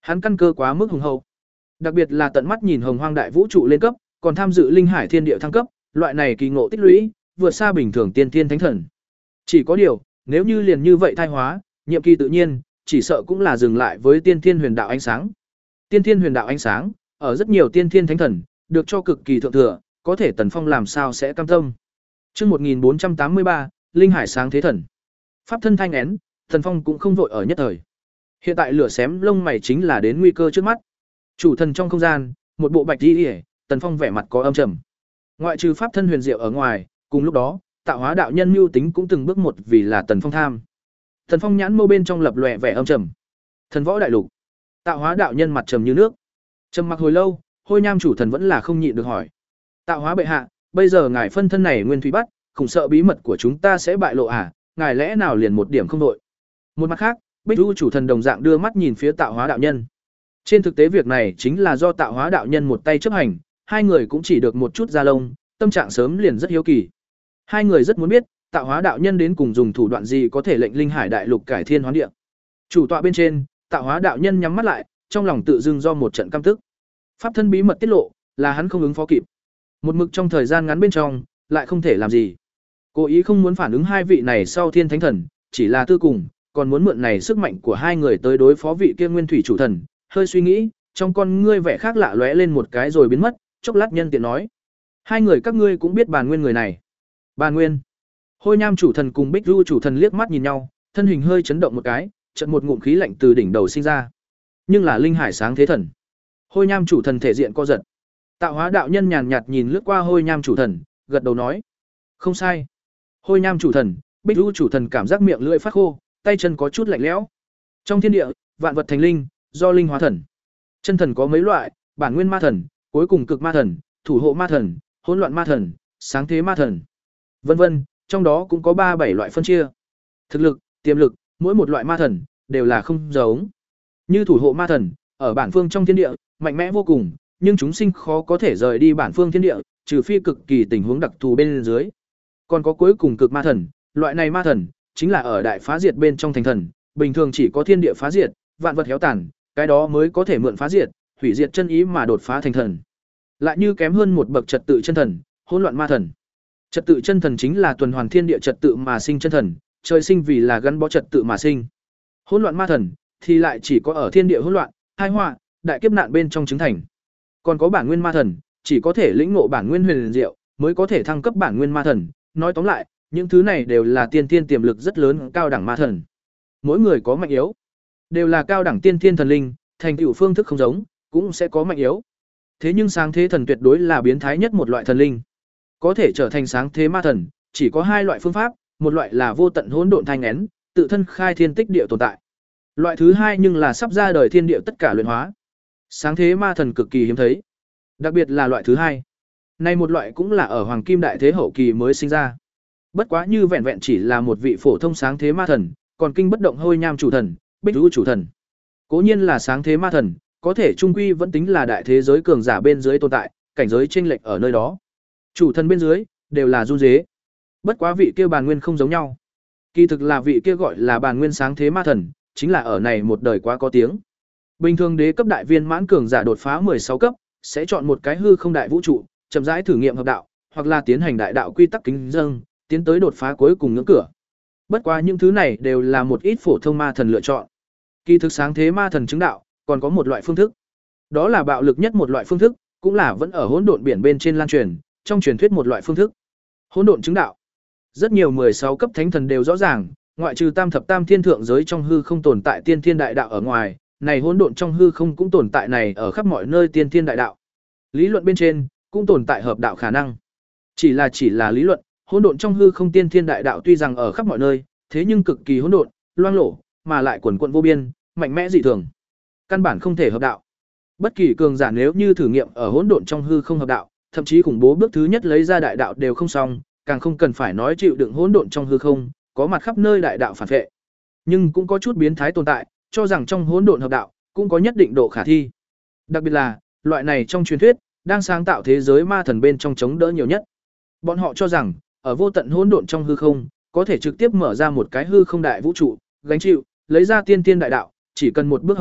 Hắn căn cơ quá mức hùng hậu. Đặc biệt là tận mắt nhìn Hồng Hoang đại vũ trụ lên cấp, còn tham dự linh hải thiên địa thăng cấp, loại này kỳ ngộ tích lũy, vượt xa bình thường tiên tiên thánh thần. Chỉ có điều, nếu như liền như vậy thai hóa, nhiệm kỳ tự nhiên, chỉ sợ cũng là dừng lại với tiên thiên huyền đạo ánh sáng. Tiên thiên huyền đạo ánh sáng, ở rất nhiều tiên thiên thánh thần, được cho cực kỳ thượng thừa, có thể Tần Phong làm sao sẽ cam tâm. Chương một nghìn bốn trăm tám mươi ba, Linh Hải sáng thế thần. Pháp thân thanh én, Tần Phong cũng không vội ở nhất thời. Hiện tại lửa xém lông mày chính là đến nguy cơ trước mắt. Chủ thần trong không gian, một bộ bạch y, Tần Phong vẻ mặt có âm trầm. Ngoại trừ pháp thân huyền diệu ở ngoài, cùng lúc đó, tạo hóa đạo nhân mưu tính cũng từng bước một vì là Tần Phong tham. Tần Phong nhãn mâu bên trong lập lòe vẻ âm trầm. Thần võ đại lục. Tạo hóa đạo nhân mặt trầm như nước. Trầm mặc hồi lâu, Hôi Nham chủ thần vẫn là không nhịn được hỏi: "Tạo hóa bệ hạ, bây giờ ngài phân thân này nguyên thủy bắt, khủng sợ bí mật của chúng ta sẽ bại lộ à, ngài lẽ nào liền một điểm không đội?" Một mặt khác, Bích Du chủ thần đồng dạng đưa mắt nhìn phía Tạo hóa đạo nhân. Trên thực tế việc này chính là do Tạo hóa đạo nhân một tay chấp hành, hai người cũng chỉ được một chút da lông, tâm trạng sớm liền rất hiếu kỳ. Hai người rất muốn biết, Tạo hóa đạo nhân đến cùng dùng thủ đoạn gì có thể lệnh Linh Hải đại lục cải thiên hoán địa. Chủ tọa bên trên, Tạo hóa đạo nhân nhắm mắt lại, trong lòng tự dưng do một trận căm tức. Pháp thân bí mật tiết lộ, là hắn không ứng phó kịp. Một mực trong thời gian ngắn bên trong, lại không thể làm gì. Cố ý không muốn phản ứng hai vị này sau thiên thánh thần, chỉ là tư cùng, còn muốn mượn này sức mạnh của hai người tới đối phó vị kia nguyên thủy chủ thần. Hơi suy nghĩ, trong con ngươi vẻ khác lạ lóe lên một cái rồi biến mất, chốc lát nhân tiện nói: "Hai người các ngươi cũng biết Bàn Nguyên người này." Bàn Nguyên. Hôi Nham chủ thần cùng Bích Du chủ thần liếc mắt nhìn nhau, thân hình hơi chấn động một cái, chợt một ngụm khí lạnh từ đỉnh đầu sinh ra. Nhưng là Linh Hải sáng thế thần. Hôi Nham chủ thần thể diện co giật. Tạo hóa đạo nhân nhàn nhạt nhìn lướt qua Hôi Nham chủ thần, gật đầu nói: "Không sai." Hôi Nham chủ thần, Bích Du chủ thần cảm giác miệng lưỡi phát khô, tay chân có chút lạnh lẽo. Trong thiên địa, vạn vật thành linh, do linh hóa thần. Chân thần có mấy loại: Bản Nguyên ma thần, cuối cùng cực ma thần, thủ hộ ma thần, hỗn loạn ma thần, sáng thế ma thần, vân vân, trong đó cũng có ba bảy loại phân chia. Thực lực, tiềm lực, mỗi một loại ma thần đều là không giống. Như thủ hộ ma thần, ở bản phương trong thiên địa, mạnh mẽ vô cùng, nhưng chúng sinh khó có thể rời đi bản phương thiên địa, trừ phi cực kỳ tình huống đặc thù bên dưới. Còn có cuối cùng cực ma thần, loại này ma thần chính là ở đại phá diệt bên trong thành thần, bình thường chỉ có thiên địa phá diệt, vạn vật héo tàn, cái đó mới có thể mượn phá diệt, hủy diệt chân ý mà đột phá thành thần. Lại như kém hơn một bậc trật tự chân thần, hỗn loạn ma thần. Trật tự chân thần chính là tuần hoàn thiên địa trật tự mà sinh chân thần, trời sinh vì là gắn bó trật tự mà sinh. Hỗn loạn ma thần thì lại chỉ có ở thiên địa hỗn loạn, tai họa, đại kiếp nạn bên trong chứng thành. Còn có bản nguyên ma thần, chỉ có thể lĩnh ngộ bản nguyên huyền diệu, mới có thể thăng cấp bản nguyên ma thần. Nói tóm lại, những thứ này đều là tiên tiên tiềm lực rất lớn cao đẳng ma thần. Mỗi người có mạnh yếu, đều là cao đẳng tiên tiên thần linh, thành tựu phương thức không giống, cũng sẽ có mạnh yếu. Thế nhưng sáng thế thần tuyệt đối là biến thái nhất một loại thần linh. Có thể trở thành sáng thế ma thần, chỉ có hai loại phương pháp, một loại là vô tận hỗn độn thanh én, tự thân khai thiên tích địa tồn tại. Loại thứ hai nhưng là sắp ra đời thiên địa tất cả luyện hóa. Sáng thế ma thần cực kỳ hiếm thấy. Đặc biệt là loại thứ hai. Này một loại cũng là ở hoàng kim đại thế hậu kỳ mới sinh ra. Bất quá như vẹn vẹn chỉ là một vị phổ thông sáng thế ma thần, còn kinh bất động Hôi Nham chủ thần, Bích Du chủ thần. Cố nhiên là sáng thế ma thần, có thể trung quy vẫn tính là đại thế giới cường giả bên dưới tồn tại, cảnh giới chênh lệch ở nơi đó. Chủ thần bên dưới đều là run rế. Bất quá vị kia Bàn Nguyên không giống nhau. Kỳ thực là vị kia gọi là Bàn Nguyên sáng thế ma thần, chính là ở này một đời quá có tiếng. Bình thường đế cấp đại viên mãn cường giả đột phá mười sáu cấp, sẽ chọn một cái hư không đại vũ trụ, chậm rãi thử nghiệm hợp đạo, hoặc là tiến hành đại đạo quy tắc kính dâng, tiến tới đột phá cuối cùng ngưỡng cửa. Bất quá những thứ này đều là một ít phổ thông ma thần lựa chọn. Kỳ thực sáng thế ma thần chứng đạo, còn có một loại phương thức. Đó là bạo lực nhất một loại phương thức, cũng là vẫn ở hỗn độn biển bên trên lan truyền, trong truyền thuyết một loại phương thức. Hỗn độn chứng đạo. Rất nhiều mười sáu cấp thánh thần đều rõ ràng, ngoại trừ tam thập tam thiên thượng giới trong hư không tồn tại tiên thiên đại đạo ở ngoài, này hỗn độn trong hư không cũng tồn tại này ở khắp mọi nơi tiên thiên đại đạo. Lý luận bên trên cũng tồn tại hợp đạo khả năng. Chỉ là chỉ là lý luận, hỗn độn trong hư không tiên thiên đại đạo tuy rằng ở khắp mọi nơi, thế nhưng cực kỳ hỗn độn, loang lổ, mà lại quần quần vô biên, mạnh mẽ dị thường. Căn bản không thể hợp đạo. Bất kỳ cường giả nếu như thử nghiệm ở hỗn độn trong hư không hợp đạo, thậm chí khủng bố bước thứ nhất lấy ra đại đạo đều không xong, càng không cần phải nói chịu đựng hỗn độn trong hư không, có mặt khắp nơi đại đạo phản vệ. Nhưng cũng có chút biến thái tồn tại, cho rằng trong hỗn độn hợp đạo cũng có nhất định độ khả thi. Đặc biệt là, loại này trong truyền thuyết đang sáng tạo thế giới ma thần bên trong chống đỡ nhiều nhất. Bọn họ cho rằng, ở vô tận hỗn độn trong hư không, có thể trực tiếp mở ra một cái hư không đại vũ trụ, gánh chịu, lấy ra tiên tiên đại đạo, chỉ cần một bước hợp đạo,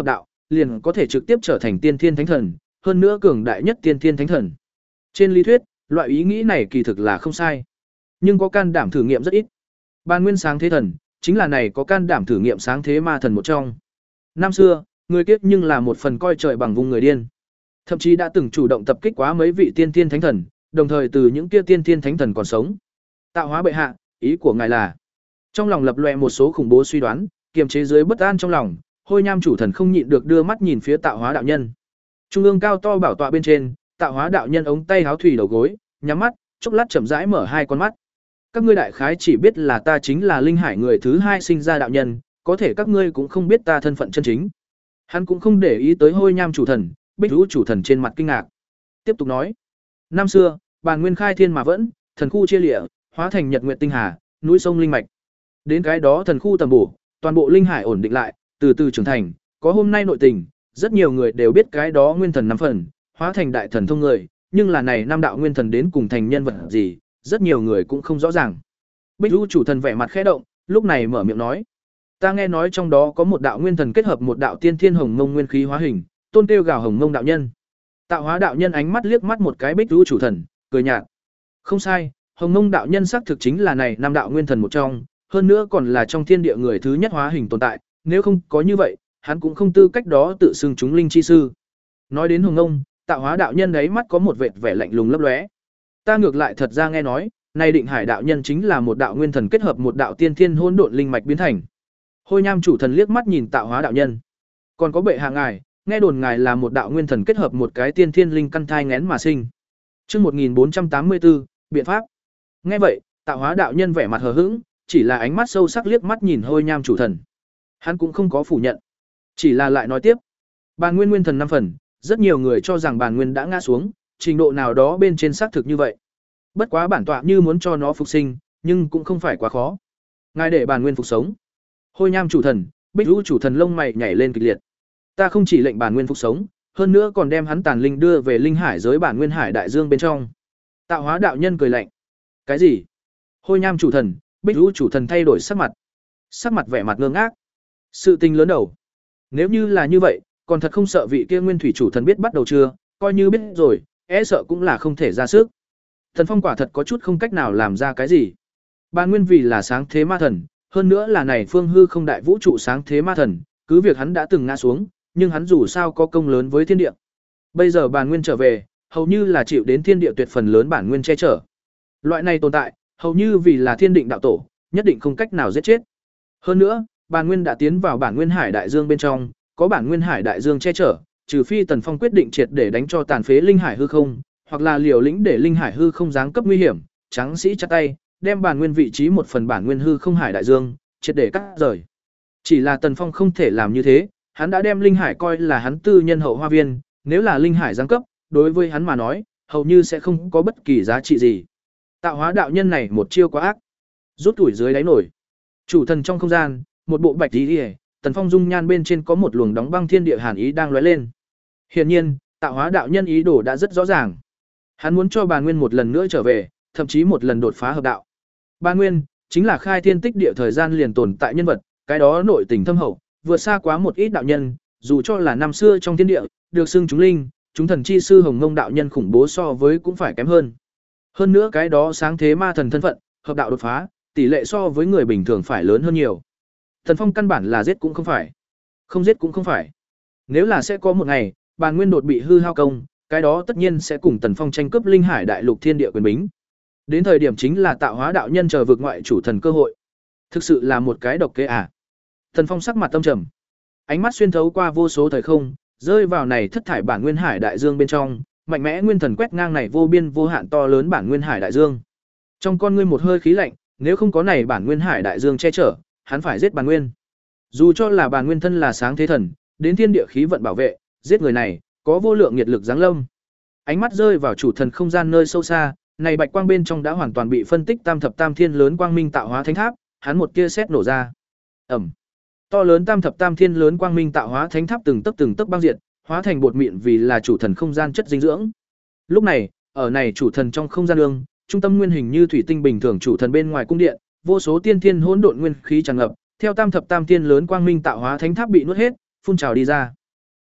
liền có thể trực tiếp trở thành tiên thiên thánh thần, hơn nữa cường đại nhất tiên thiên thánh thần. Trên lý thuyết, loại ý nghĩ này kỳ thực là không sai, nhưng có can đảm thử nghiệm rất ít. Bàn Nguyên sáng thế thần chính là này có can đảm thử nghiệm sáng thế ma thần một trong. Năm xưa, người kiếp nhưng là một phần coi trời bằng vùng người điên, thậm chí đã từng chủ động tập kích quá mấy vị tiên thiên thánh thần, đồng thời từ những kia tiên thiên thánh thần còn sống. Tạo hóa bệ hạ, ý của ngài là? Trong lòng lập lòe một số khủng bố suy đoán, kiềm chế dưới bất an trong lòng, Hôi Nham chủ thần không nhịn được đưa mắt nhìn phía Tạo hóa đạo nhân. Trung ương cao to bảo tọa bên trên, Tạo hóa đạo nhân ống tay háo thủy đầu gối, nhắm mắt, chốc lát chậm rãi mở hai con mắt. Các ngươi đại khái chỉ biết là ta chính là linh hải người thứ hai sinh ra đạo nhân, có thể các ngươi cũng không biết ta thân phận chân chính. Hắn cũng không để ý tới Hôi Nham chủ thần, Bích Vũ chủ thần trên mặt kinh ngạc. Tiếp tục nói, năm xưa, Bàn Nguyên khai thiên mà vẫn, thần khu chia lịa, hóa thành nhật nguyệt tinh hà, núi sông linh mạch. Đến cái đó thần khu tầm bổ, toàn bộ linh hải ổn định lại, từ từ trưởng thành, có hôm nay nội tình, rất nhiều người đều biết cái đó nguyên thần năm phần, hóa thành đại thần thông người, nhưng là này năm đạo nguyên thần đến cùng thành nhân vật gì, rất nhiều người cũng không rõ ràng. Bích Vũ chủ thần vẻ mặt khẽ động, lúc này mở miệng nói: "Ta nghe nói trong đó có một đạo nguyên thần kết hợp một đạo tiên thiên hồng mông nguyên khí hóa hình, tôn kêu gào hồng mông đạo nhân." Tạo hóa đạo nhân ánh mắt liếc mắt một cái Bích Vũ chủ thần, cười nhạt: "Không sai, hồng mông đạo nhân xác thực chính là này năm đạo nguyên thần một trong, hơn nữa còn là trong thiên địa người thứ nhất hóa hình tồn tại, nếu không có như vậy, hắn cũng không tư cách đó tự xưng chúng linh chi sư." Nói đến hồng mông, Tạo hóa đạo nhân đấy mắt có một vệt vẻ lạnh lùng lấp lóe. Ta ngược lại thật ra nghe nói, này Định Hải đạo nhân chính là một đạo nguyên thần kết hợp một đạo tiên thiên hỗn độn linh mạch biến thành. Hôi Nham chủ thần liếc mắt nhìn Tạo hóa đạo nhân. Còn có bệ hạ ngài, nghe đồn ngài là một đạo nguyên thần kết hợp một cái tiên thiên linh căn thai nghén mà sinh. Chương một nghìn bốn trăm tám mươi tư, biện pháp. Nghe vậy, Tạo hóa đạo nhân vẻ mặt hờ hững, chỉ là ánh mắt sâu sắc liếc mắt nhìn Hôi Nham chủ thần. Hắn cũng không có phủ nhận, chỉ là lại nói tiếp. Bàn Nguyên nguyên thần năm phần, rất nhiều người cho rằng Bàn Nguyên đã ngã xuống, trình độ nào đó bên trên xác thực như vậy. Bất quá bản tọa như muốn cho nó phục sinh, nhưng cũng không phải quá khó. Ngài để Bàn Nguyên phục sống. Hôi Nham chủ thần, Bích Vũ chủ thần lông mày nhảy lên kịch liệt. Ta không chỉ lệnh Bàn Nguyên phục sống, hơn nữa còn đem hắn tàn linh đưa về linh hải giới Bản Nguyên Hải đại dương bên trong. Tạo hóa đạo nhân cười lạnh. Cái gì? Hôi Nham chủ thần, Bích Vũ chủ thần thay đổi sắc mặt. Sắc mặt vẻ mặt ngơ ngác. Sự tình lớn đầu. Nếu như là như vậy, còn thật không sợ vị kia Nguyên Thủy chủ thần biết bắt đầu chưa, coi như biết rồi, e sợ cũng là không thể ra sức. Thần Phong quả thật có chút không cách nào làm ra cái gì. Bàn Nguyên vì là sáng thế ma thần, hơn nữa là này phương hư không đại vũ trụ sáng thế ma thần, cứ việc hắn đã từng ngã xuống, nhưng hắn dù sao có công lớn với thiên địa. Bây giờ Bàn Nguyên trở về, hầu như là chịu đến thiên địa tuyệt phần lớn bản nguyên che chở. Loại này tồn tại, hầu như vì là thiên định đạo tổ, nhất định không cách nào giết chết. Hơn nữa, Bàn Nguyên đã tiến vào Bản Nguyên Hải đại dương bên trong, có Bản Nguyên Hải đại dương che chở, trừ phi Tần Phong quyết định triệt để đánh cho tàn phế linh hải hư không, hoặc là liều lĩnh để linh hải hư không giáng cấp nguy hiểm, tráng sĩ chặt tay, đem Bản Nguyên vị trí một phần Bản Nguyên hư không hải đại dương, triệt để cắt rời. Chỉ là Tần Phong không thể làm như thế, hắn đã đem linh hải coi là hắn tư nhân hậu hoa viên, nếu là linh hải giáng cấp, đối với hắn mà nói, hầu như sẽ không có bất kỳ giá trị gì. Tạo hóa đạo nhân này một chiêu quá ác. Rút tuổi dưới đáy nổi. Chủ thần trong không gian, một bộ bạch y, Tần Phong dung nhan bên trên có một luồng đóng băng thiên địa hàn ý đang lóe lên. Hiển nhiên, Tạo hóa đạo nhân ý đồ đã rất rõ ràng. Hắn muốn cho Bàn Nguyên một lần nữa trở về, thậm chí một lần đột phá hợp đạo. Bàn Nguyên chính là khai thiên tích địa thời gian liền tồn tại nhân vật, cái đó nội tình thâm hậu, vượt xa quá một ít đạo nhân, dù cho là năm xưa trong thiên địa, được xưng chúng linh, chúng thần chi sư Hồng Mông đạo nhân khủng bố so với cũng phải kém hơn. Hơn nữa cái đó sáng thế ma thần thân phận, hợp đạo đột phá, tỷ lệ so với người bình thường phải lớn hơn nhiều. Thần Phong căn bản là giết cũng không phải, không giết cũng không phải. Nếu là sẽ có một ngày, Bàn Nguyên đột bị hư hao công, cái đó tất nhiên sẽ cùng Tần Phong tranh cướp linh hải đại lục thiên địa quyền bính. Đến thời điểm chính là Tạo hóa đạo nhân chờ vượt ngoại chủ thần cơ hội. Thực sự là một cái độc kế à? Tần Phong sắc mặt tâm trầm, ánh mắt xuyên thấu qua vô số thời không, rơi vào này thất thải Bản Nguyên Hải đại dương bên trong, mạnh mẽ nguyên thần quét ngang này vô biên vô hạn to lớn Bản Nguyên Hải đại dương. Trong con ngươi một hơi khí lạnh, nếu không có này Bản Nguyên Hải đại dương che chở, hắn phải giết Bàn Nguyên. Dù cho là Bàn Nguyên thân là sáng thế thần, đến thiên địa khí vận bảo vệ, giết người này, có vô lượng nhiệt lực giáng lâm. Ánh mắt rơi vào chủ thần không gian nơi sâu xa, này bạch quang bên trong đã hoàn toàn bị phân tích tam thập tam thiên lớn quang minh tạo hóa thánh tháp, hắn một tia sét nổ ra. Ầm. To lớn tam thập tam thiên lớn quang minh tạo hóa thánh tháp từng tấc từng tấc băng diệt, hóa thành bột mịn vì là chủ thần không gian chất dinh dưỡng. Lúc này, ở này chủ thần trong không gian đường, trung tâm nguyên hình như thủy tinh bình thường chủ thần bên ngoài cung điện, vô số tiên thiên hỗn độn nguyên khí tràn ngập, theo tam thập tam thiên lớn quang minh tạo hóa thánh tháp bị nuốt hết, phun trào đi ra.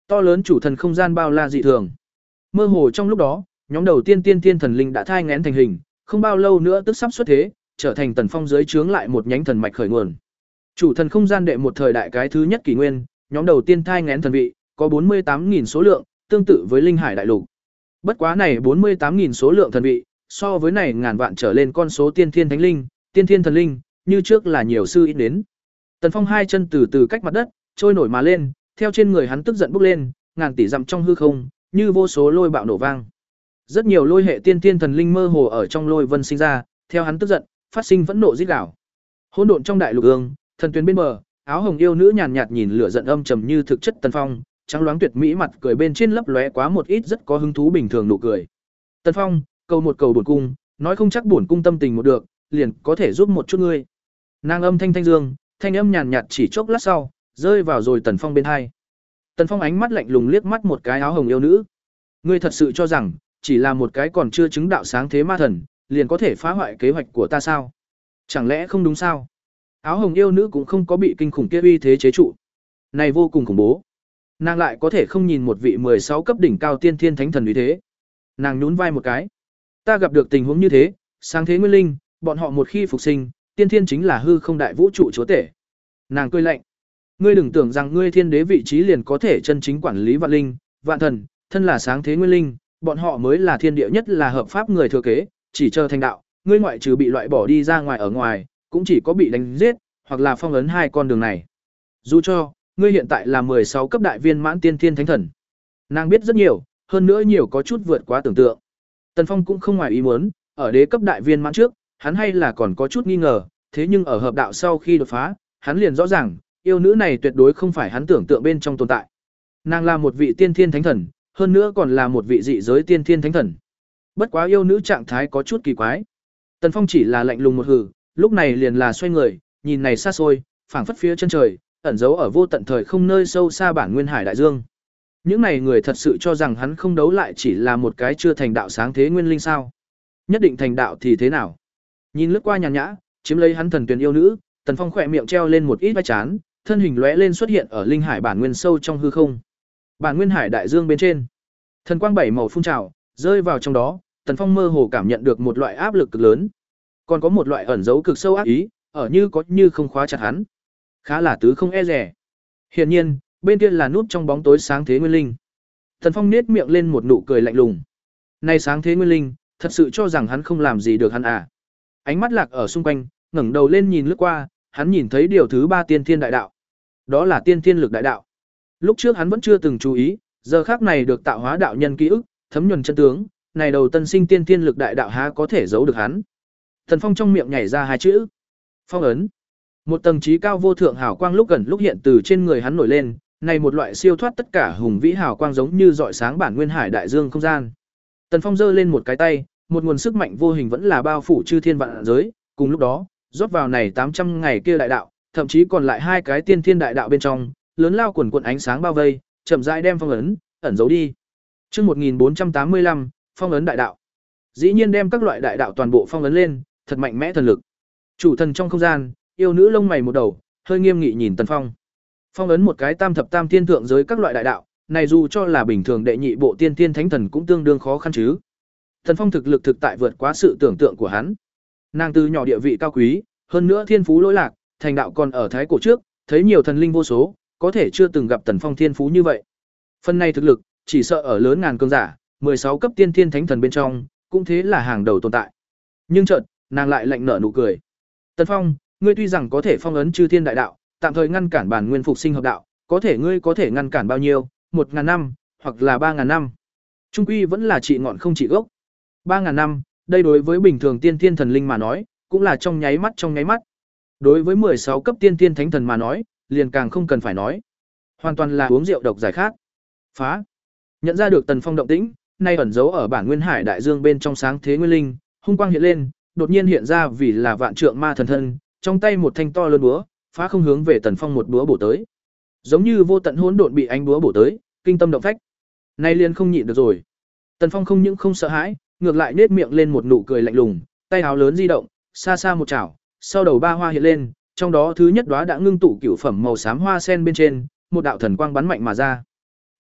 To lớn chủ thần không gian bao la dị thường. Mơ hồ trong lúc đó, nhóm đầu tiên tiên tiên thần linh đã thai nghén thành hình, không bao lâu nữa tức sắp xuất thế, trở thành Tần Phong dưới trướng lại một nhánh thần mạch khởi nguồn. Chủ thần không gian đệ một thời đại cái thứ nhất kỷ nguyên, nhóm đầu tiên thai nghén thần vị, có bốn mươi tám nghìn số lượng, tương tự với linh hải đại lục. Bất quá này bốn mươi tám nghìn số lượng thần vị, so với này ngàn vạn trở lên con số tiên thiên thánh linh, tiên thiên thần linh, như trước là nhiều sư ít đến. Tần Phong hai chân từ từ cách mặt đất, trôi nổi mà lên, theo trên người hắn tức giận bốc lên, ngàn tỷ dặm trong hư không, như vô số lôi bạo nổ vang. Rất nhiều lôi hệ tiên thiên thần linh mơ hồ ở trong lôi vân sinh ra, theo hắn tức giận, phát sinh phẫn nộ rít gào. Hỗn độn trong đại lục ương, thần tuyến bên bờ, áo hồng yêu nữ nhàn nhạt nhìn lửa giận âm trầm như thực chất Tần Phong, trắng loáng tuyệt mỹ mặt cười bên trên lấp lóe quá một ít rất có hứng thú bình thường nụ cười. Tần Phong, cầu một cầu bổn cung, nói không chắc bổn cung tâm tình một được, liền có thể giúp một chút ngươi. Nàng âm thanh thanh dương, thanh âm nhàn nhạt chỉ chốc lát sau, rơi vào rồi Tần Phong bên hai. Tần Phong ánh mắt lạnh lùng liếc mắt một cái áo hồng yêu nữ. Ngươi thật sự cho rằng, chỉ là một cái còn chưa chứng đạo sáng thế ma thần, liền có thể phá hoại kế hoạch của ta sao? Chẳng lẽ không đúng sao? Áo hồng yêu nữ cũng không có bị kinh khủng kia uy thế chế trụ. Này vô cùng khủng bố. Nàng lại có thể không nhìn một vị mười sáu cấp đỉnh cao tiên thiên thánh thần uy thế. Nàng nhún vai một cái. Ta gặp được tình huống như thế, sáng thế nguyên linh, bọn họ một khi phục sinh, tiên thiên chính là hư không đại vũ trụ chúa tể. Nàng cười lạnh. Ngươi đừng tưởng rằng ngươi thiên đế vị trí liền có thể chân chính quản lý vạn linh, vạn thần, thân là sáng thế nguyên linh, bọn họ mới là thiên địa nhất là hợp pháp người thừa kế, chỉ chờ thành đạo, ngươi ngoại trừ bị loại bỏ đi ra ngoài ở ngoài, cũng chỉ có bị đánh giết, hoặc là phong ấn hai con đường này. Dù cho, ngươi hiện tại là mười sáu cấp đại viên mãn tiên thiên thánh thần. Nàng biết rất nhiều, hơn nữa nhiều có chút vượt quá tưởng tượng. Tần Phong cũng không ngoài ý muốn, ở đế cấp đại viên mãn trước, hắn hay là còn có chút nghi ngờ, thế nhưng ở hợp đạo sau khi đột phá, hắn liền rõ ràng, yêu nữ này tuyệt đối không phải hắn tưởng tượng bên trong tồn tại. Nàng là một vị tiên thiên thánh thần, hơn nữa còn là một vị dị giới tiên thiên thánh thần. Bất quá yêu nữ trạng thái có chút kỳ quái. Tần Phong chỉ là lạnh lùng một hừ, lúc này liền là xoay người, nhìn này xa xôi, phảng phất phía chân trời, ẩn giấu ở vô tận thời không nơi sâu xa bản nguyên hải đại dương. Những này người thật sự cho rằng hắn không đấu lại chỉ là một cái chưa thành đạo sáng thế nguyên linh sao? Nhất định thành đạo thì thế nào? Nhìn lướt qua nhàn nhã, chiếm lấy hắn thần tuyển yêu nữ, Tần Phong khỏe miệng treo lên một ít vai chán, thân hình lóe lên xuất hiện ở linh hải bản nguyên sâu trong hư không. Bản nguyên hải đại dương bên trên, thần quang bảy màu phun trào, rơi vào trong đó, Tần Phong mơ hồ cảm nhận được một loại áp lực cực lớn, còn có một loại ẩn giấu cực sâu ác ý, ở như có như không khóa chặt hắn. Khá là tứ không e rẻ. Hiển nhiên, bên kia là núp trong bóng tối sáng thế nguyên linh. Tần Phong nết miệng lên một nụ cười lạnh lùng. Này sáng thế nguyên linh, thật sự cho rằng hắn không làm gì được hắn à? Ánh mắt lạc ở xung quanh, ngẩng đầu lên nhìn lướt qua, hắn nhìn thấy điều thứ ba tiên thiên đại đạo. Đó là tiên thiên lực đại đạo. Lúc trước hắn vẫn chưa từng chú ý, giờ khắc này được tạo hóa đạo nhân ký ức, thấm nhuần chân tướng, này đầu tân sinh tiên thiên lực đại đạo há có thể giấu được hắn. Thần Phong trong miệng nhảy ra hai chữ: phong ấn. Một tầng trí cao vô thượng hào quang lúc gần lúc hiện từ trên người hắn nổi lên, này một loại siêu thoát tất cả hùng vĩ hào quang giống như rọi sáng bản nguyên hải đại dương không gian. Tần Phong giơ lên một cái tay, một nguồn sức mạnh vô hình vẫn là bao phủ chư thiên vạn giới, cùng lúc đó, rót vào này tám trăm ngày kia đại đạo, thậm chí còn lại hai cái tiên thiên đại đạo bên trong, lớn lao quần quần ánh sáng bao vây, chậm rãi đem phong ấn ẩn giấu đi. Chương một nghìn bốn trăm tám mươi lăm, phong ấn đại đạo. Dĩ nhiên đem các loại đại đạo toàn bộ phong ấn lên, thật mạnh mẽ thần lực. Chủ thần trong không gian, yêu nữ lông mày một đầu, hơi nghiêm nghị nhìn Tần Phong. Phong ấn một cái tam thập tam thiên thượng giới các loại đại đạo, này dù cho là bình thường đệ nhị bộ tiên thiên thánh thần cũng tương đương khó khăn chứ. Tần Phong thực lực thực tại vượt quá sự tưởng tượng của hắn. Nàng từ nhỏ địa vị cao quý, hơn nữa thiên phú lỗi lạc, thành đạo còn ở thái cổ trước, thấy nhiều thần linh vô số, có thể chưa từng gặp Tần Phong thiên phú như vậy. Phần này thực lực, chỉ sợ ở lớn ngàn cường giả, mười sáu cấp tiên thiên thánh thần bên trong, cũng thế là hàng đầu tồn tại. Nhưng chợt, nàng lại lạnh nở nụ cười. Tần Phong, ngươi tuy rằng có thể phong ấn chư thiên đại đạo, tạm thời ngăn cản bản nguyên phục sinh hợp đạo, có thể ngươi có thể ngăn cản bao nhiêu, một ngàn năm, hoặc là ba ngàn năm. Trung quy vẫn là trị ngọn không trị gốc. Ba ngàn năm, đây đối với bình thường tiên thiên thần linh mà nói, cũng là trong nháy mắt trong nháy mắt. Đối với mười sáu cấp tiên thiên thánh thần mà nói, liền càng không cần phải nói. Hoàn toàn là uống rượu độc giải khát. Phá. Nhận ra được Tần Phong động tĩnh, nay ẩn giấu ở bản nguyên hải đại dương bên trong sáng thế nguyên linh, hung quang hiện lên, đột nhiên hiện ra vì là vạn trượng ma thần thân, trong tay một thanh to lớn búa, phá không hướng về Tần Phong một búa bổ tới. Giống như vô tận hỗn độn bị ánh búa bổ tới, kinh tâm động phách. Nay liền không nhịn được rồi. Tần Phong không những không sợ hãi, ngược lại nết miệng lên một nụ cười lạnh lùng, tay áo lớn di động, xa xa một chảo, sau đầu ba hoa hiện lên, trong đó thứ nhất đóa đã ngưng tụ cửu phẩm màu xám hoa sen bên trên, một đạo thần quang bắn mạnh mà ra.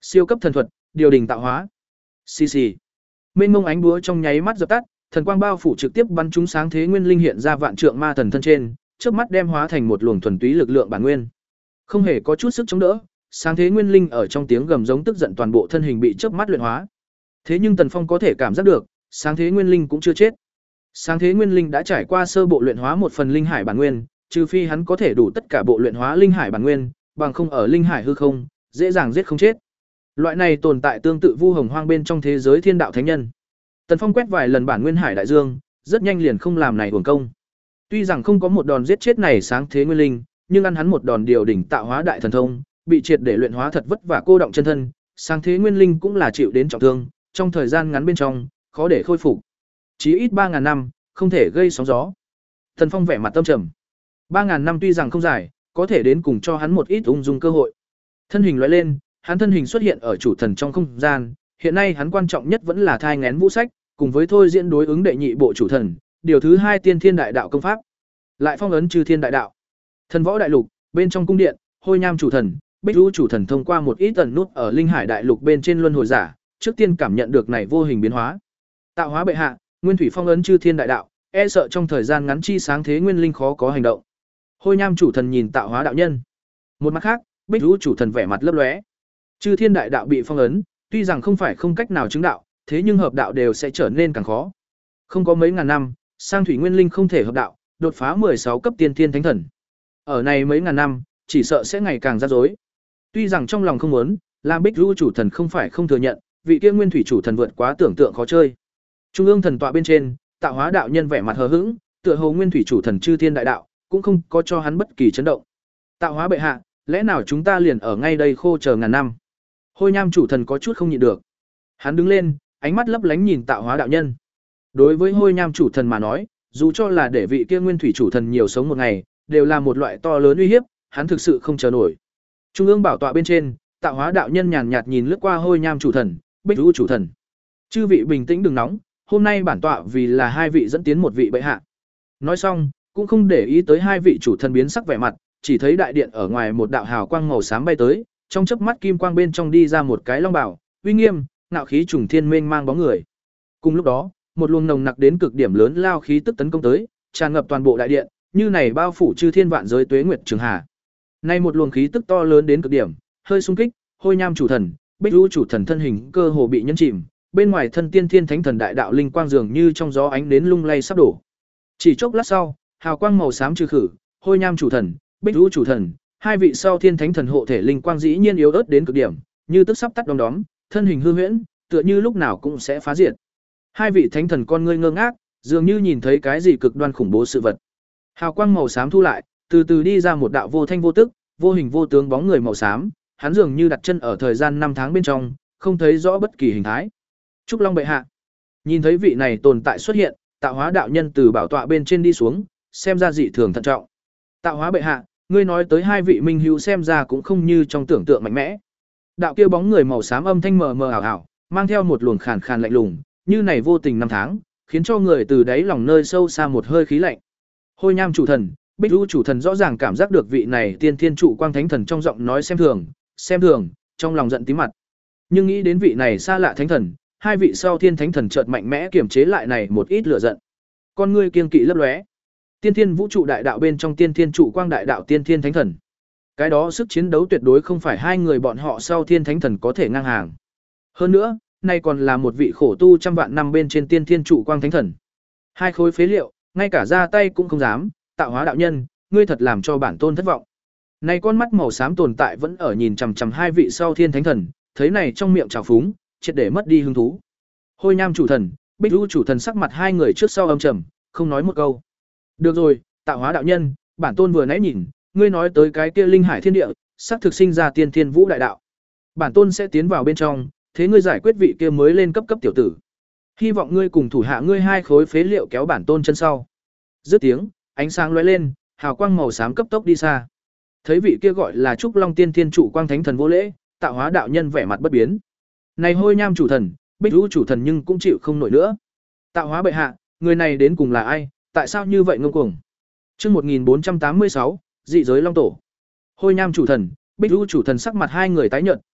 Siêu cấp thần thuật, điều đình tạo hóa. Xì xì. Mênh mông ánh búa trong nháy mắt dập tắt, thần quang bao phủ trực tiếp bắn trúng sáng thế nguyên linh hiện ra vạn trượng ma thần thân trên, chớp mắt đem hóa thành một luồng thuần túy lực lượng bản nguyên. Không hề có chút sức chống đỡ, sáng thế nguyên linh ở trong tiếng gầm giống tức giận toàn bộ thân hình bị chớp mắt luyện hóa. Thế nhưng Tần Phong có thể cảm giác được, sáng thế nguyên linh cũng chưa chết. Sáng thế nguyên linh đã trải qua sơ bộ luyện hóa một phần linh hải bản nguyên, trừ phi hắn có thể đủ tất cả bộ luyện hóa linh hải bản nguyên, bằng không ở linh hải hư không, dễ dàng giết không chết. Loại này tồn tại tương tự vu hồng hoang bên trong thế giới thiên đạo thánh nhân. Tần Phong quét vài lần bản nguyên hải đại dương, rất nhanh liền không làm này uổng công. Tuy rằng không có một đòn giết chết này sáng thế nguyên linh, nhưng ăn hắn một đòn điều đỉnh tạo hóa đại thần thông, bị triệt để luyện hóa thật vất vả cô động chân thân, sáng thế nguyên linh cũng là chịu đến trọng thương, trong thời gian ngắn bên trong, khó để khôi phục. Chí ít ba ngàn năm, không thể gây sóng gió. Tần Phong vẻ mặt tâm trầm. ba ngàn năm tuy rằng không dài, có thể đến cùng cho hắn một ít ung dung cơ hội. Thân hình lóe lên, hắn thân hình xuất hiện ở chủ thần trong không gian, hiện nay hắn quan trọng nhất vẫn là thai nghén vũ sách, cùng với thôi diễn đối ứng đệ nhị bộ chủ thần, điều thứ hai tiên thiên đại đạo công pháp. Lại phong ấn chư thiên đại đạo. Thần võ đại lục, bên trong cung điện, Hôi Nham chủ thần, Bích Vũ chủ thần thông qua một ít tần nút ở linh hải đại lục bên trên luân hồi giả, trước tiên cảm nhận được này vô hình biến hóa. Tạo hóa bệ hạ, nguyên thủy phong ấn chư thiên đại đạo, e sợ trong thời gian ngắn chi sáng thế nguyên linh khó có hành động. Hôi Nham chủ thần nhìn tạo hóa đạo nhân. Một mặt khác, Bích Vũ chủ thần vẻ mặt lấp lóe. Chư thiên đại đạo bị phong ấn, tuy rằng không phải không cách nào chứng đạo, thế nhưng hợp đạo đều sẽ trở nên càng khó. Không có mấy ngàn năm, sang thủy nguyên linh không thể hợp đạo, đột phá mười sáu cấp tiên thiên thánh thần. Ở này mấy ngàn năm, chỉ sợ sẽ ngày càng rắc rối. Tuy rằng trong lòng không muốn, Lam Bích Vũ chủ thần không phải không thừa nhận, vị kia nguyên thủy chủ thần vượt quá tưởng tượng khó chơi. Trung ương thần tọa bên trên, tạo hóa đạo nhân vẻ mặt hờ hững, tựa hồ nguyên thủy chủ thần chư thiên đại đạo, cũng không có cho hắn bất kỳ chấn động. Tạo hóa bệ hạ, lẽ nào chúng ta liền ở ngay đây khô chờ ngàn năm? Hôi Nham chủ thần có chút không nhịn được. Hắn đứng lên, ánh mắt lấp lánh nhìn tạo hóa đạo nhân. Đối với Hôi Nham chủ thần mà nói, dù cho là để vị kia nguyên thủy chủ thần nhiều sống một ngày, đều là một loại to lớn uy hiếp, hắn thực sự không chờ nổi. Trung ương bảo tọa bên trên, tạo hóa đạo nhân nhàn nhạt nhìn lướt qua Hôi Nham chủ thần, Bích Vũ chủ thần. Chư vị bình tĩnh đừng nóng, hôm nay bản tọa vì là hai vị dẫn tiến một vị bệ hạ. Nói xong, cũng không để ý tới hai vị chủ thần biến sắc vẻ mặt, chỉ thấy đại điện ở ngoài một đạo hào quang màu xám bay tới, trong chớp mắt kim quang bên trong đi ra một cái long bảo, uy nghiêm, ngạo khí trùng thiên mênh mang bóng người. Cùng lúc đó, một luồng nồng nặc đến cực điểm lớn lao khí tức tấn công tới, tràn ngập toàn bộ đại điện, như này bao phủ chư thiên vạn giới tuế nguyệt trường hà. Nay một luồng khí tức to lớn đến cực điểm, hơi xung kích, Hôi Nham chủ thần, Bích Vũ chủ thần thân hình cơ hồ bị nhấn chìm, bên ngoài thân tiên thiên thánh thần đại đạo linh quang dường như trong gió ánh đến lung lay sắp đổ. Chỉ chốc lát sau, hào quang màu xám trừ khử, Hôi Nham chủ thần, Bích Vũ chủ thần, hai vị sau thiên thánh thần hộ thể linh quang dĩ nhiên yếu ớt đến cực điểm, như tức sắp tắt đom đóm, thân hình hư huyễn, tựa như lúc nào cũng sẽ phá diệt. Hai vị thánh thần con ngươi ngơ ngác, dường như nhìn thấy cái gì cực đoan khủng bố sự vật. Hào quang màu xám thu lại, từ từ đi ra một đạo vô thanh vô tức, vô hình vô tướng bóng người màu xám, hắn dường như đặt chân ở thời gian năm tháng bên trong, không thấy rõ bất kỳ hình thái. Trúc Long bệ hạ. Nhìn thấy vị này tồn tại xuất hiện, tạo hóa đạo nhân từ bảo tọa bên trên đi xuống, xem ra dị thường thận trọng. Tạo hóa bệ hạ, ngươi nói tới hai vị minh hữu xem ra cũng không như trong tưởng tượng mạnh mẽ. Đạo kia bóng người màu xám âm thanh mờ mờ ảo ảo, mang theo một luồng khàn khàn lạnh lùng, như này vô tình năm tháng, khiến cho người từ đáy lòng nơi sâu xa một hơi khí lạnh. Hôi Nham chủ thần, Bích Vũ chủ thần rõ ràng cảm giác được vị này tiên thiên trụ quang thánh thần trong giọng nói xem thường, xem thường, trong lòng giận tím mặt. Nhưng nghĩ đến vị này xa lạ thánh thần, hai vị sau thiên thánh thần chợt mạnh mẽ kiềm chế lại này một ít lửa giận. Con ngươi kiên kỵ lấp lóe. Tiên thiên vũ trụ đại đạo bên trong tiên thiên trụ quang đại đạo tiên thiên thánh thần. Cái đó sức chiến đấu tuyệt đối không phải hai người bọn họ sau thiên thánh thần có thể ngang hàng. Hơn nữa, nay còn là một vị khổ tu trăm vạn năm bên trên tiên thiên trụ quang thánh thần. Hai khối phế liệu, ngay cả ra tay cũng không dám, tạo hóa đạo nhân, ngươi thật làm cho bản tôn thất vọng. Này con mắt màu xám tồn tại vẫn ở nhìn chằm chằm hai vị sau thiên thánh thần, thấy này trong miệng trào phúng, triệt để mất đi hứng thú. Hôi Nham chủ thần, Bích Vũ chủ thần sắc mặt hai người trước sau âm trầm, không nói một câu. Được rồi, tạo hóa đạo nhân, bản tôn vừa nãy nhìn, ngươi nói tới cái kia linh hải thiên địa, sắp thực sinh ra tiên thiên vũ đại đạo. Bản tôn sẽ tiến vào bên trong, thế ngươi giải quyết vị kia mới lên cấp cấp tiểu tử. Hy vọng ngươi cùng thủ hạ ngươi hai khối phế liệu kéo bản tôn chân sau. Dứt tiếng, ánh sáng lóe lên, hào quang màu xám cấp tốc đi xa. Thấy vị kia gọi là Trúc Long tiên thiên trụ quang thánh thần vô lễ, tạo hóa đạo nhân vẻ mặt bất biến. Này Hôi Nham chủ thần, Bích Vũ chủ thần nhưng cũng chịu không nổi nữa. Tạo hóa bệ hạ, người này đến cùng là ai, tại sao như vậy ngông cuồng? Chương một nghìn bốn trăm tám mươi sáu, dị giới long tổ. Hôi Nham chủ thần, Bích Vũ chủ thần sắc mặt hai người tái nhợt,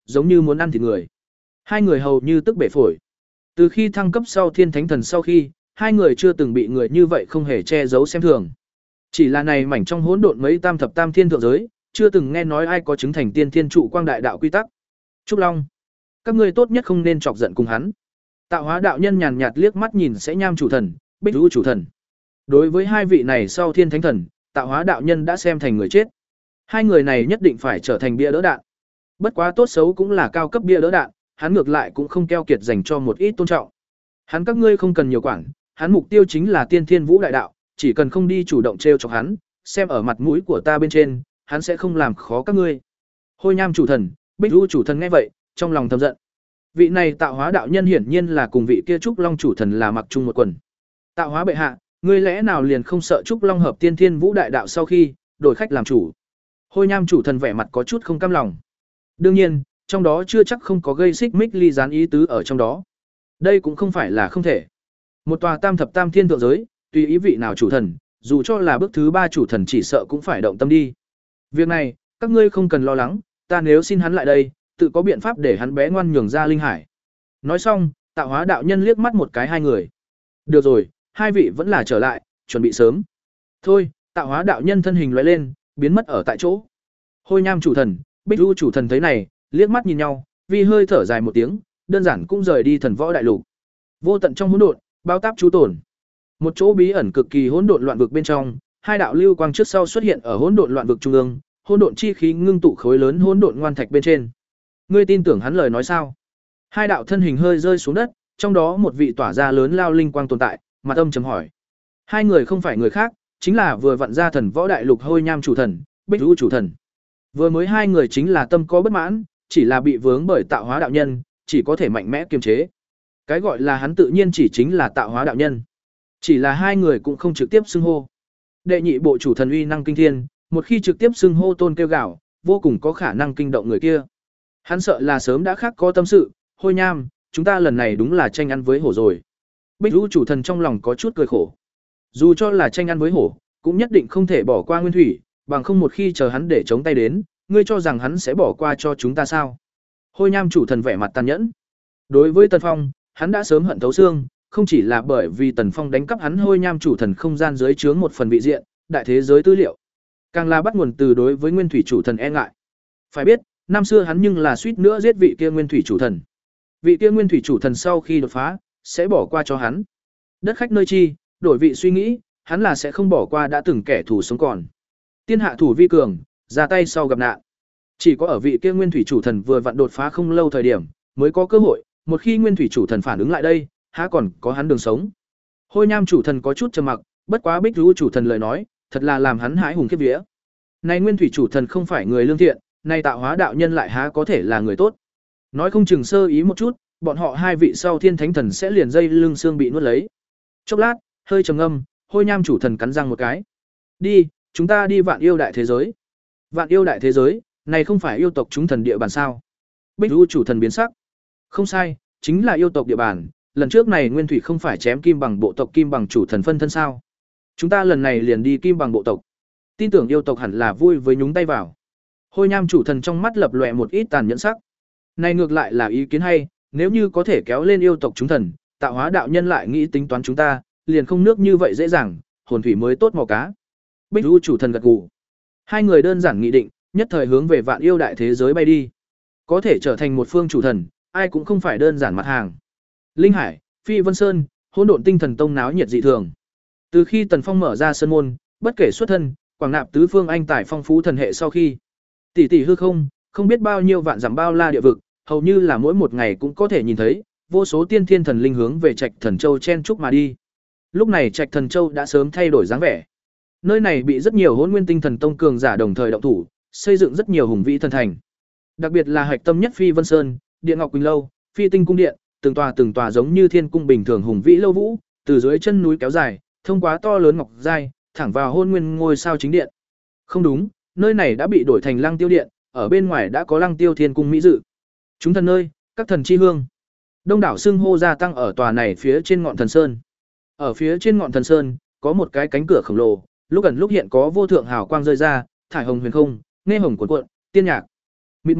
giống như muốn ăn thịt người. Hai người hầu như tức bể phổi. Từ khi thăng cấp sau Thiên Thánh Thần sau khi, hai người chưa từng bị người như vậy không hề che giấu xem thường. Chỉ là này mảnh trong hỗn độn mấy tam thập tam thiên thượng giới, chưa từng nghe nói ai có chứng thành tiên thiên trụ quang đại đạo quy tắc. Trúc Long, các ngươi tốt nhất không nên chọc giận cùng hắn. Tạo hóa đạo nhân nhàn nhạt liếc mắt nhìn sẽ nham chủ thần, bích lũ chủ thần. Đối với hai vị này sau Thiên Thánh Thần, tạo hóa đạo nhân đã xem thành người chết. Hai người này nhất định phải trở thành bia đỡ đạn. Bất quá tốt xấu cũng là cao cấp bia đỡ đạn, hắn ngược lại cũng không keo kiệt dành cho một ít tôn trọng. Hắn các ngươi không cần nhiều quản, hắn mục tiêu chính là tiên thiên vũ đại đạo, chỉ cần không đi chủ động trêu chọc hắn, xem ở mặt mũi của ta bên trên, hắn sẽ không làm khó các ngươi. Hôi nham chủ thần, bích lũ chủ thần nghe vậy, trong lòng thầm giận. Vị này tạo hóa đạo nhân hiển nhiên là cùng vị kia trúc long chủ thần là mặc chung một quần. Tạo hóa bệ hạ, ngươi lẽ nào liền không sợ trúc long hợp tiên thiên vũ đại đạo sau khi đổi khách làm chủ? Hôi nham chủ thần vẻ mặt có chút không cam lòng. Đương nhiên, trong đó chưa chắc không có gây xích mích ly gián ý tứ ở trong đó. Đây cũng không phải là không thể. Một tòa tam thập tam thiên thượng giới, tùy ý vị nào chủ thần, dù cho là bước thứ ba chủ thần chỉ sợ cũng phải động tâm đi. Việc này, các ngươi không cần lo lắng, ta nếu xin hắn lại đây, tự có biện pháp để hắn bé ngoan nhường ra linh hải. Nói xong, tạo hóa đạo nhân liếc mắt một cái hai người. Được rồi, hai vị vẫn là trở lại, chuẩn bị sớm. Thôi, tạo hóa đạo nhân thân hình lóe lên, biến mất ở tại chỗ. Hôi nham chủ thần, bích du chủ thần thấy này, liếc mắt nhìn nhau, vì hơi thở dài một tiếng, đơn giản cũng rời đi thần võ đại lục. Vô tận trong hỗn độn, bao táp chú tổn. Một chỗ bí ẩn cực kỳ hỗn độn loạn vực bên trong, hai đạo lưu quang trước sau xuất hiện ở hỗn độn loạn vực trung ương, hỗn độn chi khí ngưng tụ khối lớn hỗn độn ngoan thạch bên trên. Ngươi tin tưởng hắn lời nói sao? Hai đạo thân hình hơi rơi xuống đất, trong đó một vị tỏa ra lớn lao linh quang tồn tại, mặt âm trầm hỏi. Hai người không phải người khác, chính là vừa vặn ra thần võ đại lục hôi nham chủ thần, bích du chủ thần. Vừa mới hai người chính là tâm có bất mãn, chỉ là bị vướng bởi tạo hóa đạo nhân, chỉ có thể mạnh mẽ kiềm chế. Cái gọi là hắn tự nhiên chỉ chính là tạo hóa đạo nhân. Chỉ là hai người cũng không trực tiếp xưng hô. Đệ nhị bộ chủ thần uy năng kinh thiên, một khi trực tiếp xưng hô tôn kêu gào, vô cùng có khả năng kinh động người kia. Hắn sợ là sớm đã khác có tâm sự, hôi nham, chúng ta lần này đúng là tranh ăn với hổ rồi. Bích du chủ thần trong lòng có chút cười khổ. Dù cho là tranh ăn với hổ, cũng nhất định không thể bỏ qua nguyên thủy, bằng không một khi chờ hắn để chống tay đến, ngươi cho rằng hắn sẽ bỏ qua cho chúng ta sao? Hôi nham chủ thần vẻ mặt tàn nhẫn. Đối với Tần Phong, hắn đã sớm hận thấu xương, không chỉ là bởi vì Tần Phong đánh cắp hắn hôi nham chủ thần không gian dưới chướng một phần vị diện, đại thế giới tư liệu, càng là bắt nguồn từ đối với nguyên thủy chủ thần e ngại. Phải biết, năm xưa hắn nhưng là suýt nữa giết vị kia nguyên thủy chủ thần. Vị kia nguyên thủy chủ thần sau khi đột phá, sẽ bỏ qua cho hắn. Đất khách nơi chi, đổi vị suy nghĩ, hắn là sẽ không bỏ qua đã từng kẻ thù sống còn. Tiên hạ thủ vi cường, ra tay sau gặp nạn. Chỉ có ở vị kia nguyên thủy chủ thần vừa vặn đột phá không lâu thời điểm, mới có cơ hội, một khi nguyên thủy chủ thần phản ứng lại đây, há còn có hắn đường sống. Hôi nham chủ thần có chút trầm mặc, bất quá bích du chủ thần lời nói, thật là làm hắn hãi hùng khiếp vía. Này nguyên thủy chủ thần không phải người lương thiện, nay tạo hóa đạo nhân lại há có thể là người tốt. Nói không chừng sơ ý một chút, bọn họ hai vị sau thiên thánh thần sẽ liền dây lưng xương bị nuốt lấy. Chốc lát, hơi trầm ngâm, hôi nham chủ thần cắn răng một cái. Đi, chúng ta đi vạn yêu đại thế giới. Vạn yêu đại thế giới, này không phải yêu tộc chúng thần địa bàn sao? Bích du chủ thần biến sắc. Không sai, chính là yêu tộc địa bàn. Lần trước này nguyên thủy không phải chém kim bằng bộ tộc kim bằng chủ thần phân thân sao? Chúng ta lần này liền đi kim bằng bộ tộc. Tin tưởng yêu tộc hẳn là vui với nhúng tay vào. Hôi nham chủ thần trong mắt lập lòe một ít tàn nhẫn sắc. Này ngược lại là ý kiến hay, nếu như có thể kéo lên yêu tộc chúng thần, tạo hóa đạo nhân lại nghĩ tính toán chúng ta, liền không nước như vậy dễ dàng, hồn thủy mới tốt mò cá. Bích du chủ thần gật gù. Hai người đơn giản nghị định, nhất thời hướng về vạn yêu đại thế giới bay đi. Có thể trở thành một phương chủ thần, ai cũng không phải đơn giản mặt hàng. Linh Hải, Phi Vân Sơn, Hỗn Độn Tinh Thần Tông náo nhiệt dị thường. Từ khi Tần Phong mở ra sơn môn, bất kể xuất thân, quảng nạp tứ phương anh tài phong phú thần hệ sau khi, tỷ tỷ hư không, không biết bao nhiêu vạn dặm bao la địa vực, hầu như là mỗi một ngày cũng có thể nhìn thấy, vô số tiên thiên thần linh hướng về Trạch Thần Châu chen chúc mà đi. Lúc này Trạch Thần Châu đã sớm thay đổi dáng vẻ. Nơi này bị rất nhiều Hỗn Nguyên Tinh Thần Tông cường giả đồng thời động thủ, xây dựng rất nhiều hùng vĩ thần thành. Đặc biệt là hạch tâm nhất Phi Vân Sơn, Điện Ngọc Quỳnh lâu, Phi Tinh cung điện, từng tòa từng tòa giống như thiên cung bình thường hùng vĩ lâu vũ, từ dưới chân núi kéo dài, thông qua to lớn ngọc giai, thẳng vào Hôn Nguyên ngôi sao chính điện. Không đúng, nơi này đã bị đổi thành Lăng Tiêu điện, ở bên ngoài đã có Lăng Tiêu Thiên cung mỹ dự. Chúng thần nơi, các thần chi hương. Đông đảo xưng hô gia tăng ở tòa này phía trên ngọn thần sơn. Ở phía trên ngọn thần sơn, có một cái cánh cửa khổng lồ, lúc gần lúc hiện có vô thượng hào quang rơi ra, thải hồng huyền không, nghe hồng cuộn cuộn, tiên nhạc. Mịt mờ,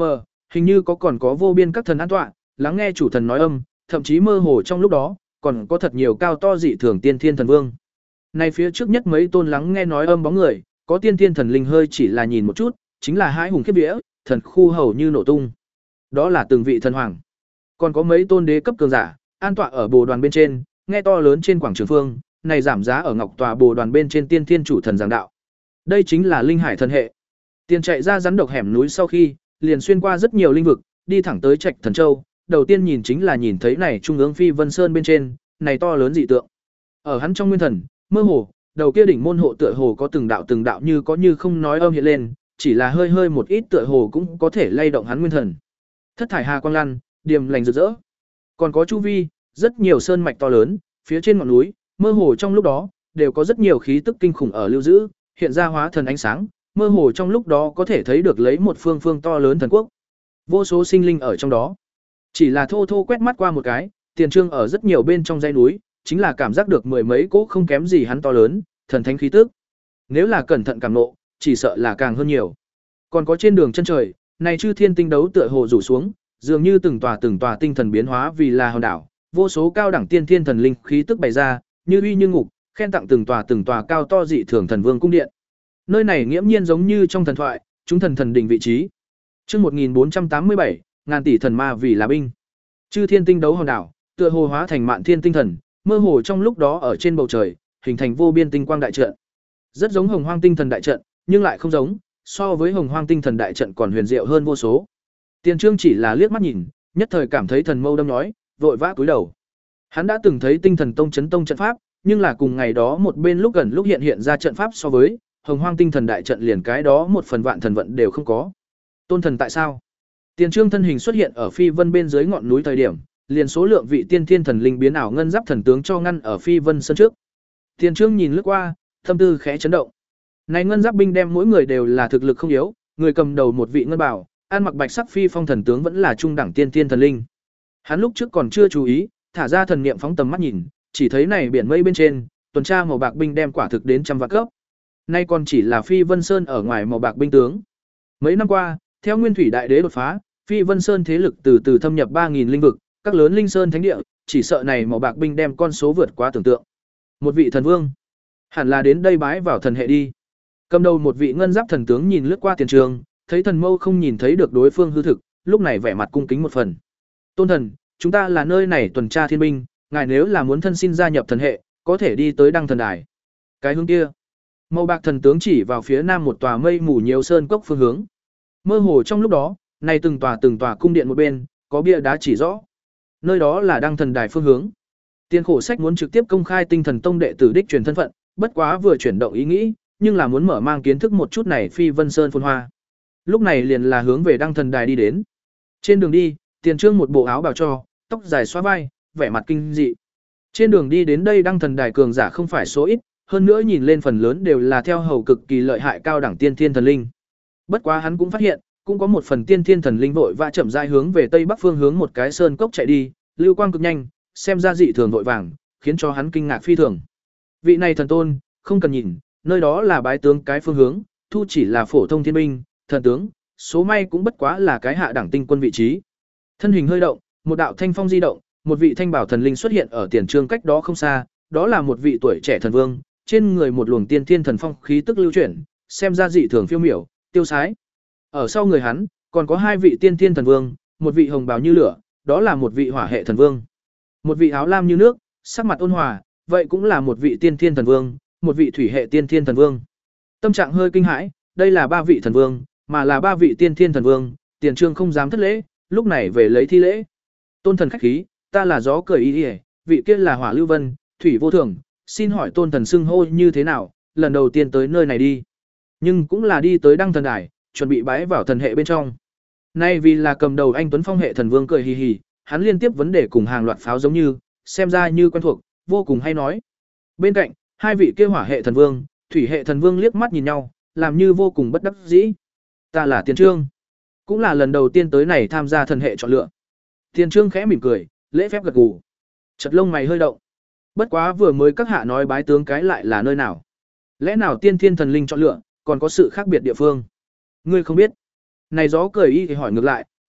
hình như có còn có vô biên các thần an tọa, lắng nghe chủ thần nói âm, thậm chí mơ hồ trong lúc đó, còn có thật nhiều cao to dị thường tiên thiên thần vương. Này phía trước nhất mấy tôn lắng nghe nói âm bóng người, có tiên thiên thần linh hơi chỉ là nhìn một chút, chính là hai hùng khiếp vía, thần khu hầu như nổ tung. Đó là từng vị thần hoàng. Còn có mấy tôn đế cấp cường giả, an tọa ở bồ đoàn bên trên, nghe to lớn trên quảng trường phương, này giảm giá ở ngọc tòa bồ đoàn bên trên tiên thiên chủ thần giảng đạo. Đây chính là linh hải thần hệ. Tiền chạy ra rắn độc hẻm núi sau khi, liền xuyên qua rất nhiều linh vực, đi thẳng tới Trạch Thần Châu, đầu tiên nhìn chính là nhìn thấy này trung ương Phi Vân Sơn bên trên, này to lớn dị tượng. Ở hắn trong nguyên thần, mơ hồ, đầu kia đỉnh môn hộ tựa hồ có từng đạo từng đạo như có như không nói âm hiện lên, chỉ là hơi hơi một ít tựa hồ cũng có thể lay động hắn nguyên thần. Thất thải hà quang lan, điềm lành rực rỡ. Còn có chu vi, rất nhiều sơn mạch to lớn, phía trên ngọn núi, mơ hồ trong lúc đó, đều có rất nhiều khí tức kinh khủng ở lưu giữ, hiện ra hóa thần ánh sáng, mơ hồ trong lúc đó có thể thấy được lấy một phương phương to lớn thần quốc. Vô số sinh linh ở trong đó. Chỉ là thô thô quét mắt qua một cái, Tiền Trương ở rất nhiều bên trong dãy núi, chính là cảm giác được mười mấy cỗ không kém gì hắn to lớn, thần thánh khí tức. Nếu là cẩn thận cảm ngộ, chỉ sợ là càng hơn nhiều. Còn có trên đường chân trời, này chư thiên tinh đấu tựa hồ rủ xuống, dường như từng tòa từng tòa tinh thần biến hóa vì là hòn đảo, vô số cao đẳng tiên thiên thần linh khí tức bày ra, như uy như ngục, khen tặng từng tòa từng tòa cao to dị thường thần vương cung điện. Nơi này nghiễm nhiên giống như trong thần thoại, chúng thần thần đỉnh vị trí. Chương một nghìn bốn trăm tám mươi bảy, ngàn tỷ thần ma vì là binh. Chư thiên tinh đấu hòn đảo, tựa hồ hóa thành mạn thiên tinh thần, mơ hồ trong lúc đó ở trên bầu trời, hình thành vô biên tinh quang đại trận. Rất giống Hồng Hoang tinh thần đại trận, nhưng lại không giống, so với Hồng Hoang tinh thần đại trận còn huyền diệu hơn vô số. Tiền Trương chỉ là liếc mắt nhìn, nhất thời cảm thấy thần mâu đâm nhói, vội vã cúi đầu. Hắn đã từng thấy Tinh Thần Tông chấn tông trận pháp, nhưng là cùng ngày đó một bên lúc gần lúc hiện hiện ra trận pháp so với Hồng Hoang tinh thần đại trận liền cái đó một phần vạn thần vận đều không có. Tôn thần tại sao? Tiền Trương thân hình xuất hiện ở Phi Vân bên dưới ngọn núi thời điểm, liền số lượng vị tiên thiên thần linh biến ảo ngân giáp thần tướng cho ngăn ở Phi Vân sân trước. Tiền Trương nhìn lướt qua, tâm tư khẽ chấn động. Này ngân giáp binh đem mỗi người đều là thực lực không yếu, người cầm đầu một vị ngân bảo, ăn mặc bạch sắc phi phong thần tướng vẫn là trung đẳng tiên thiên thần linh. Hắn lúc trước còn chưa chú ý, thả ra thần niệm phóng tầm mắt nhìn, chỉ thấy này biển mây bên trên, tuần tra màu bạc binh đem quả thực đến trăm vạn cấp. Nay còn chỉ là Phi Vân Sơn ở ngoài màu bạc binh tướng. Mấy năm qua, theo Nguyên Thủy Đại Đế đột phá, Phi Vân Sơn thế lực từ từ thâm nhập ba nghìn linh vực, các lớn linh sơn thánh địa, chỉ sợ này màu bạc binh đem con số vượt quá tưởng tượng. Một vị thần vương, hẳn là đến đây bái vào thần hệ đi. Cầm đầu một vị ngân giáp thần tướng nhìn lướt qua Tiền Trường, thấy thần mâu không nhìn thấy được đối phương hư thực, lúc này vẻ mặt cung kính một phần. Tôn thần, chúng ta là nơi này tuần tra thiên binh, ngài nếu là muốn thân xin gia nhập thần hệ, có thể đi tới Đăng Thần Đài. Cái hướng kia, màu bạc thần tướng chỉ vào phía nam một tòa mây mù nhiều sơn cốc phương hướng. Mơ hồ trong lúc đó, này từng tòa từng tòa cung điện một bên, có bia đá chỉ rõ. Nơi đó là Đăng Thần Đài phương hướng. Tiên khổ sách muốn trực tiếp công khai Tinh Thần Tông đệ tử đích truyền thân phận, bất quá vừa chuyển động ý nghĩ, nhưng là muốn mở mang kiến thức một chút này Phi Vân Sơn phồn hoa. Lúc này liền là hướng về Đăng Thần Đài đi đến. Trên đường đi, Tiền Trương một bộ áo bào cho, tóc dài xóa vai, vẻ mặt kinh dị. Trên đường đi đến đây Đăng Thần Đài cường giả không phải số ít, hơn nữa nhìn lên phần lớn đều là theo hầu cực kỳ lợi hại cao đẳng tiên thiên thần linh. Bất quá hắn cũng phát hiện, cũng có một phần tiên thiên thần linh vội vã chậm rãi hướng về tây bắc phương hướng một cái sơn cốc chạy đi, lưu quang cực nhanh, xem ra dị thường vội vàng, khiến cho hắn kinh ngạc phi thường. Vị này thần tôn, không cần nhìn, nơi đó là bái tướng cái phương hướng, thu chỉ là phổ thông thiên binh, thần tướng, số may cũng bất quá là cái hạ đẳng tinh quân vị trí. Thân hình hơi động, một đạo thanh phong di động, một vị thanh bảo thần linh xuất hiện ở Tiền Trương cách đó không xa, đó là một vị tuổi trẻ thần vương, trên người một luồng tiên thiên thần phong khí tức lưu chuyển, xem ra dị thường phiêu miểu, tiêu sái. Ở sau người hắn, còn có hai vị tiên thiên thần vương, một vị hồng bào như lửa, đó là một vị hỏa hệ thần vương. Một vị áo lam như nước, sắc mặt ôn hòa, vậy cũng là một vị tiên thiên thần vương, một vị thủy hệ tiên thiên thần vương. Tâm trạng hơi kinh hãi, đây là ba vị thần vương, mà là ba vị tiên thiên thần vương, Tiền Trương không dám thất lễ, lúc này về lấy thi lễ. Tôn thần khách khí, ta là gió cười y y, vị kia là Hỏa Lưu Vân, thủy vô thường, xin hỏi tôn thần xưng hô như thế nào, lần đầu tiên tới nơi này đi. Nhưng cũng là đi tới Đăng Thần Đài, chuẩn bị bái vào thần hệ bên trong. Nay vì là cầm đầu anh Tuấn Phong hệ thần vương cười hì hì, hắn liên tiếp vấn đề cùng hàng loạt pháo giống như, xem ra như quen thuộc, vô cùng hay nói. Bên cạnh, hai vị kia Hỏa hệ thần vương, thủy hệ thần vương liếc mắt nhìn nhau, làm như vô cùng bất đắc dĩ. Ta là Tiền Trương, cũng là lần đầu tiên tới này tham gia thần hệ chọn lựa. Tiền Trương khẽ mỉm cười, lễ phép gật gù. Chật lông mày hơi động. Bất quá vừa mới các hạ nói bái tướng cái lại là nơi nào? Lẽ nào tiên thiên thần linh chọn lựa, còn có sự khác biệt địa phương? Ngươi không biết. Này gió cười y thì hỏi ngược lại,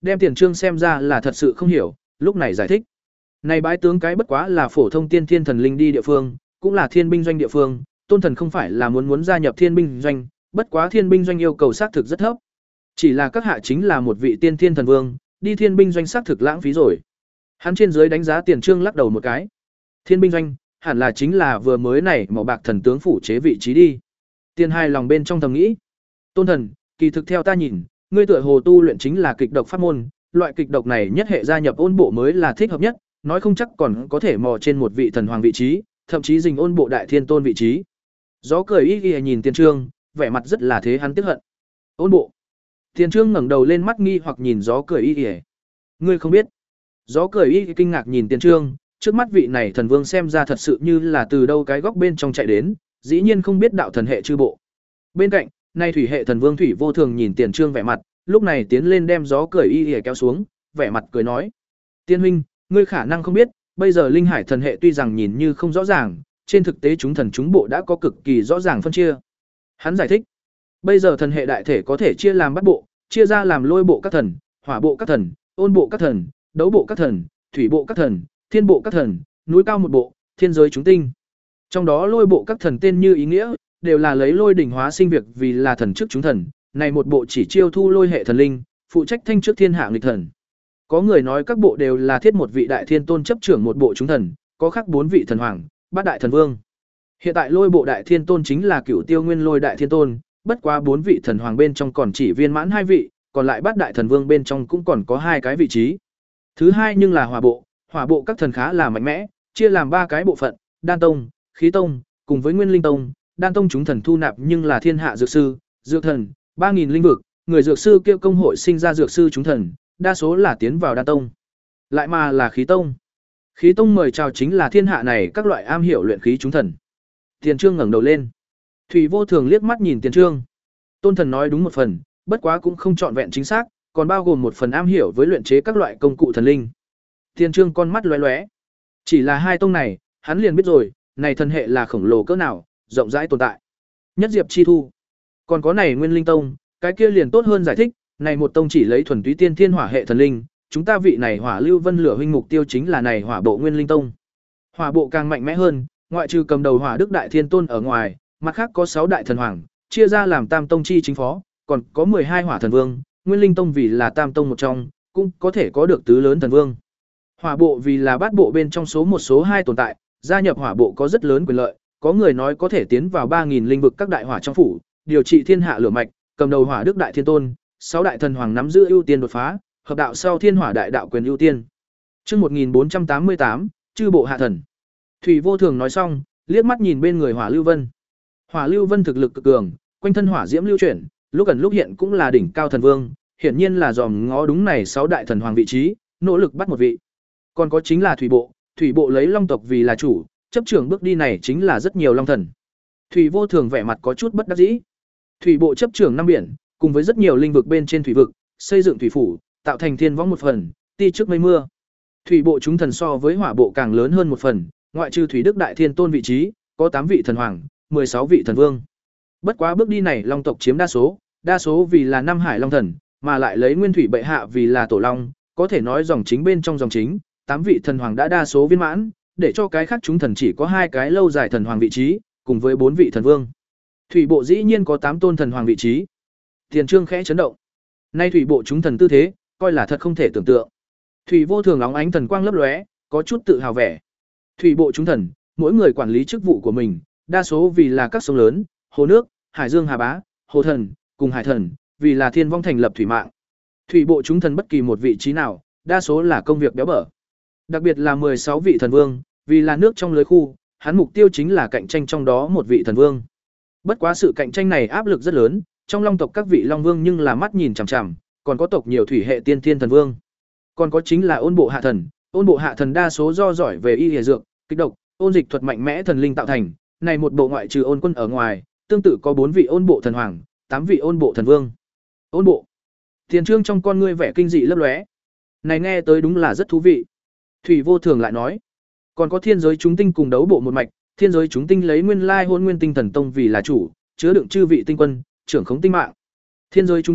đem Tiền Trương xem ra là thật sự không hiểu, lúc này giải thích. Này bái tướng cái bất quá là phổ thông tiên thiên thần linh đi địa phương, cũng là thiên binh doanh địa phương, Tôn thần không phải là muốn muốn gia nhập thiên binh doanh, bất quá thiên binh doanh yêu cầu xác thực rất thấp. Chỉ là các hạ chính là một vị tiên thiên thần vương, đi thiên binh doanh xác thực lãng phí rồi. Hắn trên dưới đánh giá Tiền Trương lắc đầu một cái. Thiên binh doanh, hẳn là chính là vừa mới này màu bạc thần tướng phủ chế vị trí đi. Tiền hai lòng bên trong thầm nghĩ. Tôn thần, kỳ thực theo ta nhìn, ngươi tựa hồ tu luyện chính là kịch độc pháp môn, loại kịch độc này nhất hệ gia nhập ôn bộ mới là thích hợp nhất, nói không chắc còn có thể mò trên một vị thần hoàng vị trí, thậm chí dình ôn bộ đại thiên tôn vị trí. Gió cười y y nhìn Tiền Trương, vẻ mặt rất là thế hắn tiếc hận. Ôn bộ. Tiền Trương ngẩng đầu lên mắt nghi hoặc nhìn gió cười y y. Ngươi không biết? Gió cười y kinh ngạc nhìn Tiền Trương, trước mắt vị này thần vương xem ra thật sự như là từ đâu cái góc bên trong chạy đến, dĩ nhiên không biết đạo thần hệ chư bộ. Bên cạnh, nay thủy hệ thần vương Thủy Vô Thường nhìn Tiền Trương vẻ mặt, lúc này tiến lên đem gió cười y y kéo xuống, vẻ mặt cười nói: "Tiên huynh, ngươi khả năng không biết, bây giờ linh hải thần hệ tuy rằng nhìn như không rõ ràng, trên thực tế chúng thần chúng bộ đã có cực kỳ rõ ràng phân chia." Hắn giải thích: "Bây giờ thần hệ đại thể có thể chia làm bát bộ, chia ra làm lôi bộ các thần, hỏa bộ các thần, ôn bộ các thần, đấu bộ các thần, thủy bộ các thần, thiên bộ các thần, núi cao một bộ, thiên giới chúng tinh. Trong đó lôi bộ các thần tên như ý nghĩa, đều là lấy lôi đỉnh hóa sinh việc vì là thần trước chúng thần, này một bộ chỉ chiêu thu lôi hệ thần linh, phụ trách thanh trước thiên hạ nghịch thần. Có người nói các bộ đều là thiết một vị đại thiên tôn chấp trưởng một bộ chúng thần, có khác bốn vị thần hoàng, bát đại thần vương. Hiện tại lôi bộ đại thiên tôn chính là Cửu Tiêu Nguyên Lôi đại thiên tôn, bất quá bốn vị thần hoàng bên trong còn chỉ viên mãn hai vị, còn lại bát đại thần vương bên trong cũng còn có hai cái vị trí. Thứ hai nhưng là hỏa bộ, hỏa bộ các thần khá là mạnh mẽ, chia làm ba cái bộ phận, Đan Tông, Khí Tông, cùng với Nguyên Linh Tông. Đan Tông chúng thần thu nạp nhưng là thiên hạ dược sư, dược thần, ba nghìn linh vực, người dược sư kia công hội sinh ra dược sư chúng thần, đa số là tiến vào Đan Tông. Lại mà là Khí Tông. Khí Tông mời chào chính là thiên hạ này các loại am hiểu luyện khí chúng thần. Tiền Trương ngẩng đầu lên. Thủy Vô Thường liếc mắt nhìn Tiền Trương. Tôn thần nói đúng một phần, bất quá cũng không trọn vẹn chính xác, còn bao gồm một phần am hiểu với luyện chế các loại công cụ thần linh. Tiền Trương con mắt lóe lóe. Chỉ là hai tông này, hắn liền biết rồi, này thần hệ là khổng lồ cỡ nào, rộng rãi tồn tại. Nhất Diệp Chi Thu. Còn có này Nguyên Linh Tông, cái kia liền tốt hơn giải thích, này một tông chỉ lấy thuần túy tiên thiên hỏa hệ thần linh, chúng ta vị này Hỏa Lưu Vân Lửa huynh mục tiêu chính là này Hỏa bộ Nguyên Linh Tông. Hỏa bộ càng mạnh mẽ hơn, ngoại trừ cầm đầu Hỏa Đức đại thiên tôn ở ngoài, mặt khác có sáu đại thần hoàng, chia ra làm tam tông chi chính phó, còn có mười hai hỏa thần vương, Nguyên Linh Tông vì là tam tông một trong, cũng có thể có được tứ lớn thần vương. Hỏa bộ vì là bát bộ bên trong số một số hai tồn tại, gia nhập hỏa bộ có rất lớn quyền lợi, có người nói có thể tiến vào ba nghìn linh vực các đại hỏa trong phủ, điều trị thiên hạ lửa mạch, cầm đầu Hỏa Đức đại thiên tôn, sáu đại thần hoàng nắm giữ ưu tiên đột phá, hợp đạo sau thiên hỏa đại đạo quyền ưu tiên. Chương một nghìn bốn trăm tám mươi tám, chư bộ hạ thần. Thủy Vô Thường nói xong, liếc mắt nhìn bên người Hỏa Lưu Vân. Hỏa Lưu Vân thực lực cực cường, quanh thân hỏa diễm lưu chuyển, lúc gần lúc hiện cũng là đỉnh cao thần vương, hiển nhiên là dòm ngó đúng này sáu đại thần hoàng vị trí, nỗ lực bắt một vị. Còn có chính là thủy bộ, thủy bộ lấy long tộc vì là chủ, chấp trưởng bước đi này chính là rất nhiều long thần. Thủy Vô Thường vẻ mặt có chút bất đắc dĩ. Thủy bộ chấp trưởng năm biển, cùng với rất nhiều linh vực bên trên thủy vực, xây dựng thủy phủ, tạo thành thiên võng một phần, ti trước mây mưa. Thủy bộ chúng thần so với hỏa bộ càng lớn hơn một phần, ngoại trừ thủy đức đại thiên tôn vị trí, có tám vị thần hoàng, mười sáu vị thần vương. Bất quá bước đi này long tộc chiếm đa số, đa số vì là Nam Hải long thần, mà lại lấy Nguyên Thủy bệ hạ vì là tổ long, có thể nói dòng chính bên trong dòng chính, tám vị thần hoàng đã đa số viên mãn, để cho cái khác chúng thần chỉ có hai cái lâu dài thần hoàng vị trí, cùng với bốn vị thần vương. Thủy bộ dĩ nhiên có tám tôn thần hoàng vị trí. Tiền Trương khẽ chấn động. Nay thủy bộ chúng thần tư thế, coi là thật không thể tưởng tượng. Thủy Vô Thường óng ánh thần quang lấp lóe, có chút tự hào vẻ. Thủy bộ chúng thần, mỗi người quản lý chức vụ của mình, đa số vì là các sông lớn, hồ nước, hải dương hà bá, hồ thần, cùng hải thần, vì là thiên vong thành lập thủy mạng. Thủy bộ chúng thần bất kỳ một vị trí nào, đa số là công việc béo bở. Đặc biệt là mười sáu vị thần vương, vì là nước trong lưới khu, hắn mục tiêu chính là cạnh tranh trong đó một vị thần vương. Bất quá sự cạnh tranh này áp lực rất lớn, trong long tộc các vị long vương nhưng là mắt nhìn chằm chằm, còn có tộc nhiều thủy hệ tiên thiên thần vương. Còn có chính là ôn bộ hạ thần, ôn bộ hạ thần đa số do giỏi về y y dược, kích độc, ôn dịch thuật mạnh mẽ thần linh tạo thành, này một bộ ngoại trừ ôn quân ở ngoài, tương tự có bốn vị ôn bộ thần hoàng, tám vị ôn bộ thần vương. Ôn bộ. Tiền Trương trong con ngươi vẻ kinh dị lấp lóe. Này nghe tới đúng là rất thú vị. Thủy Vô Thường lại nói, còn có thiên giới chúng tinh cùng đấu bộ một mạch, thiên giới chúng tinh lấy nguyên lai hôn nguyên tinh thần tông vì là chủ, chứa đựng chư vị tinh quân, trưởng khống tinh mạng. Thiên giới chúng tinh,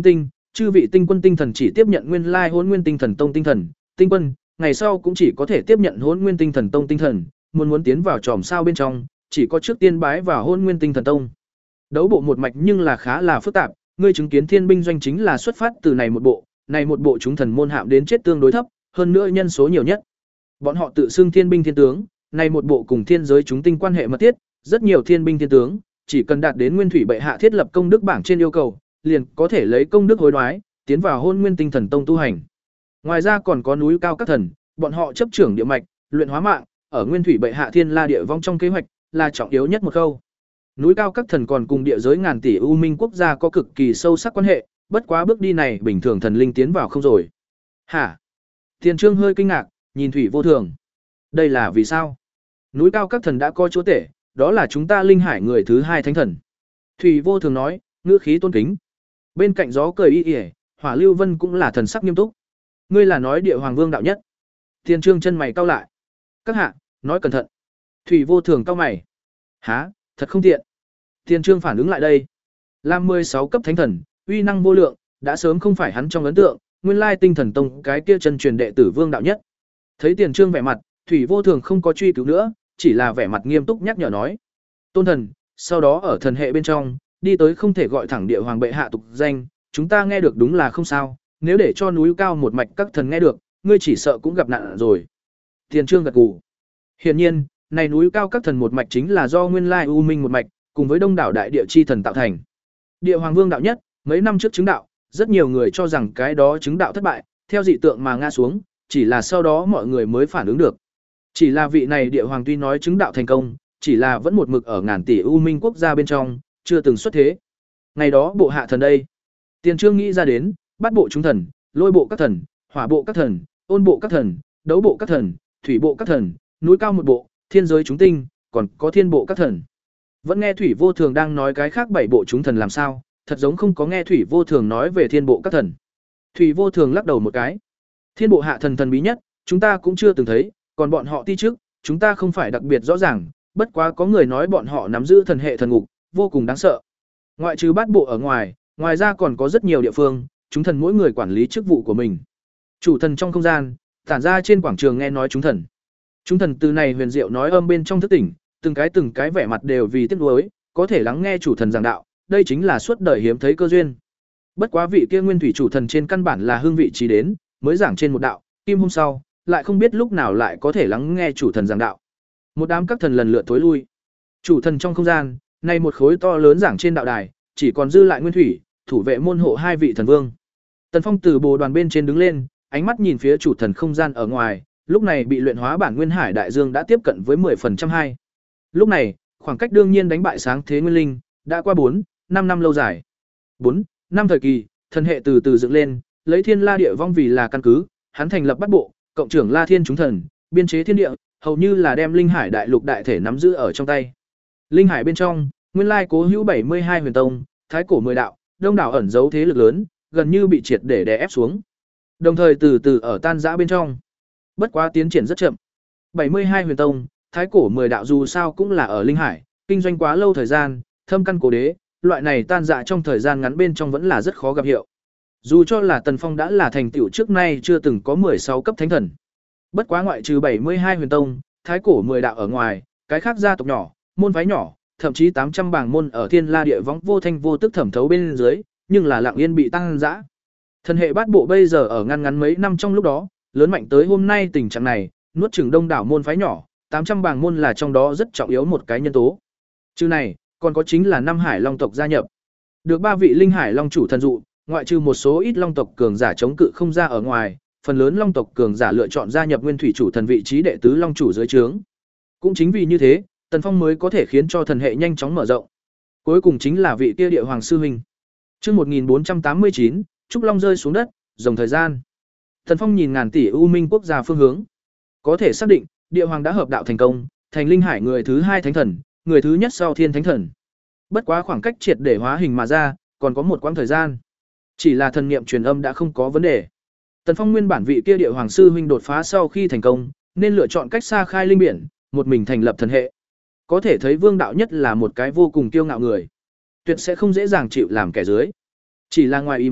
chư vị tinh quân tinh thần chỉ tiếp nhận nguyên lai Hỗn Nguyên Tinh Thần Tông tinh thần, tinh quân, ngày sau cũng chỉ có thể tiếp nhận Hỗn Nguyên Tinh Thần Tông tinh thần, muốn muốn tiến vào chòm sao bên trong, chỉ có trước tiên bái vào Hỗn Nguyên Tinh Thần Tông. Đấu bộ một mạch nhưng là khá là phức tạp, ngươi chứng kiến Thiên binh doanh chính là xuất phát từ này một bộ, này một bộ chúng thần môn hạm đến chết tương đối thấp, hơn nữa nhân số nhiều nhất. Bọn họ tự xưng Thiên binh thiên tướng, này một bộ cùng thiên giới chúng tinh quan hệ mật thiết, rất nhiều thiên binh thiên tướng, chỉ cần đạt đến Nguyên Thủy bệ hạ thiết lập công đức bảng trên yêu cầu, liền có thể lấy công đức hối đoái, tiến vào Hỗn Nguyên Tinh Thần Tông tu hành. Ngoài ra còn có núi cao các thần, bọn họ chấp trưởng địa mạch, luyện hóa mạng, ở Nguyên Thủy bệ hạ thiên la địa vong trong kế hoạch, là trọng yếu nhất một khâu. Núi cao các thần còn cùng địa giới ngàn tỷ u minh quốc gia có cực kỳ sâu sắc quan hệ, bất quá bước đi này bình thường thần linh tiến vào không rồi. Hả? Tiền Trương hơi kinh ngạc, nhìn Thủy Vô Thường. Đây là vì sao? Núi cao các thần đã có chúa tể, đó là chúng ta linh hải người thứ hai thánh thần. Thủy Vô Thường nói, ngữ khí tôn kính. Bên cạnh gió cười y y, Hỏa Lưu Vân cũng là thần sắc nghiêm túc. Ngươi là nói địa hoàng vương đạo nhất? Tiền Trương chân mày cau lại. Các hạ, nói cẩn thận. Thủy Vô Thường cau mày. Hả, thật không tiện. Tiền Trương phản ứng lại đây. Làm mười sáu cấp thánh thần, uy năng vô lượng, đã sớm không phải hắn trong ấn tượng, nguyên lai Tinh Thần Tông cái kia chân truyền đệ tử vương đạo nhất. Thấy Tiền Trương vẻ mặt, Thủy Vô Thường không có truy cứu nữa, chỉ là vẻ mặt nghiêm túc nhắc nhở nói: "Tôn thần, sau đó ở thần hệ bên trong, đi tới không thể gọi thẳng địa hoàng bệ hạ tục danh, chúng ta nghe được đúng là không sao, nếu để cho núi cao một mạch các thần nghe được, ngươi chỉ sợ cũng gặp nạn rồi." Tiền Trương gật gù. Hiển nhiên, này núi cao các thần một mạch chính là do nguyên lai U Minh một mạch, cùng với đông đảo đại địa chi thần tạo thành. Địa hoàng vương đạo nhất, mấy năm trước chứng đạo, rất nhiều người cho rằng cái đó chứng đạo thất bại, theo dị tượng mà ngã xuống, chỉ là sau đó mọi người mới phản ứng được. Chỉ là vị này địa hoàng tuy nói chứng đạo thành công, chỉ là vẫn một mực ở ngàn tỷ u minh quốc gia bên trong, chưa từng xuất thế. Ngày đó bộ hạ thần đây, Tiền Trương nghĩ ra đến, bắt bộ chúng thần, lôi bộ các thần, hỏa bộ các thần, ôn bộ các thần, đấu bộ các thần, thủy bộ các thần, núi cao một bộ, thiên giới chúng tinh, còn có thiên bộ các thần. Vẫn nghe Thủy Vô Thường đang nói cái khác bảy bộ chúng thần làm sao, thật giống không có nghe Thủy Vô Thường nói về thiên bộ các thần. Thủy Vô Thường lắc đầu một cái. Thiên bộ hạ thần thần bí nhất, chúng ta cũng chưa từng thấy, còn bọn họ ti trước, chúng ta không phải đặc biệt rõ ràng, bất quá có người nói bọn họ nắm giữ thần hệ thần ngục, vô cùng đáng sợ. Ngoại trừ bát bộ ở ngoài, ngoài ra còn có rất nhiều địa phương, chúng thần mỗi người quản lý chức vụ của mình. Chủ thần trong không gian, tản ra trên quảng trường nghe nói chúng thần. Chúng thần từ này huyền diệu nói âm bên trong thức tỉnh, từng cái từng cái vẻ mặt đều vì tiếc nuối, có thể lắng nghe chủ thần giảng đạo, đây chính là suốt đời hiếm thấy cơ duyên. Bất quá vị kia nguyên thủy chủ thần trên căn bản là hương vị trí đến, mới giảng trên một đạo, kim hôm sau, lại không biết lúc nào lại có thể lắng nghe chủ thần giảng đạo. Một đám các thần lần lượt tối lui. Chủ thần trong không gian, nay một khối to lớn giảng trên đạo đài, chỉ còn dư lại nguyên thủy, thủ vệ môn hộ hai vị thần vương. Tần Phong từ bồ đoàn bên trên đứng lên, ánh mắt nhìn phía chủ thần không gian ở ngoài, lúc này bị luyện hóa bản nguyên hải đại dương đã tiếp cận với mười phần trăm hai. Lúc này, khoảng cách đương nhiên đánh bại sáng thế nguyên linh, đã qua bốn, năm năm lâu dài. bốn, năm thời kỳ, thần hệ từ từ dựng lên, lấy thiên la địa vong vì là căn cứ, hắn thành lập bát bộ, cộng trưởng La Thiên chúng thần, biên chế thiên địa, hầu như là đem linh hải đại lục đại thể nắm giữ ở trong tay. Linh hải bên trong, nguyên lai cố hữu bảy mươi hai huyền tông, thái cổ mười đạo, đông đảo ẩn giấu thế lực lớn, gần như bị triệt để đè ép xuống. Đồng thời từ từ ở tan rã bên trong. Bất quá tiến triển rất chậm. bảy mươi hai huyền tông, thái cổ mười đạo dù sao cũng là ở linh hải, kinh doanh quá lâu thời gian, thâm căn cố đế, loại này tan rã trong thời gian ngắn bên trong vẫn là rất khó gặp hiệu. Dù cho là Tần Phong đã là thành tựu trước nay chưa từng có mười sáu cấp thánh thần. Bất quá ngoại trừ bảy mươi hai huyền tông, thái cổ mười đạo ở ngoài, cái khác gia tộc nhỏ, môn phái nhỏ, thậm chí tám trăm bảng môn ở thiên la địa võng vô thanh vô tức thẩm thấu bên dưới, nhưng là lặng yên bị tăng dã. Thần hệ bát bộ bây giờ ở ngăn ngắn mấy năm trong lúc đó, lớn mạnh tới hôm nay tình trạng này, nuốt chửng đông đảo môn phái nhỏ, tám trăm bảng môn là trong đó rất trọng yếu một cái nhân tố. Chứ này, còn có chính là năm hải long tộc gia nhập. Được ba vị linh hải long chủ thần dụ, ngoại trừ một số ít long tộc cường giả chống cự không ra ở ngoài, phần lớn long tộc cường giả lựa chọn gia nhập nguyên thủy chủ thần vị trí đệ tứ long chủ dưới trướng. Cũng chính vì như thế, Tần Phong mới có thể khiến cho thần hệ nhanh chóng mở rộng. Cuối cùng chính là vị kia địa hoàng sư huynh. Chương một nghìn bốn trăm tám mươi chín, trúc long rơi xuống đất, dòng thời gian. Tần Phong nhìn ngàn tỷ u minh quốc gia phương hướng, có thể xác định, địa hoàng đã hợp đạo thành công, thành linh hải người thứ hai thánh thần, người thứ nhất sau thiên thánh thần. Bất quá khoảng cách triệt để hóa hình mà ra, còn có một quãng thời gian. Chỉ là thần niệm truyền âm đã không có vấn đề. Tần Phong nguyên bản vị kia địa hoàng sư huynh đột phá sau khi thành công, nên lựa chọn cách xa khai linh biển, một mình thành lập thần hệ. Có thể thấy Vương đạo nhất là một cái vô cùng kiêu ngạo người, tuyệt sẽ không dễ dàng chịu làm kẻ dưới. Chỉ là ngoài ý muốn,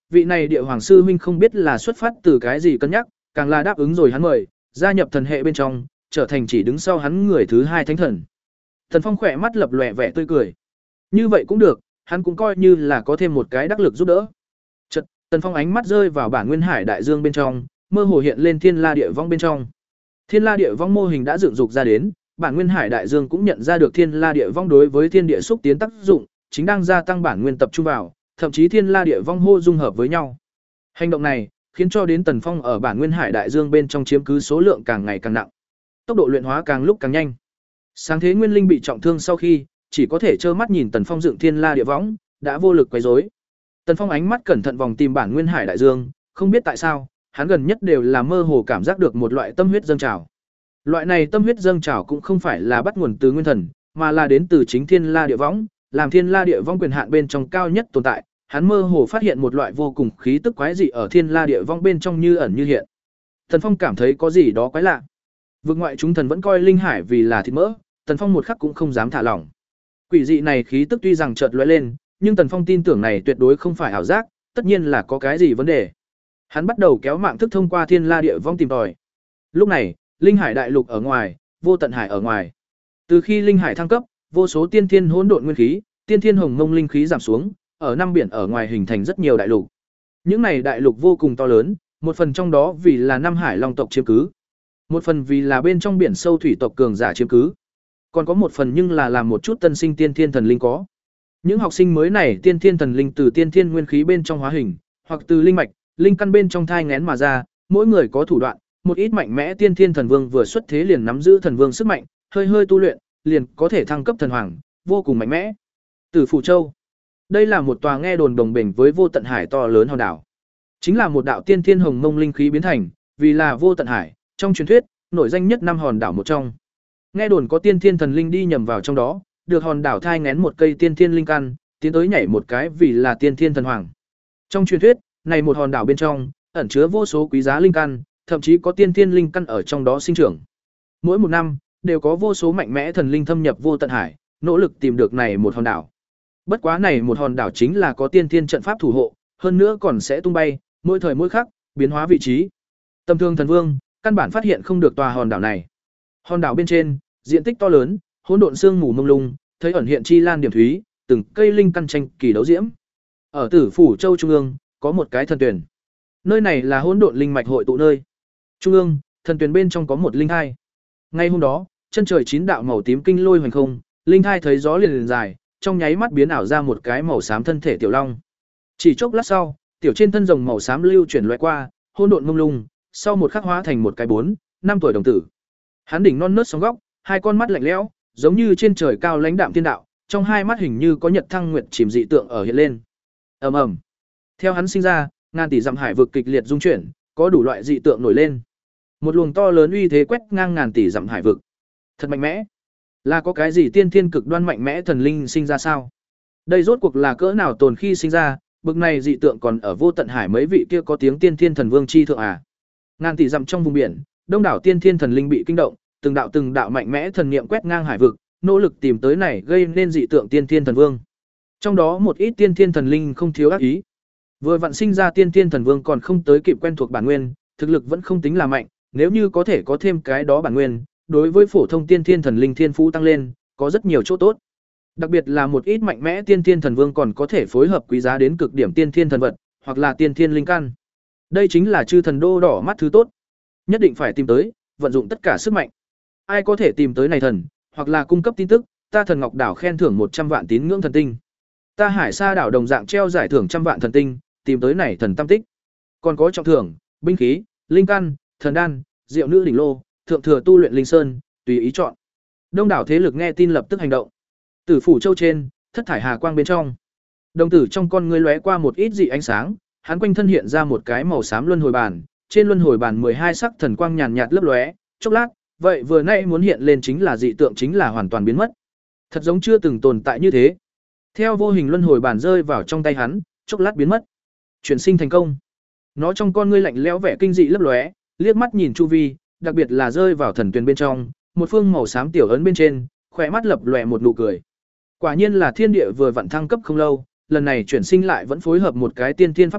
vị này địa hoàng sư huynh không biết là xuất phát từ cái gì cân nhắc, càng là đáp ứng rồi hắn mời, gia nhập thần hệ bên trong, trở thành chỉ đứng sau hắn người thứ hai thánh thần. Tần Phong khỏe mắt lập lòe vẻ tươi cười. Như vậy cũng được, hắn cũng coi như là có thêm một cái đắc lực giúp đỡ. Chợt, Tần Phong ánh mắt rơi vào bản nguyên hải đại dương bên trong, mơ hồ hiện lên thiên la địa vong bên trong. Thiên la địa vong mô hình đã dựng dục ra đến, bản nguyên hải đại dương cũng nhận ra được thiên la địa vong đối với thiên địa xúc tiến tác dụng, chính đang gia tăng bản nguyên tập trung vào, thậm chí thiên la địa vong hô dung hợp với nhau. Hành động này khiến cho đến Tần Phong ở bản nguyên hải đại dương bên trong chiếm cứ số lượng càng ngày càng nặng, tốc độ luyện hóa càng lúc càng nhanh. Sáng thế nguyên linh bị trọng thương sau khi, chỉ có thể trơ mắt nhìn Tần Phong dựng thiên la địa võng, đã vô lực quấy rối. Tần Phong ánh mắt cẩn thận vòng tìm bản nguyên hải đại dương, không biết tại sao, hắn gần nhất đều là mơ hồ cảm giác được một loại tâm huyết dâng trào. Loại này tâm huyết dâng trào cũng không phải là bắt nguồn từ nguyên thần, mà là đến từ chính thiên la địa võng, làm thiên la địa võng quyền hạn bên trong cao nhất tồn tại, hắn mơ hồ phát hiện một loại vô cùng khí tức quái dị ở thiên la địa võng bên trong như ẩn như hiện. Tần Phong cảm thấy có gì đó quái lạ. Vực ngoại chúng thần vẫn coi linh hải vì là thịt mỡ, Tần Phong một khắc cũng không dám thả lỏng. Quỷ dị này khí tức tuy rằng chợt lóe lên, nhưng Tần Phong tin tưởng này tuyệt đối không phải ảo giác, tất nhiên là có cái gì vấn đề. Hắn bắt đầu kéo mạng thức thông qua thiên la địa vong tìm tòi. Lúc này, linh hải đại lục ở ngoài, vô tận hải ở ngoài. Từ khi linh hải thăng cấp, vô số tiên thiên hỗn độn nguyên khí, tiên thiên hồng mông linh khí giảm xuống, ở năm biển ở ngoài hình thành rất nhiều đại lục. Những này đại lục vô cùng to lớn, một phần trong đó vì là năm hải long tộc chiếm cứ, một phần vì là bên trong biển sâu thủy tộc cường giả chiếm cứ, còn có một phần nhưng là làm một chút tân sinh tiên thiên thần linh có. Những học sinh mới này tiên thiên thần linh từ tiên thiên nguyên khí bên trong hóa hình, hoặc từ linh mạch, linh căn bên trong thai nghén mà ra, mỗi người có thủ đoạn, một ít mạnh mẽ tiên thiên thần vương vừa xuất thế liền nắm giữ thần vương sức mạnh, hơi hơi tu luyện, liền có thể thăng cấp thần hoàng, vô cùng mạnh mẽ. Tử Phủ Châu. Đây là một tòa nghe đồn đồng bình với vô tận hải to lớn hòn đảo. Chính là một đạo tiên thiên hồng mông linh khí biến thành, vì là vô tận hải, trong truyền thuyết, nổi danh nhất năm hòn đảo một trong. Nghe đồn có tiên thiên thần linh đi nhầm vào trong đó, được hòn đảo thai nghén một cây tiên thiên linh căn, tiến tới nhảy một cái vì là tiên thiên thần hoàng. Trong truyền thuyết, này một hòn đảo bên trong ẩn chứa vô số quý giá linh căn, thậm chí có tiên thiên linh căn ở trong đó sinh trưởng. Mỗi một năm đều có vô số mạnh mẽ thần linh thâm nhập vô tận hải, nỗ lực tìm được này một hòn đảo. Bất quá này một hòn đảo chính là có tiên thiên trận pháp thủ hộ, hơn nữa còn sẽ tung bay, mỗi thời mỗi khắc biến hóa vị trí. Tầm thường thần vương căn bản phát hiện không được tòa hòn đảo này. Hòn đảo bên trên, diện tích to lớn, hỗn độn sương mù mông lung, thấy ẩn hiện chi lan điểm thúy, từng cây linh căn tranh kỳ đấu diễm. Ở Tử Phủ Châu trung ương, có một cái thần tuyển. Nơi này là hỗn độn linh mạch hội tụ nơi. Trung ương, thần tuyển bên trong có một linh thai. Ngay hôm đó, chân trời chín đạo màu tím kinh lôi hoành không, linh thai thấy gió liền liền dài, trong nháy mắt biến ảo ra một cái màu xám thân thể tiểu long. Chỉ chốc lát sau, tiểu trên thân rồng màu xám lưu chuyển lóe qua, hỗn độn mông lung, sau một khắc hóa thành một cái bốn, năm tuổi đồng tử. Hắn đỉnh non nớt sóng góc, hai con mắt lạnh lẽo, giống như trên trời cao lãnh đạm thiên đạo, trong hai mắt hình như có nhật thăng nguyệt chìm dị tượng ở hiện lên. Ầm ầm. Theo hắn sinh ra, ngàn tỷ dặm hải vực kịch liệt rung chuyển, có đủ loại dị tượng nổi lên. Một luồng to lớn uy thế quét ngang ngàn tỷ dặm hải vực. Thật mạnh mẽ. Là có cái gì tiên thiên cực đoan mạnh mẽ thần linh sinh ra sao? Đây rốt cuộc là cỡ nào tồn khi sinh ra, bực này dị tượng còn ở vô tận hải mấy vị kia có tiếng tiên thiên thần vương chi thượng à? Ngàn tỷ dặm trong vùng biển, đông đảo tiên thiên thần linh bị kinh động, từng đạo từng đạo mạnh mẽ thần niệm quét ngang hải vực, nỗ lực tìm tới này gây nên dị tượng tiên thiên thần vương. Trong đó một ít tiên thiên thần linh không thiếu ác ý. Vừa vặn sinh ra tiên thiên thần vương còn không tới kịp quen thuộc bản nguyên, thực lực vẫn không tính là mạnh, nếu như có thể có thêm cái đó bản nguyên, đối với phổ thông tiên thiên thần linh thiên phú tăng lên, có rất nhiều chỗ tốt. Đặc biệt là một ít mạnh mẽ tiên thiên thần vương còn có thể phối hợp quý giá đến cực điểm tiên thiên thần vật, hoặc là tiên thiên linh căn. Đây chính là chư thần đô đỏ mắt thứ tốt. Nhất định phải tìm tới, vận dụng tất cả sức mạnh. Ai có thể tìm tới này thần, hoặc là cung cấp tin tức, ta Thần Ngọc đảo khen thưởng một trăm vạn tín ngưỡng thần tinh. Ta Hải Sa đảo đồng dạng treo giải thưởng trăm vạn thần tinh, tìm tới này thần tam tích. Còn có trọng thưởng, binh khí, linh căn, thần đan, diệu nữ đỉnh lô, thượng thừa tu luyện linh sơn, tùy ý chọn. Đông đảo thế lực nghe tin lập tức hành động. Tử Phủ Châu trên, thất thải hà quang bên trong. Đồng tử trong con ngươi lóe qua một ít dị ánh sáng, hắn quanh thân hiện ra một cái màu xám luân hồi bàn, trên luân hồi bàn mười hai sắc thần quang nhàn nhạt lấp lóe, chốc lát, vậy vừa nãy muốn hiện lên chính là dị tượng chính là hoàn toàn biến mất. Thật giống chưa từng tồn tại như thế. Theo vô hình luân hồi bàn rơi vào trong tay hắn, chốc lát biến mất. Chuyển sinh thành công. Nó trong con ngươi lạnh lẽo vẻ kinh dị lấp lóe, liếc mắt nhìn chu vi, đặc biệt là rơi vào thần tuyền bên trong, một phương màu xám tiểu ấn bên trên, khỏe mắt lập lòe một nụ cười. Quả nhiên là thiên địa vừa vặn thăng cấp không lâu, lần này chuyển sinh lại vẫn phối hợp một cái tiên thiên pháp bảo,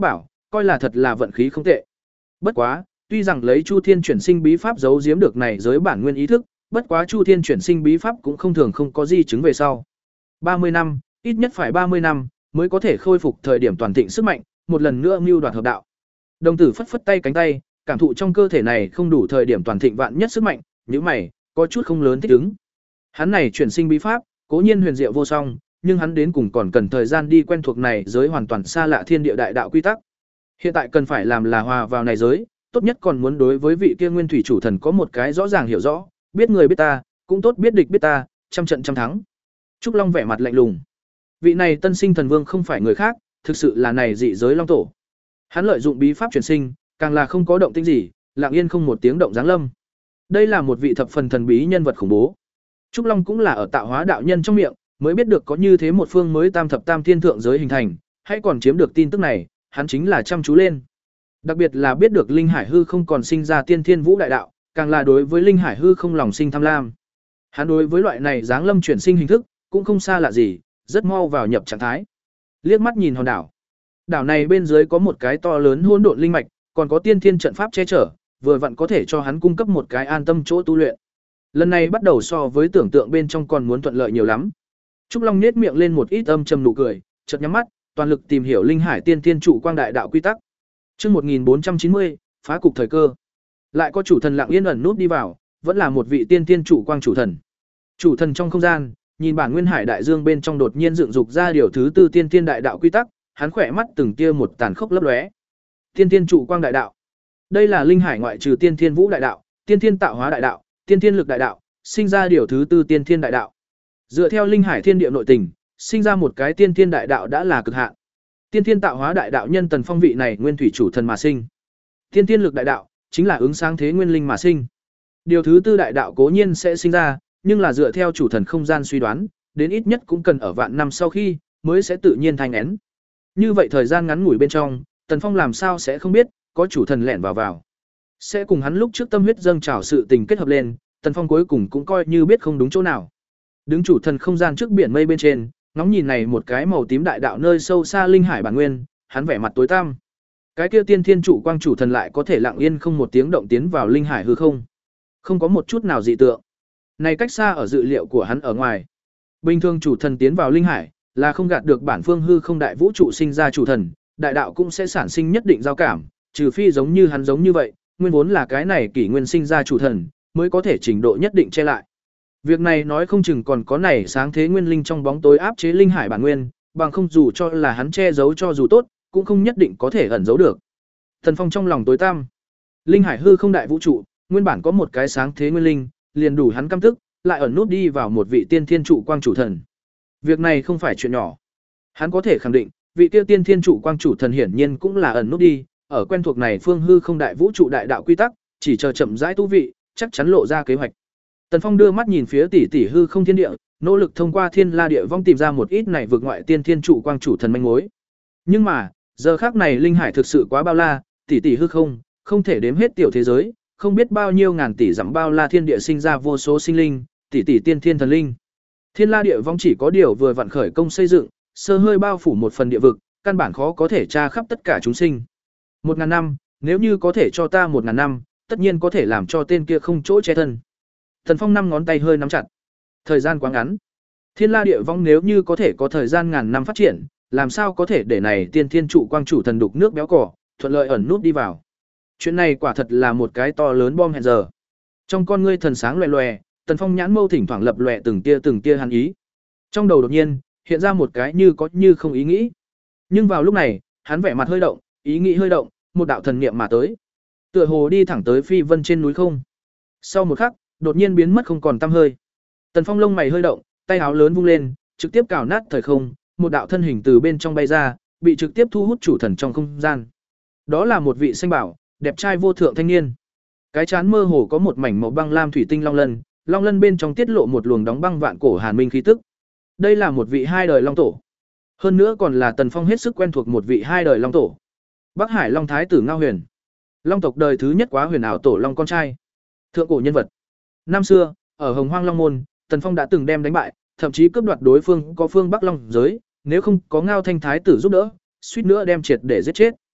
coi là thật là vận khí không tệ. Bất quá, tuy rằng lấy Chu Thiên chuyển sinh bí pháp giấu giếm được này giới bản nguyên ý thức, bất quá Chu Thiên chuyển sinh bí pháp cũng không thường không có di chứng về sau. ba mươi năm, ít nhất phải ba mươi năm mới có thể khôi phục thời điểm toàn thịnh sức mạnh, một lần nữa mưu đoạt hợp đạo. Đồng tử phất phất tay cánh tay, cảm thụ trong cơ thể này không đủ thời điểm toàn thịnh vạn nhất sức mạnh, nhíu mày, có chút không lớn thích ứng. Hắn này chuyển sinh bí pháp, cố nhiên huyền diệu vô song, nhưng hắn đến cùng còn cần thời gian đi quen thuộc này giới hoàn toàn xa lạ thiên địa đại đạo quy tắc. Hiện tại cần phải làm là hòa vào này giới, tốt nhất còn muốn đối với vị kia nguyên thủy chủ thần có một cái rõ ràng hiểu rõ, biết người biết ta, cũng tốt biết địch biết ta, trăm trận trăm thắng. Trúc Long vẻ mặt lạnh lùng. Vị này tân sinh thần vương không phải người khác, thực sự là này dị giới long tổ. Hắn lợi dụng bí pháp chuyển sinh, càng là không có động tĩnh gì, lặng yên không một tiếng động giáng lâm. Đây là một vị thập phần thần bí nhân vật khủng bố. Trúc Long cũng là ở tạo hóa đạo nhân trong miệng, mới biết được có như thế một phương mới tam thập tam thiên thượng giới hình thành, hay còn chiếm được tin tức này, hắn chính là chăm chú lên. Đặc biệt là biết được Linh Hải hư không còn sinh ra tiên thiên vũ đại đạo, càng là đối với Linh Hải hư không lòng sinh tham lam. Hắn đối với loại này giáng lâm chuyển sinh hình thức, cũng không xa lạ gì, rất mau vào nhập trạng thái. Liếc mắt nhìn hòn đảo. Đảo này bên dưới có một cái to lớn hỗn độn linh mạch, còn có tiên thiên trận pháp che chở, vừa vặn có thể cho hắn cung cấp một cái an tâm chỗ tu luyện. Lần này bắt đầu so với tưởng tượng bên trong còn muốn thuận lợi nhiều lắm. Trúc Long nhếch miệng lên một ít âm trầm nụ cười, chợt nhắm mắt, toàn lực tìm hiểu Linh Hải tiên thiên trụ quang đại đạo quy tắc. Chương một nghìn bốn trăm chín mươi, phá cục thời cơ. Lại có chủ thần lặng yên ẩn nút đi vào, vẫn là một vị tiên thiên trụ quang chủ thần. Chủ thần trong không gian, nhìn bản nguyên hải đại dương bên trong đột nhiên dựng dục ra điều thứ tư tiên thiên đại đạo quy tắc, hắn khỏe mắt từng tia một tàn khốc lấp lóe. Tiên thiên trụ quang đại đạo. Đây là Linh Hải ngoại trừ tiên thiên vũ đại đạo, tiên thiên tạo hóa đại đạo, tiên thiên lực đại đạo, sinh ra điều thứ tư tiên thiên đại đạo. Dựa theo Linh Hải thiên địa nội tình, sinh ra một cái tiên thiên đại đạo đã là cực hạn. Tiên thiên tạo hóa đại đạo nhân Tần Phong vị này nguyên thủy chủ thần mà sinh. Tiên thiên lực đại đạo chính là ứng sáng thế nguyên linh mà sinh. Điều thứ tư đại đạo cố nhiên sẽ sinh ra, nhưng là dựa theo chủ thần không gian suy đoán, đến ít nhất cũng cần ở vạn năm sau khi mới sẽ tự nhiên thành én. Như vậy thời gian ngắn ngủi bên trong, Tần Phong làm sao sẽ không biết, có chủ thần lẻn vào vào. Sẽ cùng hắn lúc trước tâm huyết dâng trào sự tình kết hợp lên, Tần Phong cuối cùng cũng coi như biết không đúng chỗ nào. Đứng chủ thần không gian trước biển mây bên trên, ngóng nhìn này một cái màu tím đại đạo nơi sâu xa Linh Hải bản nguyên, hắn vẻ mặt tối tăm. Cái kia tiên thiên trụ quang chủ thần lại có thể lặng yên không một tiếng động tiến vào Linh Hải hư không. Không có một chút nào dị tượng. Này cách xa ở dự liệu của hắn ở ngoài. Bình thường chủ thần tiến vào Linh Hải, là không gạt được bản phương hư không đại vũ trụ sinh ra chủ thần, đại đạo cũng sẽ sản sinh nhất định giao cảm, trừ phi giống như hắn giống như vậy, nguyên vốn là cái này kỷ nguyên sinh ra chủ thần, mới có thể trình độ nhất định che lại. Việc này nói không chừng còn có này sáng thế nguyên linh trong bóng tối áp chế Linh Hải bản nguyên, bằng không dù cho là hắn che giấu cho dù tốt, cũng không nhất định có thể ẩn giấu được. Thần Phong trong lòng tối tăm. Linh Hải hư không đại vũ trụ, nguyên bản có một cái sáng thế nguyên linh, liền đủ hắn căm tức, lại ẩn nút đi vào một vị tiên thiên trụ quang chủ thần. Việc này không phải chuyện nhỏ. Hắn có thể khẳng định, vị tiêu tiên thiên trụ quang chủ thần hiển nhiên cũng là ẩn nút đi, ở quen thuộc này phương hư không đại vũ trụ đại đạo quy tắc, chỉ chờ chậm rãi tu vị, chắc chắn lộ ra kế hoạch. Tần Phong đưa mắt nhìn phía tỷ tỷ hư không thiên địa, nỗ lực thông qua thiên la địa vong tìm ra một ít này vượt ngoại tiên thiên trụ quang chủ thần manh mối. Nhưng mà, giờ khắc này Linh Hải thực sự quá bao la, tỷ tỷ hư không, không thể đếm hết tiểu thế giới, không biết bao nhiêu ngàn tỷ dặm bao la thiên địa sinh ra vô số sinh linh, tỷ tỷ tiên thiên thần linh. Thiên la địa vong chỉ có điều vừa vặn khởi công xây dựng, sơ hơi bao phủ một phần địa vực, căn bản khó có thể tra khắp tất cả chúng sinh. Một ngàn năm, nếu như có thể cho ta một ngàn năm, tất nhiên có thể làm cho tên kia không chỗ che thân. Thần Phong năm ngón tay hơi nắm chặt. Thời gian quá ngắn. Thiên la địa vong nếu như có thể có thời gian ngàn năm phát triển, làm sao có thể để này tiên thiên trụ quang chủ thần đục nước béo cỏ, thuận lợi ẩn nút đi vào. Chuyện này quả thật là một cái to lớn bom hẹn giờ. Trong con ngươi thần sáng loè loè, Tần Phong nhãn mâu thỉnh thoảng lập lòe từng tia từng tia hàn ý. Trong đầu đột nhiên hiện ra một cái như có như không ý nghĩ. Nhưng vào lúc này, hắn vẻ mặt hơi động, ý nghĩ hơi động, một đạo thần niệm mà tới. Tựa hồ đi thẳng tới phi vân trên núi không. Sau một khắc, đột nhiên biến mất không còn tăm hơi. Tần Phong lông mày hơi động, tay áo lớn vung lên, trực tiếp cào nát thời không, một đạo thân hình từ bên trong bay ra, bị trực tiếp thu hút chủ thần trong không gian. Đó là một vị xanh bảo, đẹp trai vô thượng thanh niên. Cái trán mơ hồ có một mảnh màu băng lam thủy tinh long lân, long lân bên trong tiết lộ một luồng đóng băng vạn cổ hàn minh khí tức. Đây là một vị hai đời long tổ. Hơn nữa còn là Tần Phong hết sức quen thuộc một vị hai đời long tổ. Bắc Hải Long Thái tử Ngao Huyền. Long tộc đời thứ nhất quá huyền ảo tổ long con trai. Thượng cổ nhân vật. Năm xưa, ở Hồng Hoang Long môn, Tần Phong đã từng đem đánh bại, thậm chí cướp đoạt đối phương có phương Bắc Long giới, nếu không có Ngao Thanh Thái tử giúp đỡ, suýt nữa đem triệt để giết chết.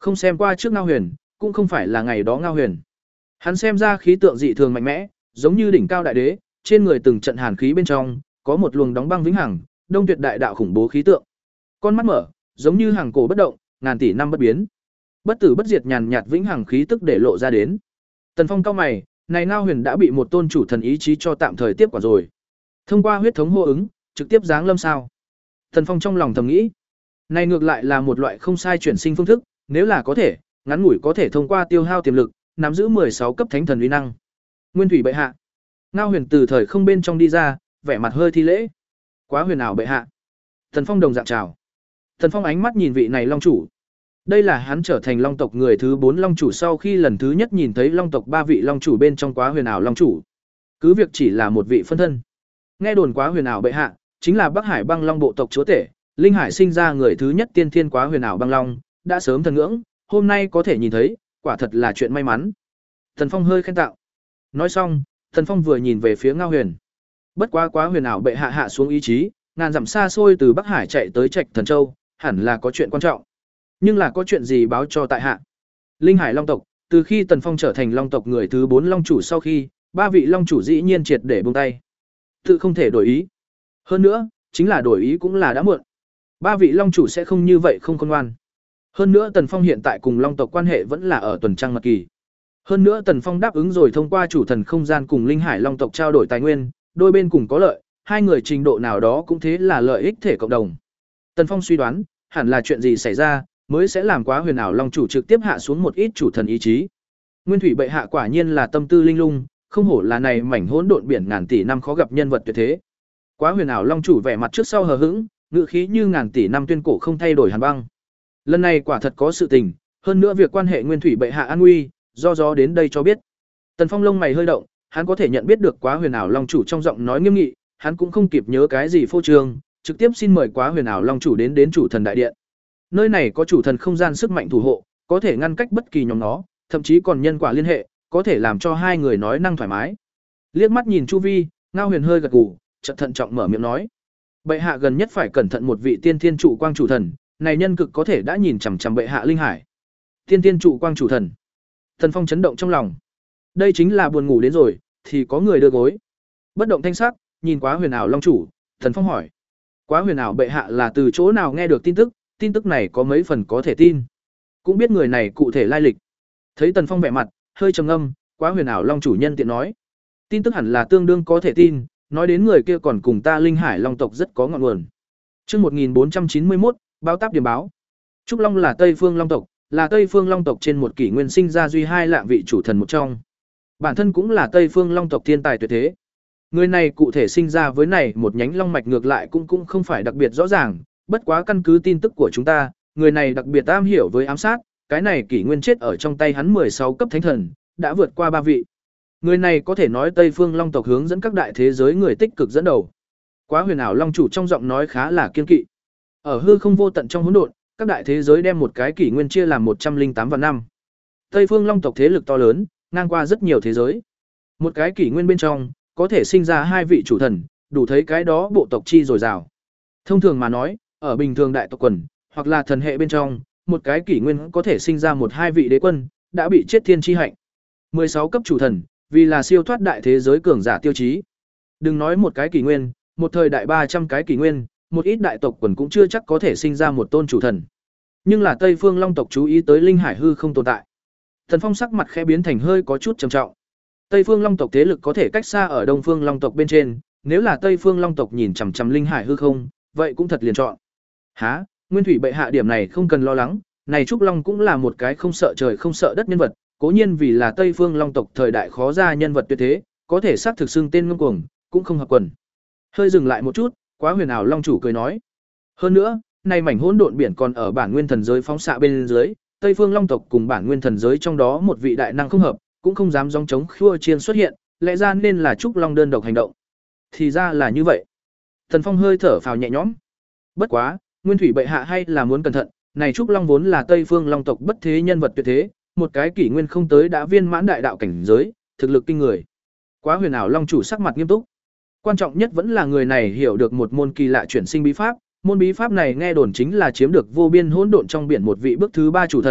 Không xem qua trước Ngao Huyền, cũng không phải là ngày đó Ngao Huyền. Hắn xem ra khí tượng dị thường mạnh mẽ, giống như đỉnh cao đại đế, trên người từng trận hàn khí bên trong, có một luồng đóng băng vĩnh hằng, đông tuyệt đại đạo khủng bố khí tượng. Con mắt mở, giống như hàng cổ bất động, ngàn tỷ năm bất biến. Bất tử bất diệt nhàn nhạt vĩnh hằng khí tức để lộ ra đến. Tần Phong cau mày, này Ngao Huyền đã bị một tôn chủ thần ý chí cho tạm thời tiếp quản rồi. Thông qua huyết thống hô ứng, trực tiếp giáng lâm sao? Tần Phong trong lòng thầm nghĩ, này ngược lại là một loại không sai chuyển sinh phương thức, nếu là có thể, ngắn ngủi có thể thông qua tiêu hao tiềm lực, nắm giữ mười sáu cấp thánh thần uy năng. Nguyên thủy bệ hạ. Ngao Huyền từ thời không bên trong đi ra, vẻ mặt hơi thi lễ. Quá huyền ảo bệ hạ. Tần Phong đồng dạng chào. Tần Phong ánh mắt nhìn vị này long chủ. Đây là hắn trở thành long tộc người thứ bốn long chủ sau khi lần thứ nhất nhìn thấy long tộc ba vị long chủ bên trong quá huyền ảo long chủ. Cứ việc chỉ là một vị phân thân. Nghe đồn quá huyền ảo bệ hạ, chính là Bắc Hải băng long bộ tộc chúa tể, Linh Hải sinh ra người thứ nhất tiên thiên quá huyền ảo băng long, đã sớm thần ngưỡng, hôm nay có thể nhìn thấy, quả thật là chuyện may mắn. Tần Phong hơi khen tạo. Nói xong, Tần Phong vừa nhìn về phía Ngao Huyền. Bất quá quá huyền ảo bệ hạ hạ xuống ý chí, ngàn dặm xa xôi từ Bắc Hải chạy tới Trạch Thần Châu, hẳn là có chuyện quan trọng. Nhưng là có chuyện gì báo cho tại hạ? Linh Hải Long tộc, từ khi Tần Phong trở thành Long tộc người thứ bốn long chủ sau khi, ba vị long chủ dĩ nhiên triệt để buông tay. Tự không thể đổi ý. Hơn nữa, chính là đổi ý cũng là đã muộn. Ba vị long chủ sẽ không như vậy không khôn ngoan. Hơn nữa Tần Phong hiện tại cùng Long tộc quan hệ vẫn là ở tuần trăng mật kỳ. Hơn nữa Tần Phong đáp ứng rồi thông qua chủ thần không gian cùng Linh Hải Long tộc trao đổi tài nguyên, đôi bên cùng có lợi, hai người trình độ nào đó cũng thế là lợi ích thể cộng đồng. Tần Phong suy đoán, hẳn là chuyện gì xảy ra, mới sẽ làm quá huyền ảo long chủ trực tiếp hạ xuống một ít chủ thần ý chí. Nguyên thủy bệ hạ quả nhiên là tâm tư linh lung, không hổ là này mảnh hỗn độn biển ngàn tỷ năm khó gặp nhân vật tuyệt thế. Quá huyền ảo long chủ vẻ mặt trước sau hờ hững, ngự khí như ngàn tỷ năm tuyên cổ không thay đổi hàn băng. Lần này quả thật có sự tình, hơn nữa việc quan hệ nguyên thủy bệ hạ an nguy, do gió đến đây cho biết. Tần Phong lông mày hơi động, hắn có thể nhận biết được quá huyền ảo long chủ trong giọng nói nghiêm nghị, hắn cũng không kịp nhớ cái gì phô trương, trực tiếp xin mời quá huyền ảo long chủ đến đến chủ thần đại điện. Nơi này có chủ thần không gian sức mạnh thủ hộ, có thể ngăn cách bất kỳ nhóm nó, thậm chí còn nhân quả liên hệ, có thể làm cho hai người nói năng thoải mái. Liếc mắt nhìn chu vi, Ngao Huyền hơi gật gù, chợt thận trọng mở miệng nói: "Bệ hạ gần nhất phải cẩn thận một vị tiên thiên trụ quang chủ thần, này nhân cực có thể đã nhìn chằm chằm bệ hạ Linh Hải." Tiên thiên trụ quang chủ thần. Tần Phong chấn động trong lòng. Đây chính là buồn ngủ đến rồi thì có người đưa gối. Bất động thanh sắc, nhìn quá huyền ảo long chủ, Tần Phong hỏi: "Quá huyền ảo bệ hạ là từ chỗ nào nghe được tin tức, tin tức này có mấy phần có thể tin? Cũng biết người này cụ thể lai lịch?" Thấy Tần Phong vẻ mặt hơi trầm ngâm, quá huyền ảo long chủ nhân tiện nói: "Tin tức hẳn là tương đương có thể tin, nói đến người kia còn cùng ta Linh Hải Long tộc rất có ngọn nguồn." Chương một nghìn bốn trăm chín mươi mốt, báo táp điểm báo. Trúc Long là Tây Phương Long tộc, là Tây Phương Long tộc trên một kỷ nguyên sinh ra duy hai lạng vị chủ thần một trong. Bản thân cũng là Tây Phương Long tộc thiên tài tuyệt thế. Người này cụ thể sinh ra với này một nhánh long mạch ngược lại cũng cũng không phải đặc biệt rõ ràng, bất quá căn cứ tin tức của chúng ta, người này đặc biệt am hiểu với ám sát, cái này kỷ nguyên chết ở trong tay hắn mười sáu cấp thánh thần, đã vượt qua ba vị. Người này có thể nói Tây Phương Long tộc hướng dẫn các đại thế giới người tích cực dẫn đầu. Quá huyền ảo long chủ trong giọng nói khá là kiên kỵ. Ở hư không vô tận trong hỗn độn, các đại thế giới đem một cái kỷ nguyên chia làm một trăm linh tám vạn năm. Tây Phương Long tộc thế lực to lớn, ngang qua rất nhiều thế giới. Một cái kỷ nguyên bên trong, có thể sinh ra hai vị chủ thần, đủ thấy cái đó bộ tộc chi dồi dào. Thông thường mà nói, ở bình thường đại tộc quần, hoặc là thần hệ bên trong, một cái kỷ nguyên có thể sinh ra một hai vị đế quân, đã bị chết thiên chi hạnh. mười sáu cấp chủ thần, vì là siêu thoát đại thế giới cường giả tiêu chí. Đừng nói một cái kỷ nguyên, một thời đại ba trăm cái kỷ nguyên, một ít đại tộc quần cũng chưa chắc có thể sinh ra một tôn chủ thần. Nhưng là Tây Phương Long tộc chú ý tới Linh Hải hư không tồn tại. Thần Phong sắc mặt khẽ biến thành hơi có chút trầm trọng. Tây Phương Long tộc thế lực có thể cách xa ở Đông Phương Long tộc bên trên, nếu là Tây Phương Long tộc nhìn chằm chằm Linh Hải hư không, vậy cũng thật liền chọn. Hả, Nguyên thủy bệ hạ điểm này không cần lo lắng, này Trúc Long cũng là một cái không sợ trời không sợ đất nhân vật, cố nhiên vì là Tây Phương Long tộc thời đại khó ra nhân vật tuyệt thế, có thể xác thực xưng tên ngông cuồng, cũng không hợp quần. Hơi dừng lại một chút, quá huyền ảo long chủ cười nói: "Hơn nữa, này mảnh hỗn độn biển còn ở bản nguyên thần giới phóng xạ bên dưới, Tây Phương Long tộc cùng bản nguyên thần giới trong đó một vị đại năng không hợp, cũng không dám gióng chống khua chiên xuất hiện, lẽ ra nên là Trúc Long đơn độc hành động." Thì ra là như vậy. Thần Phong hơi thở phào nhẹ nhõm. Bất quá, Nguyên thủy bệ hạ hay là muốn cẩn thận, này Trúc Long vốn là Tây Phương Long tộc bất thế nhân vật tuyệt thế, một cái kỷ nguyên không tới đã viên mãn đại đạo cảnh giới, thực lực kinh người. Quá huyền ảo long chủ sắc mặt nghiêm túc. Quan trọng nhất vẫn là người này hiểu được một môn kỳ lạ chuyển sinh bí pháp, môn bí pháp này nghe đồn chính là chiếm được vô biên hỗn độn trong biển một vị bước thứ ba chủ thần,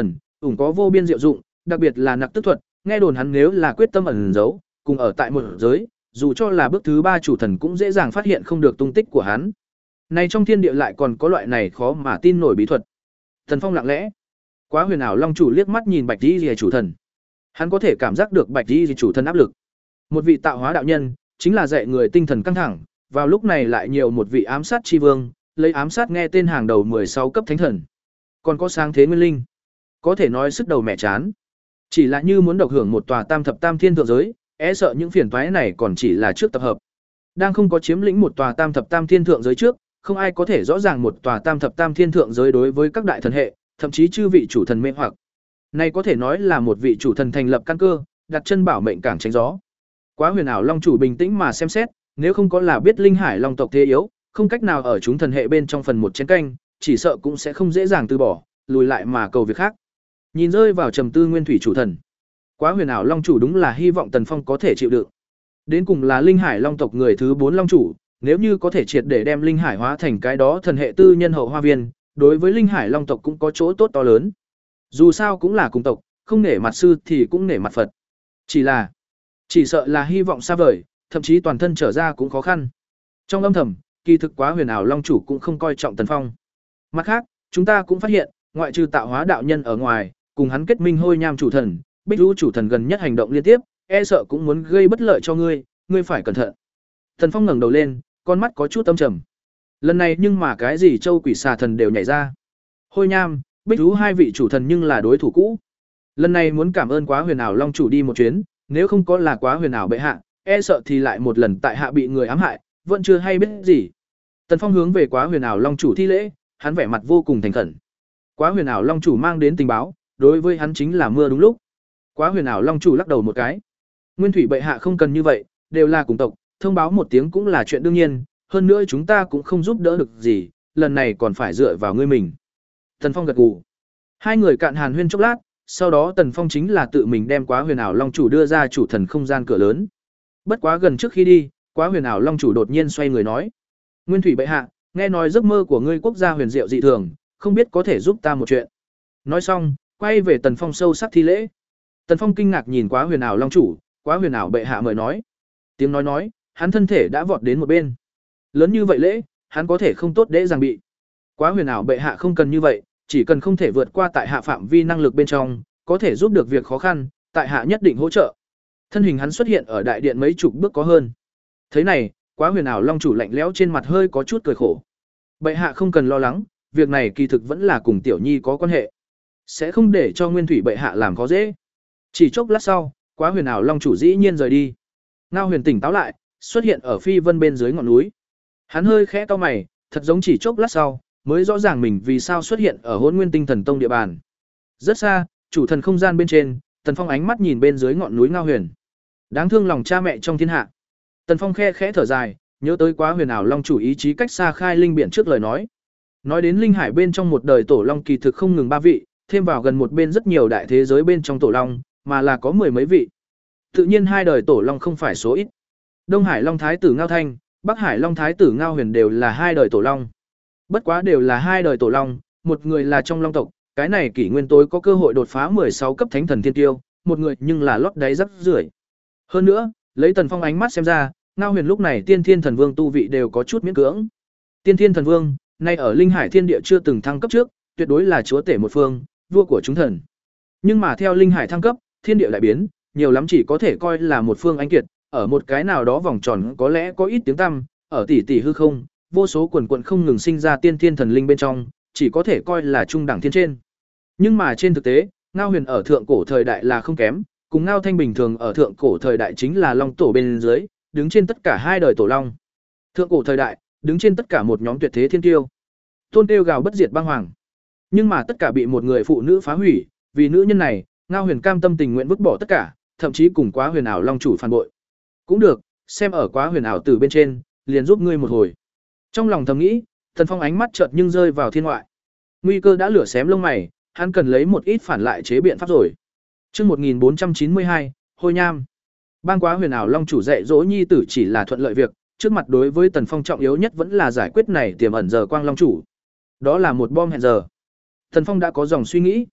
ủng có vô biên diệu dụng, đặc biệt là nặc tức thuật, nghe đồn hắn nếu là quyết tâm ẩn giấu, cùng ở tại một giới, dù cho là bước thứ ba chủ thần cũng dễ dàng phát hiện không được tung tích của hắn. Này trong thiên địa lại còn có loại này khó mà tin nổi bí thuật. Tần Phong lặng lẽ, Quá Huyền Ảo Long chủ liếc mắt nhìn Bạch Y Liễu chủ thần. Hắn có thể cảm giác được Bạch Y Liễu chủ thần áp lực. Một vị tạo hóa đạo nhân, chính là dạy người tinh thần căng thẳng, vào lúc này lại nhiều một vị ám sát chi vương, lấy ám sát nghe tên hàng đầu mười sáu cấp thánh thần. Còn có sáng thế nguyên linh, có thể nói sức đầu mẹ chán. Chỉ là như muốn độc hưởng một tòa tam thập tam thiên thượng giới, e sợ những phiền toái này còn chỉ là trước tập hợp. Đang không có chiếm lĩnh một tòa tam thập tam thiên thượng giới trước, không ai có thể rõ ràng một tòa tam thập tam thiên thượng giới đối với các đại thần hệ, thậm chí chư vị chủ thần mê hoặc. Này có thể nói là một vị chủ thần thành lập căn cơ, đặt chân bảo mệnh cảng tránh gió. Quá Huyền Ảo Long chủ bình tĩnh mà xem xét, nếu không có là biết linh hải long tộc thế yếu, không cách nào ở chúng thần hệ bên trong phần một chén canh, chỉ sợ cũng sẽ không dễ dàng từ bỏ, lùi lại mà cầu việc khác. Nhìn rơi vào trầm tư nguyên thủy chủ thần, Quá Huyền Ảo Long chủ đúng là hy vọng Tần Phong có thể chịu đựng. Đến cùng là linh hải long tộc người thứ bốn long chủ, nếu như có thể triệt để đem linh hải hóa thành cái đó thần hệ tư nhân hậu hoa viên, đối với linh hải long tộc cũng có chỗ tốt to lớn. Dù sao cũng là cùng tộc, không nể mặt sư thì cũng nể mặt Phật. Chỉ là, chỉ sợ là hy vọng xa vời, thậm chí toàn thân trở ra cũng khó khăn. Trong âm thầm, kỳ thực Quá Huyền Ảo Long chủ cũng không coi trọng Tần Phong. Mặt khác, chúng ta cũng phát hiện, ngoại trừ tạo hóa đạo nhân ở ngoài, cùng hắn kết minh hôi nham chủ thần, Bích Vũ chủ thần gần nhất hành động liên tiếp, e sợ cũng muốn gây bất lợi cho ngươi, ngươi phải cẩn thận. Tần Phong ngẩng đầu lên, con mắt có chút âm trầm. Lần này nhưng mà cái gì châu quỷ xà thần đều nhảy ra. Hôi nham, Bích Vũ hai vị chủ thần nhưng là đối thủ cũ. Lần này muốn cảm ơn Quá Huyền Ảo Long chủ đi một chuyến, nếu không có là Quá Huyền Ảo bệ hạ, e sợ thì lại một lần tại hạ bị người ám hại, vẫn chưa hay biết gì. Tần Phong hướng về Quá Huyền Ảo Long chủ thi lễ, hắn vẻ mặt vô cùng thành khẩn. Quá Huyền Ảo Long chủ mang đến tình báo, đối với hắn chính là mưa đúng lúc. Quá Huyền Ảo Long chủ lắc đầu một cái. Nguyên thủy bệ hạ không cần như vậy, đều là cùng tộc, thông báo một tiếng cũng là chuyện đương nhiên, hơn nữa chúng ta cũng không giúp đỡ được gì, lần này còn phải dựa vào ngươi mình. Tần Phong gật gù. Hai người cạn hàn huyên chốc lát, sau đó Tần Phong chính là tự mình đem Quá Huyền Ảo Long chủ đưa ra chủ thần không gian cửa lớn. Bất quá gần trước khi đi, Quá Huyền Ảo Long chủ đột nhiên xoay người nói: "Nguyên thủy bệ hạ, nghe nói giấc mơ của ngươi quốc gia huyền diệu dị thường, không biết có thể giúp ta một chuyện." Nói xong, quay về Tần Phong sâu sắc thi lễ. Tần Phong kinh ngạc nhìn Quá Huyền Ảo Long chủ, Quá Huyền Ảo bệ hạ mời nói. Tiếng nói nói, hắn thân thể đã vọt đến một bên. Lớn như vậy lễ, hắn có thể không tốt dễ dàng bị. Quá Huyền Ảo bệ hạ không cần như vậy, chỉ cần không thể vượt qua tại hạ phạm vi năng lực bên trong, có thể giúp được việc khó khăn, tại hạ nhất định hỗ trợ. Thân hình hắn xuất hiện ở đại điện mấy chục bước có hơn. Thế này, Quá Huyền Ảo Long chủ lạnh lẽo trên mặt hơi có chút cười khổ. Bệ hạ không cần lo lắng, việc này kỳ thực vẫn là cùng Tiểu Nhi có quan hệ, sẽ không để cho Nguyên thủy bệ hạ làm khó dễ. Chỉ chốc lát sau, Quá Huyền Ảo Long chủ dĩ nhiên rời đi. Ngao Huyền tỉnh táo lại, xuất hiện ở phi vân bên dưới ngọn núi. Hắn hơi khẽ cau mày, thật giống chỉ chốc lát sau, mới rõ ràng mình vì sao xuất hiện ở Hỗn Nguyên Tinh Thần Tông địa bàn. Rất xa, chủ thần không gian bên trên, Tần Phong ánh mắt nhìn bên dưới ngọn núi Ngao Huyền. Đáng thương lòng cha mẹ trong thiên hạ. Tần Phong khe khẽ thở dài, nhớ tới Quá Huyền Ảo Long chủ ý chí cách xa khai linh biển trước lời nói. Nói đến linh hải bên trong một đời tổ long kỳ thực không ngừng ba vị, thêm vào gần một bên rất nhiều đại thế giới bên trong tổ long, mà là có mười mấy vị. Tự nhiên hai đời tổ long không phải số ít. Đông Hải Long Thái tử Ngao Thanh, Bắc Hải Long Thái tử Ngao Huyền đều là hai đời tổ long. Bất quá đều là hai đời tổ long, một người là trong long tộc, cái này kỷ nguyên tối có cơ hội đột phá mười sáu cấp thánh thần thiên tiêu, một người nhưng là lót đáy rắc rưởi. Hơn nữa, lấy Tần Phong ánh mắt xem ra, Ngao Huyền lúc này Tiên Thiên Thần Vương tu vị đều có chút miễn cưỡng. Tiên Thiên Thần Vương, nay ở Linh Hải Thiên Địa chưa từng thăng cấp trước, tuyệt đối là chúa tể một phương, vua của chúng thần. Nhưng mà theo Linh Hải thăng cấp, thiên địa lại biến, nhiều lắm chỉ có thể coi là một phương anh kiệt, ở một cái nào đó vòng tròn có lẽ có ít tiếng tăm, ở tỷ tỷ hư không, vô số quần quần không ngừng sinh ra tiên thiên thần linh bên trong, chỉ có thể coi là trung đẳng thiên trên. Nhưng mà trên thực tế, Ngao Huyền ở thượng cổ thời đại là không kém, cùng Ngao Thanh bình thường ở thượng cổ thời đại chính là long tổ bên dưới, đứng trên tất cả hai đời tổ long. Thượng cổ thời đại, đứng trên tất cả một nhóm tuyệt thế thiên tiêu. Tôn kêu gào bất diệt băng hoàng. Nhưng mà tất cả bị một người phụ nữ phá hủy, vì nữ nhân này, Ngao Huyền cam tâm tình nguyện vứt bỏ tất cả, thậm chí cùng Quá Huyền Ảo Long chủ phản bội. Cũng được, xem ở Quá Huyền Ảo tử bên trên, liền giúp ngươi một hồi. Trong lòng thầm nghĩ, Tần Phong ánh mắt chợt nhưng rơi vào thiên ngoại. Nguy cơ đã lửa xém lông mày, hắn cần lấy một ít phản lại chế biện pháp rồi. Chương một nghìn bốn trăm chín mươi hai, Hôi Nham. Bang Quá Huyền Ảo Long chủ dạy dỗ nhi tử chỉ là thuận lợi việc, trước mặt đối với Tần Phong trọng yếu nhất vẫn là giải quyết này tiềm ẩn giờ Quang Long chủ. Đó là một bom hẹn giờ. Tần Phong đã có dòng suy nghĩ.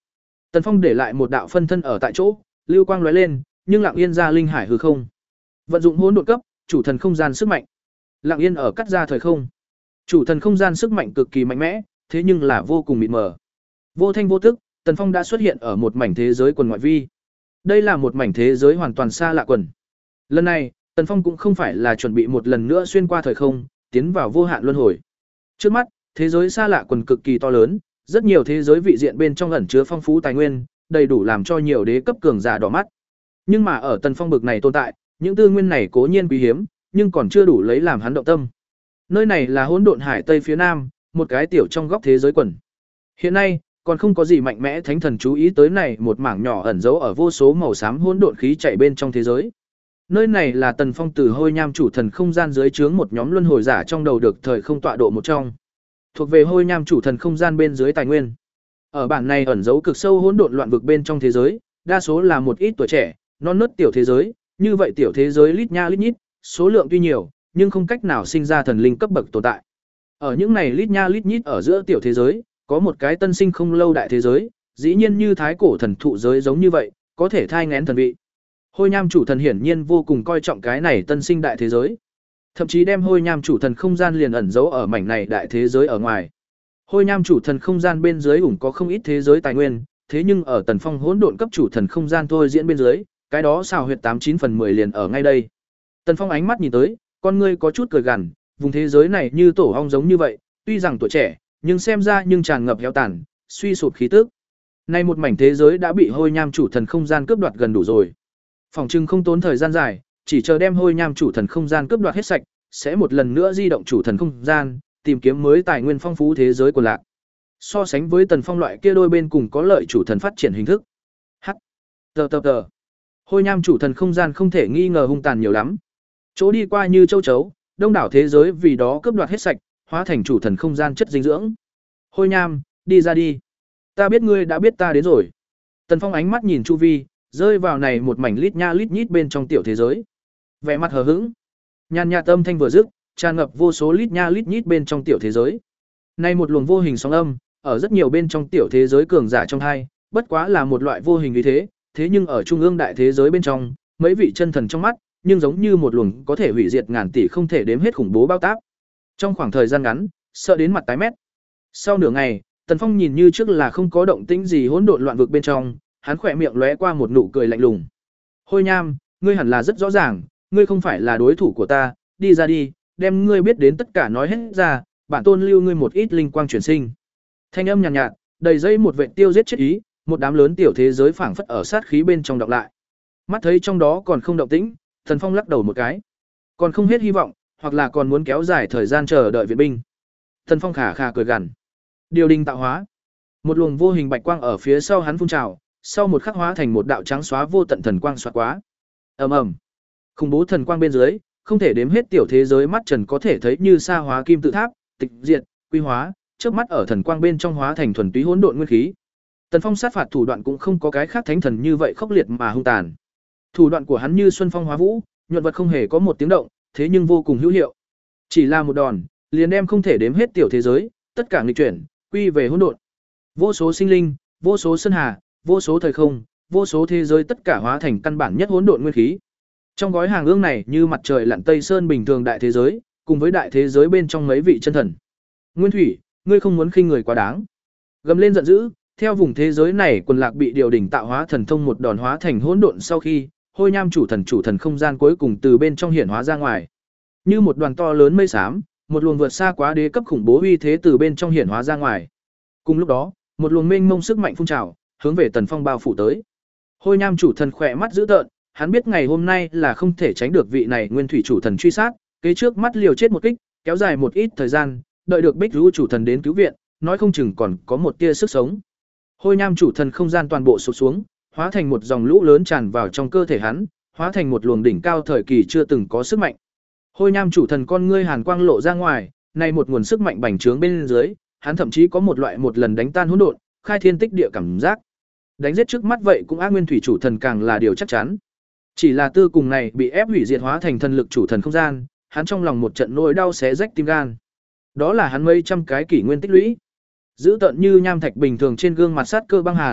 Tần Phong để lại một đạo phân thân ở tại chỗ, lưu quang lóe lên, nhưng lặng yên ra linh hải hư không. Vận dụng hỗn độn cấp, chủ thần không gian sức mạnh. Lặng yên ở cắt ra thời không. Chủ thần không gian sức mạnh cực kỳ mạnh mẽ, thế nhưng là vô cùng mịt mờ. Vô thanh vô tức, Tần Phong đã xuất hiện ở một mảnh thế giới quần ngoại vi. Đây là một mảnh thế giới hoàn toàn xa lạ quần. Lần này, Tần Phong cũng không phải là chuẩn bị một lần nữa xuyên qua thời không, tiến vào vô hạn luân hồi. Trước mắt, thế giới xa lạ quần cực kỳ to lớn, rất nhiều thế giới vị diện bên trong ẩn chứa phong phú tài nguyên, đầy đủ làm cho nhiều đế cấp cường giả đỏ mắt. Nhưng mà ở Tần Phong bực này tồn tại, những tư nguyên này cố nhiên quý hiếm, nhưng còn chưa đủ lấy làm hắn động tâm. Nơi này là Hỗn Độn Hải Tây phía nam, một cái tiểu trong góc thế giới quần. Hiện nay, còn không có gì mạnh mẽ thánh thần chú ý tới này một mảng nhỏ ẩn giấu ở vô số màu xám hỗn độn khí chạy bên trong thế giới. Nơi này là Tần Phong từ Hôi Nham chủ thần không gian dưới trướng một nhóm luân hồi giả trong đầu được thời không tọa độ một trong. Thuộc về Hôi Nham chủ thần không gian bên dưới tài nguyên. Ở bản này ẩn giấu cực sâu hỗn độn loạn vực bên trong thế giới, đa số là một ít tuổi trẻ, non nớt tiểu thế giới, như vậy tiểu thế giới lít nha lít nhít, số lượng tuy nhiều, nhưng không cách nào sinh ra thần linh cấp bậc tồn tại. Ở những này lít nha lít nhít ở giữa tiểu thế giới, có một cái tân sinh không lâu đại thế giới, dĩ nhiên như thái cổ thần thụ giới giống như vậy, có thể thai nghén thần vị. Hôi Nham chủ thần hiển nhiên vô cùng coi trọng cái này tân sinh đại thế giới. Thậm chí đem Hôi Nham chủ thần không gian liền ẩn giấu ở mảnh này đại thế giới ở ngoài. Hôi Nham chủ thần không gian bên dưới ủng có không ít thế giới tài nguyên, thế nhưng ở Tần Phong hỗn độn cấp chủ thần không gian thôi diễn bên dưới, cái đó xào huyệt tám chín phần mười liền ở ngay đây. Tần Phong ánh mắt nhìn tới, con ngươi có chút cười gằn, vùng thế giới này như tổ ong giống như vậy, tuy rằng tuổi trẻ, nhưng xem ra nhưng tràn ngập héo tàn, suy sụp khí tức. Nay một mảnh thế giới đã bị Hôi Nham chủ thần không gian cướp đoạt gần đủ rồi. Phòng trưng không tốn thời gian dài, chỉ chờ đem Hôi Nham chủ thần không gian cướp đoạt hết sạch, sẽ một lần nữa di động chủ thần không gian, tìm kiếm mới tài nguyên phong phú thế giới của lạc. So sánh với Tần Phong loại kia đôi bên cùng có lợi chủ thần phát triển hình thức. Hắc. Tờ tờ tờ. Hôi Nham chủ thần không gian không thể nghi ngờ hung tàn nhiều lắm. Chỗ đi qua như châu chấu, đông đảo thế giới vì đó cướp đoạt hết sạch, hóa thành chủ thần không gian chất dinh dưỡng. Hôi Nham, đi ra đi. Ta biết ngươi đã biết ta đến rồi. Tần Phong ánh mắt nhìn chu vi, rơi vào này một mảnh lít nha lít nhít bên trong tiểu thế giới. Vẻ mặt hờ hững, nhàn nhạt âm thanh vừa dứt, tràn ngập vô số lít nha lít nhít bên trong tiểu thế giới. Nay một luồng vô hình sóng âm, ở rất nhiều bên trong tiểu thế giới cường giả trong hai, bất quá là một loại vô hình như thế, thế nhưng ở trung ương đại thế giới bên trong, mấy vị chân thần trong mắt, nhưng giống như một luồng có thể hủy diệt ngàn tỷ không thể đếm hết khủng bố bao táp. Trong khoảng thời gian ngắn, sợ đến mặt tái mét. Sau nửa ngày, Tần Phong nhìn như trước là không có động tĩnh gì hỗn độn loạn vực bên trong, hắn khỏe miệng lóe qua một nụ cười lạnh lùng. Hôi Nham, ngươi hẳn là rất rõ ràng, ngươi không phải là đối thủ của ta, đi ra đi, đem ngươi biết đến tất cả nói hết ra, bản tôn lưu ngươi một ít linh quang chuyển sinh. Thanh âm nhàn nhạt, nhạt, đầy dây một vệt tiêu giết chết ý, một đám lớn tiểu thế giới phảng phất ở sát khí bên trong đọng lại. Mắt thấy trong đó còn không động tĩnh, Tần Phong lắc đầu một cái. Còn không hết hy vọng, hoặc là còn muốn kéo dài thời gian chờ đợi viện binh. Tần Phong khà khà cười gằn. Điều đình tạo hóa. Một luồng vô hình bạch quang ở phía sau hắn phun trào, sau một khắc hóa thành một đạo trắng xóa vô tận thần quang xoạt quá. Ầm ầm. Khủng bố thần quang bên dưới, không thể đếm hết tiểu thế giới mắt trần có thể thấy như sa hóa kim tự tháp, tịch diệt, quy hóa, chớp mắt ở thần quang bên trong hóa thành thuần túy hỗn độn nguyên khí. Tần Phong sát phạt thủ đoạn cũng không có cái khác thánh thần như vậy khốc liệt mà hung tàn. Thủ đoạn của hắn như xuân phong hóa vũ, nhuận vật không hề có một tiếng động, thế nhưng vô cùng hữu hiệu. Chỉ là một đòn, liền đem không thể đếm hết tiểu thế giới, tất cả nghịch chuyển, quy về hỗn độn. Vô số sinh linh, vô số sơn hà, vô số thời không, vô số thế giới tất cả hóa thành căn bản nhất hỗn độn nguyên khí. Trong gói hàng ương này như mặt trời lặn tây sơn bình thường đại thế giới, cùng với đại thế giới bên trong mấy vị chân thần. Nguyên Thủy, ngươi không muốn khinh người quá đáng. Gầm lên giận dữ, theo vùng thế giới này quần lạc bị điều đỉnh tạo hóa thần thông một đòn hóa thành hỗn độn sau khi, Hôi Nham chủ thần chủ thần không gian cuối cùng từ bên trong hiển hóa ra ngoài. Như một đoàn to lớn mây xám, một luồng vượt xa quá đế cấp khủng bố uy thế từ bên trong hiển hóa ra ngoài. Cùng lúc đó, một luồng mênh mông sức mạnh phun trào, hướng về Tần Phong bao phủ tới. Hôi Nham chủ thần khỏe mắt dữ tợn, hắn biết ngày hôm nay là không thể tránh được vị này Nguyên Thủy chủ thần truy sát, kế trước mắt liều chết một kích, kéo dài một ít thời gian, đợi được Bích Vũ chủ thần đến cứu viện, nói không chừng còn có một tia sức sống. Hôi Nham chủ thần không gian toàn bộ sụp xuống, hóa thành một dòng lũ lớn tràn vào trong cơ thể hắn, hóa thành một luồng đỉnh cao thời kỳ chưa từng có sức mạnh. Hôi Nham chủ thần con ngươi hàn quang lộ ra ngoài, này một nguồn sức mạnh bành trướng bên dưới, hắn thậm chí có một loại một lần đánh tan hỗn độn, khai thiên tích địa cảm giác. Đánh giết trước mắt vậy cũng ác Nguyên Thủy chủ thần càng là điều chắc chắn. Chỉ là tư cùng này bị ép hủy diệt hóa thành thần lực chủ thần không gian, hắn trong lòng một trận nỗi đau xé rách tim gan. Đó là hắn mấy trăm cái kỷ nguyên tích lũy. Giữ tận như nham thạch bình thường trên gương mặt sát cơ băng hàn,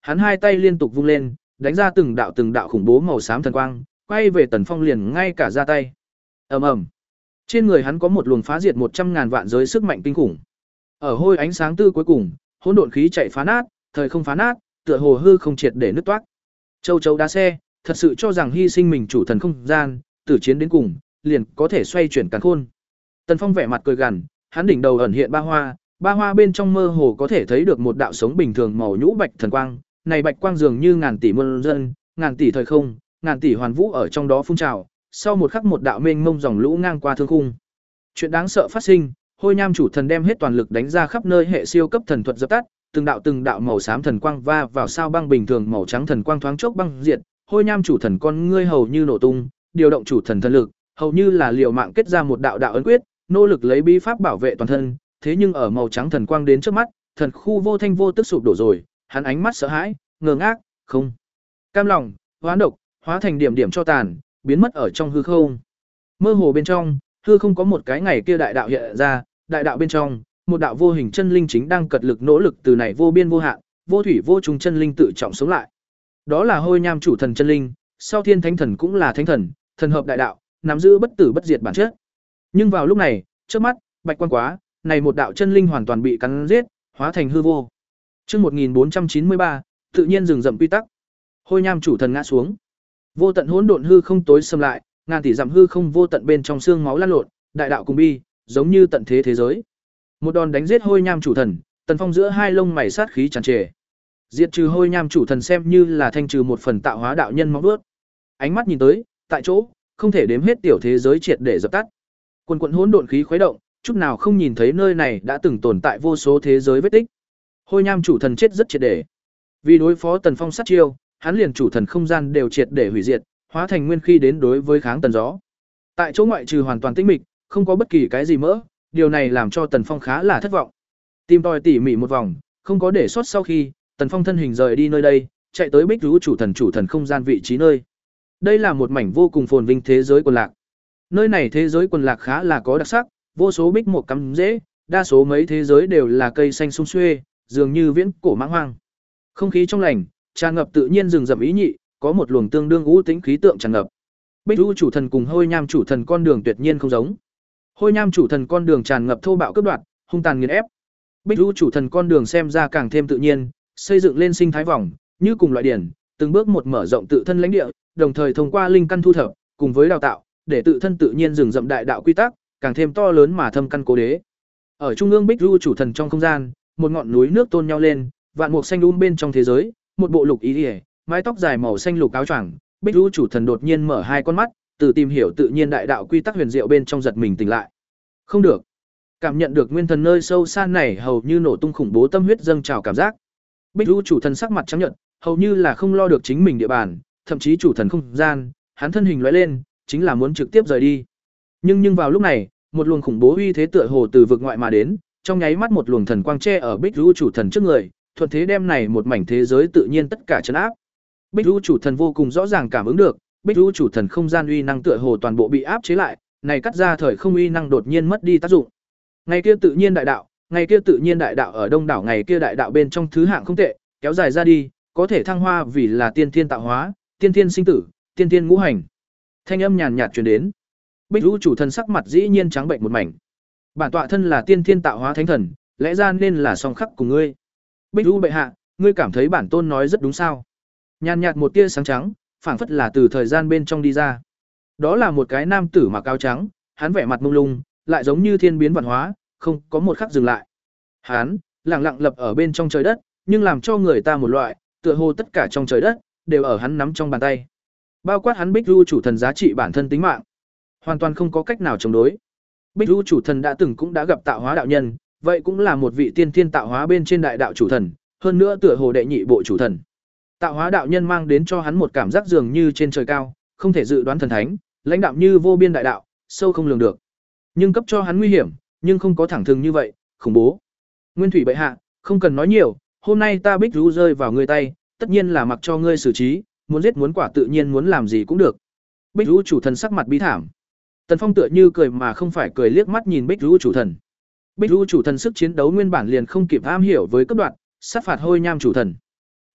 Hắn hai tay liên tục vung lên, đánh ra từng đạo từng đạo khủng bố màu xám thần quang, quay về Tần Phong liền ngay cả ra tay. Ầm ầm. Trên người hắn có một luồng phá diệt một trăm ngàn vạn giới sức mạnh kinh khủng. Ở hôi ánh sáng tư cuối cùng, hỗn độn khí chạy phá nát, thời không phá nát, tựa hồ hư không triệt để nứt toác. Châu chấu đá xe, thật sự cho rằng hy sinh mình chủ thần không gian, tử chiến đến cùng, liền có thể xoay chuyển càn khôn. Tần Phong vẻ mặt cười gằn, hắn đỉnh đầu ẩn hiện ba hoa, ba hoa bên trong mơ hồ có thể thấy được một đạo sống bình thường màu nhũ bạch thần quang, này bạch quang dường như ngàn tỷ muôn dân, ngàn tỷ thời không, ngàn tỷ hoàn vũ ở trong đó phun trào, sau một khắc một đạo mênh mông dòng lũ ngang qua thương khung. Chuyện đáng sợ phát sinh, Hôi Nham chủ thần đem hết toàn lực đánh ra khắp nơi hệ siêu cấp thần thuật dập tắt, từng đạo từng đạo màu xám thần quang va vào sao băng bình thường màu trắng thần quang thoáng chốc băng diệt, Hôi Nham chủ thần con ngươi hầu như nổ tung, điều động chủ thần thần lực, hầu như là liều mạng kết ra một đạo đạo ấn quyết, nỗ lực lấy bí pháp bảo vệ toàn thân, thế nhưng ở màu trắng thần quang đến trước mắt, thần khu vô thanh vô tức sụp đổ rồi, hắn ánh mắt sợ hãi, ngơ ngác, không cam lòng, hoán độc, hóa thành điểm điểm cho tàn, biến mất ở trong hư không. Mơ hồ bên trong, hư không có một cái ngày kia đại đạo hiện ra, đại đạo bên trong, một đạo vô hình chân linh chính đang cật lực nỗ lực từ này vô biên vô hạn, vô thủy vô trùng chân linh tự trọng sống lại. Đó là Hôi Nham chủ thần chân linh, sau Thiên Thánh thần cũng là thánh thần, thần hợp đại đạo, nắm giữ bất tử bất diệt bản chất. Nhưng vào lúc này, trước mắt, bạch quan quá, này một đạo chân linh hoàn toàn bị cắn giết, hóa thành hư vô. Chương một nghìn bốn trăm chín mươi ba, tự nhiên rừng rậm quy tắc. Hôi Nham chủ thần ngã xuống. Vô tận hỗn độn hư không tối xâm lại, ngàn tỷ dặm hư không vô tận bên trong xương máu lăn lộn, đại đạo cùng bi, giống như tận thế thế giới. Một đòn đánh giết Hôi Nham chủ thần, Tần Phong giữa hai lông mày sát khí tràn trề. Diệt trừ Hôi Nham chủ thần xem như là thanh trừ một phần tạo hóa đạo nhân móng vuốt. Ánh mắt nhìn tới, tại chỗ, không thể đếm hết tiểu thế giới triệt để dập tắt. Quần quần hỗn độn khí khuấy động, chút nào không nhìn thấy nơi này đã từng tồn tại vô số thế giới vết tích. Hôi Nham chủ thần chết rất triệt để. Vì đối phó Tần Phong sát chiêu, hắn liền chủ thần không gian đều triệt để hủy diệt, hóa thành nguyên khí đến đối với kháng tần gió. Tại chỗ ngoại trừ hoàn toàn tĩnh mịch, không có bất kỳ cái gì mỡ, điều này làm cho Tần Phong khá là thất vọng. Tìm tòi tỉ mỉ một vòng, không có để sót sau khi, Tần Phong thân hình rời đi nơi đây, chạy tới Bích Rú chủ thần chủ thần không gian vị trí nơi. Đây là một mảnh vô cùng phồn vinh thế giới quần lạc. Nơi này thế giới quần lạc khá là có đặc sắc, vô số bích một cắm rễ, đa số mấy thế giới đều là cây xanh sum xuê, dường như viễn cổ mãng hoang. Không khí trong lành, tràn ngập tự nhiên rừng rậm ý nhị, có một luồng tương đương u tĩnh khí tượng tràn ngập. Bích Rú chủ thần cùng Hôi Nham chủ thần con đường tuyệt nhiên không giống. Hôi Nham chủ thần con đường tràn ngập thô bạo cướp đoạt, hung tàn nghiền ép. Bích Rú chủ thần con đường xem ra càng thêm tự nhiên, xây dựng lên sinh thái vòng, như cùng loại điển, từng bước một mở rộng tự thân lãnh địa, đồng thời thông qua linh căn thu thập, cùng với đào tạo, để tự thân tự nhiên rừng rậm đại đạo quy tắc, càng thêm to lớn mà thâm căn cố đế. Ở trung ương Bích Rú chủ thần trong không gian, một ngọn núi nước tôn nhau lên, vạn mục xanh um bên trong thế giới, một bộ lục ý liễu, mái tóc dài màu xanh lục áo choàng, Bích Rú chủ thần đột nhiên mở hai con mắt, từ tìm hiểu tự nhiên đại đạo quy tắc huyền diệu bên trong giật mình tỉnh lại. Không được. Cảm nhận được nguyên thần nơi sâu xa này hầu như nổ tung khủng bố tâm huyết dâng trào cảm giác. Bích Rú chủ thần sắc mặt trắng nhợt, hầu như là không lo được chính mình địa bàn, thậm chí chủ thần không gian, hắn thân hình lóe lên, chính là muốn trực tiếp rời đi. Nhưng nhưng vào lúc này, một luồng khủng bố uy thế tựa hồ từ vực ngoại mà đến, trong nháy mắt một luồng thần quang che ở Bích Rú chủ thần trước người, thuận thế đem này một mảnh thế giới tự nhiên tất cả trấn áp. Bích Rú chủ thần vô cùng rõ ràng cảm ứng được, Bích Rú chủ thần không gian uy năng tựa hồ toàn bộ bị áp chế lại, này cắt ra thời không uy năng đột nhiên mất đi tác dụng. Ngày kia tự nhiên đại đạo, ngày kia tự nhiên đại đạo ở đông đảo ngày kia đại đạo bên trong thứ hạng không tệ, kéo dài ra đi, có thể thăng hoa vì là tiên thiên tạo hóa, tiên thiên sinh tử, tiên thiên ngũ hành. Thanh âm nhàn nhạt truyền đến. Bích Rú chủ thần sắc mặt dĩ nhiên trắng bệnh một mảnh. Bản tọa thân là tiên thiên tạo hóa thánh thần, lẽ ra nên là song khắc cùng ngươi. Bích Rú bệ hạ, ngươi cảm thấy bản tôn nói rất đúng sao? Nhàn nhạt một tia sáng trắng, phảng phất là từ thời gian bên trong đi ra. Đó là một cái nam tử mặc áo trắng, hắn vẻ mặt mông lung, lại giống như thiên biến vạn hóa, không có một khắc dừng lại. Hắn lặng lặng lập ở bên trong trời đất, nhưng làm cho người ta một loại, tựa hồ tất cả trong trời đất đều ở hắn nắm trong bàn tay. Bao quát hắn Bích Rú chủ thần giá trị bản thân tính mạng, hoàn toàn không có cách nào chống đối. Bích Rú chủ thần đã từng cũng đã gặp tạo hóa đạo nhân, vậy cũng là một vị tiên thiên tạo hóa bên trên đại đạo chủ thần, hơn nữa tựa hồ đệ nhị bộ chủ thần. Tạo hóa đạo nhân mang đến cho hắn một cảm giác dường như trên trời cao, không thể dự đoán thần thánh, lãnh đạo như vô biên đại đạo, sâu không lường được. Nhưng cấp cho hắn nguy hiểm, nhưng không có thẳng thừng như vậy, khủng bố. Nguyên thủy bệ hạ, không cần nói nhiều, hôm nay ta Bích Rú rơi vào ngươi tay, tất nhiên là mặc cho ngươi xử trí, muốn giết muốn quả tự nhiên muốn làm gì cũng được. Bích Rú chủ thần sắc mặt bí thảm. Tần Phong tựa như cười mà không phải cười liếc mắt nhìn Bích Rú chủ thần. Bích Rú chủ thần sức chiến đấu nguyên bản liền không kịp am hiểu với cấp đoạn, sát phạt Hôi Nham chủ thần.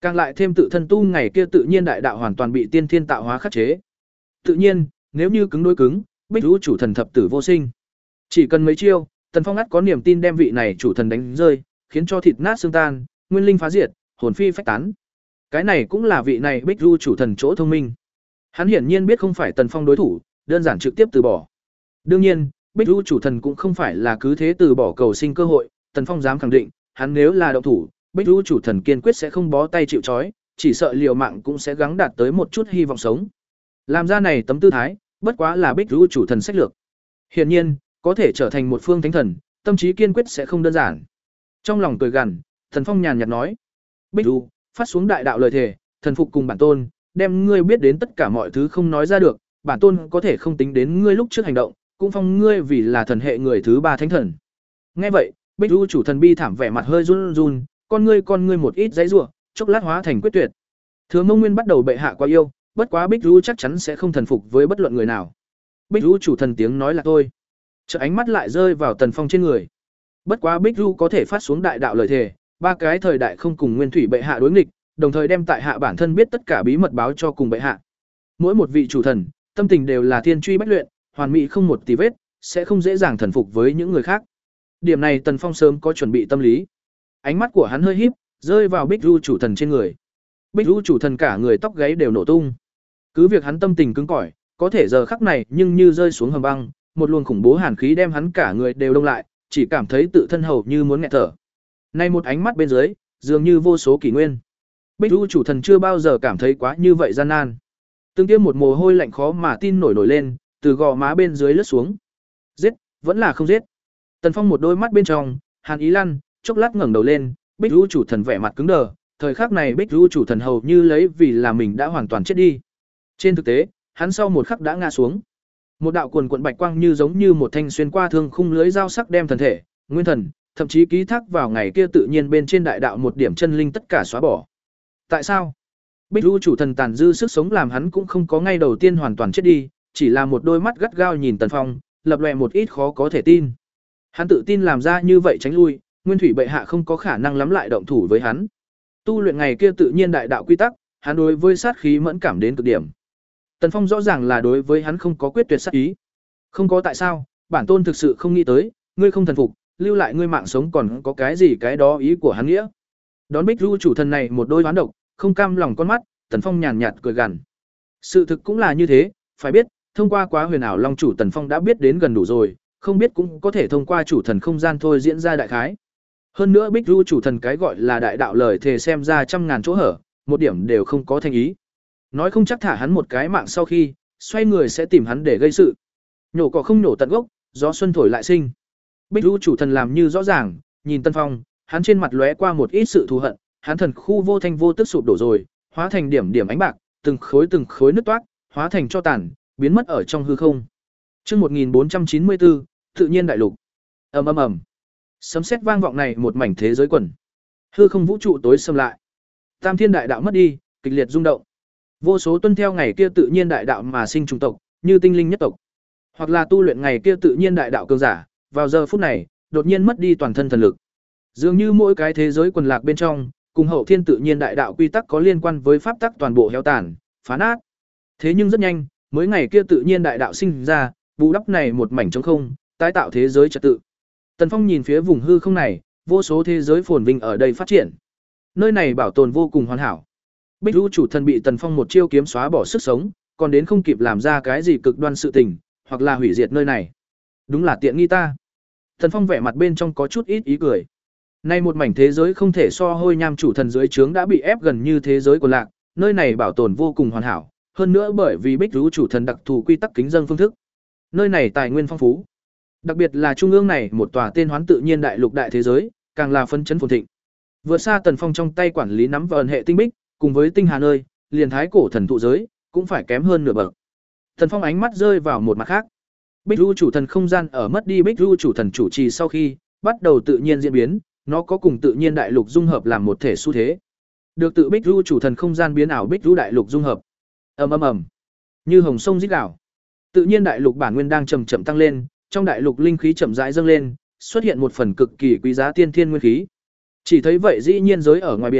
Càng lại thêm tự thân tu ngày kia tự nhiên đại đạo hoàn toàn bị tiên thiên tạo hóa khắc chế. Tự nhiên, nếu như cứng đối cứng, Bích Vũ chủ thần thập tử vô sinh. Chỉ cần mấy chiêu, Tần Phong ngắt có niềm tin đem vị này chủ thần đánh rơi, khiến cho thịt nát xương tan, nguyên linh phá diệt, hồn phi phách tán. Cái này cũng là vị này Bích Du chủ thần chỗ thông minh. Hắn hiển nhiên biết không phải Tần Phong đối thủ, đơn giản trực tiếp từ bỏ. Đương nhiên, Bích Du chủ thần cũng không phải là cứ thế từ bỏ cầu sinh cơ hội, Tần Phong dám khẳng định, hắn nếu là động thủ, Bích Du chủ thần kiên quyết sẽ không bó tay chịu trói, chỉ sợ liều mạng cũng sẽ gắng đạt tới một chút hy vọng sống. Làm ra này tấm tư thái, bất quá là Bích Du chủ thần sách lược. Hiển nhiên, có thể trở thành một phương thánh thần, tâm trí kiên quyết sẽ không đơn giản. Trong lòng cười gằn, Tần Phong nhàn nhạt nói: "Bích Du, phát xuống đại đạo lời thề, thần phục cùng bản tôn, đem ngươi biết đến tất cả mọi thứ không nói ra được, bản tôn có thể không tính đến ngươi lúc trước hành động, cũng phong ngươi vì là thần hệ người thứ ba thánh thần." Nghe vậy, Bích Du chủ thần bi thảm vẻ mặt hơi run run, con ngươi con ngươi một ít giãy giụa, chốc lát hóa thành quyết tuyệt. Thừa Mông Nguyên bắt đầu bệ hạ quá yêu, bất quá Bích Du chắc chắn sẽ không thần phục với bất luận người nào. Bích Du chủ thần tiếng nói là thôi. Chợt ánh mắt lại rơi vào Tần Phong trên người. Bất quá Bích Du có thể phát xuống đại đạo lời thề, ba cái thời đại không cùng Nguyên Thủy bệ hạ đối nghịch, đồng thời đem tại hạ bản thân biết tất cả bí mật báo cho cùng bệ hạ. Mỗi một vị chủ thần, tâm tình đều là thiên truy bách luyện, hoàn mỹ không một tì vết, sẽ không dễ dàng thần phục với những người khác. Điểm này Tần Phong sớm có chuẩn bị tâm lý. Ánh mắt của hắn hơi híp, rơi vào Bích Du chủ thần trên người. Bích Du chủ thần cả người tóc gáy đều nổ tung. Cứ việc hắn tâm tình cứng cỏi, có thể giờ khắc này nhưng như rơi xuống hầm băng, một luồng khủng bố hàn khí đem hắn cả người đều đông lại, chỉ cảm thấy tự thân hầu như muốn nghẹt thở. Nay một ánh mắt bên dưới, dường như vô số kỷ nguyên. Bích Du chủ thần chưa bao giờ cảm thấy quá như vậy gian nan. Từng tiêm một mồ hôi lạnh khó mà tin nổi nổi lên, từ gò má bên dưới lướt xuống. Giết, vẫn là không giết. Tần Phong một đôi mắt bên trong, hàn ý lăn, chốc lát ngẩng đầu lên, Bích Du chủ thần vẻ mặt cứng đờ, thời khắc này Bích Du chủ thần hầu như lấy vì là mình đã hoàn toàn chết đi. Trên thực tế, hắn sau một khắc đã ngã xuống. Một đạo cuồn cuộn bạch quang như giống như một thanh xuyên qua thương khung lưới dao sắc đem thần thể, nguyên thần, thậm chí ký thác vào ngày kia tự nhiên bên trên đại đạo một điểm chân linh tất cả xóa bỏ. Tại sao? Bích Du chủ thần tàn dư sức sống làm hắn cũng không có ngay đầu tiên hoàn toàn chết đi, chỉ là một đôi mắt gắt gao nhìn Tần Phong, lập lòe một ít khó có thể tin. Hắn tự tin làm ra như vậy tránh lui, Nguyên Thủy bệ hạ không có khả năng lắm lại động thủ với hắn. Tu luyện ngày kia tự nhiên đại đạo quy tắc, hắn đối với sát khí mẫn cảm đến cực điểm. Tần Phong rõ ràng là đối với hắn không có quyết tuyệt sát ý. Không có tại sao, bản tôn thực sự không nghĩ tới, ngươi không thần phục, lưu lại ngươi mạng sống còn có cái gì cái đó ý của hắn nghĩa. Đón Bích Du chủ thần này một đôi hoán độc, không cam lòng con mắt, Tần Phong nhàn nhạt cười gằn. Sự thực cũng là như thế, phải biết, thông qua quá huyền ảo long chủ Tần Phong đã biết đến gần đủ rồi, không biết cũng có thể thông qua chủ thần không gian thôi diễn ra đại khái. Hơn nữa Bích Du chủ thần cái gọi là đại đạo lời thề xem ra trăm ngàn chỗ hở, một điểm đều không có thành ý. Nói không chắc thả hắn một cái mạng sau khi, xoay người sẽ tìm hắn để gây sự. Nhổ cỏ không nhổ tận gốc, gió xuân thổi lại sinh. Bích Du chủ thần làm như rõ ràng, nhìn Tần Phong, hắn trên mặt lóe qua một ít sự thù hận, hắn thần khu vô thanh vô tức sụp đổ rồi, hóa thành điểm điểm ánh bạc, từng khối từng khối nứt toát, hóa thành tro tàn, biến mất ở trong hư không. Chương một nghìn bốn trăm chín mươi tư, tự nhiên đại lục. Ầm ầm ầm. Sấm sét vang vọng này một mảnh thế giới quần. Hư không vũ trụ tối sầm lại. Tam thiên đại đạo mất đi, kịch liệt rung động. Vô số tuân theo ngày kia tự nhiên đại đạo mà sinh chủng tộc, như tinh linh nhất tộc, hoặc là tu luyện ngày kia tự nhiên đại đạo cường giả, vào giờ phút này, đột nhiên mất đi toàn thân thần lực. Dường như mỗi cái thế giới quần lạc bên trong, cùng hậu thiên tự nhiên đại đạo quy tắc có liên quan với pháp tắc toàn bộ héo tàn, phá nát. Thế nhưng rất nhanh, mới ngày kia tự nhiên đại đạo sinh ra, bù đắp này một mảnh trống không, tái tạo thế giới trật tự. Tần Phong nhìn phía vùng hư không này, vô số thế giới phồn vinh ở đây phát triển. Nơi này bảo tồn vô cùng hoàn hảo. Bích Du chủ thần bị Tần Phong một chiêu kiếm xóa bỏ sức sống, còn đến không kịp làm ra cái gì cực đoan sự tình, hoặc là hủy diệt nơi này. Đúng là tiện nghi ta. Tần Phong vẻ mặt bên trong có chút ít ý cười. Nay một mảnh thế giới không thể so hôi nham chủ thần dưới trướng đã bị ép gần như thế giới của lạc, nơi này bảo tồn vô cùng hoàn hảo, hơn nữa bởi vì Bích Du chủ thần đặc thù quy tắc kính dân phương thức. Nơi này tài nguyên phong phú. Đặc biệt là trung ương này một tòa tên hoán tự nhiên đại lục đại thế giới, càng là phân chấn phồn thịnh. Vượt xa Tần Phong trong tay quản lý nắm vờn hệ tinh bích, cùng với tinh hà nơi, liền thái cổ thần thụ giới, cũng phải kém hơn nửa bậc. Tần Phong ánh mắt rơi vào một mặt khác. Bích Du chủ thần không gian ở mất đi Bích Du chủ thần chủ trì sau khi, bắt đầu tự nhiên diễn biến, nó có cùng tự nhiên đại lục dung hợp làm một thể xu thế. Được tự Bích Du chủ thần không gian biến ảo Bích Du đại lục dung hợp. Ầm ầm ầm. Như hồng sông rít gào. Tự nhiên đại lục bản nguyên đang chậm chậm tăng lên, trong đại lục linh khí chậm rãi dâng lên, xuất hiện một phần cực kỳ quý giá tiên thiên nguyên khí. Chỉ thấy vậy dĩ nhiên giới ở ngoài biển,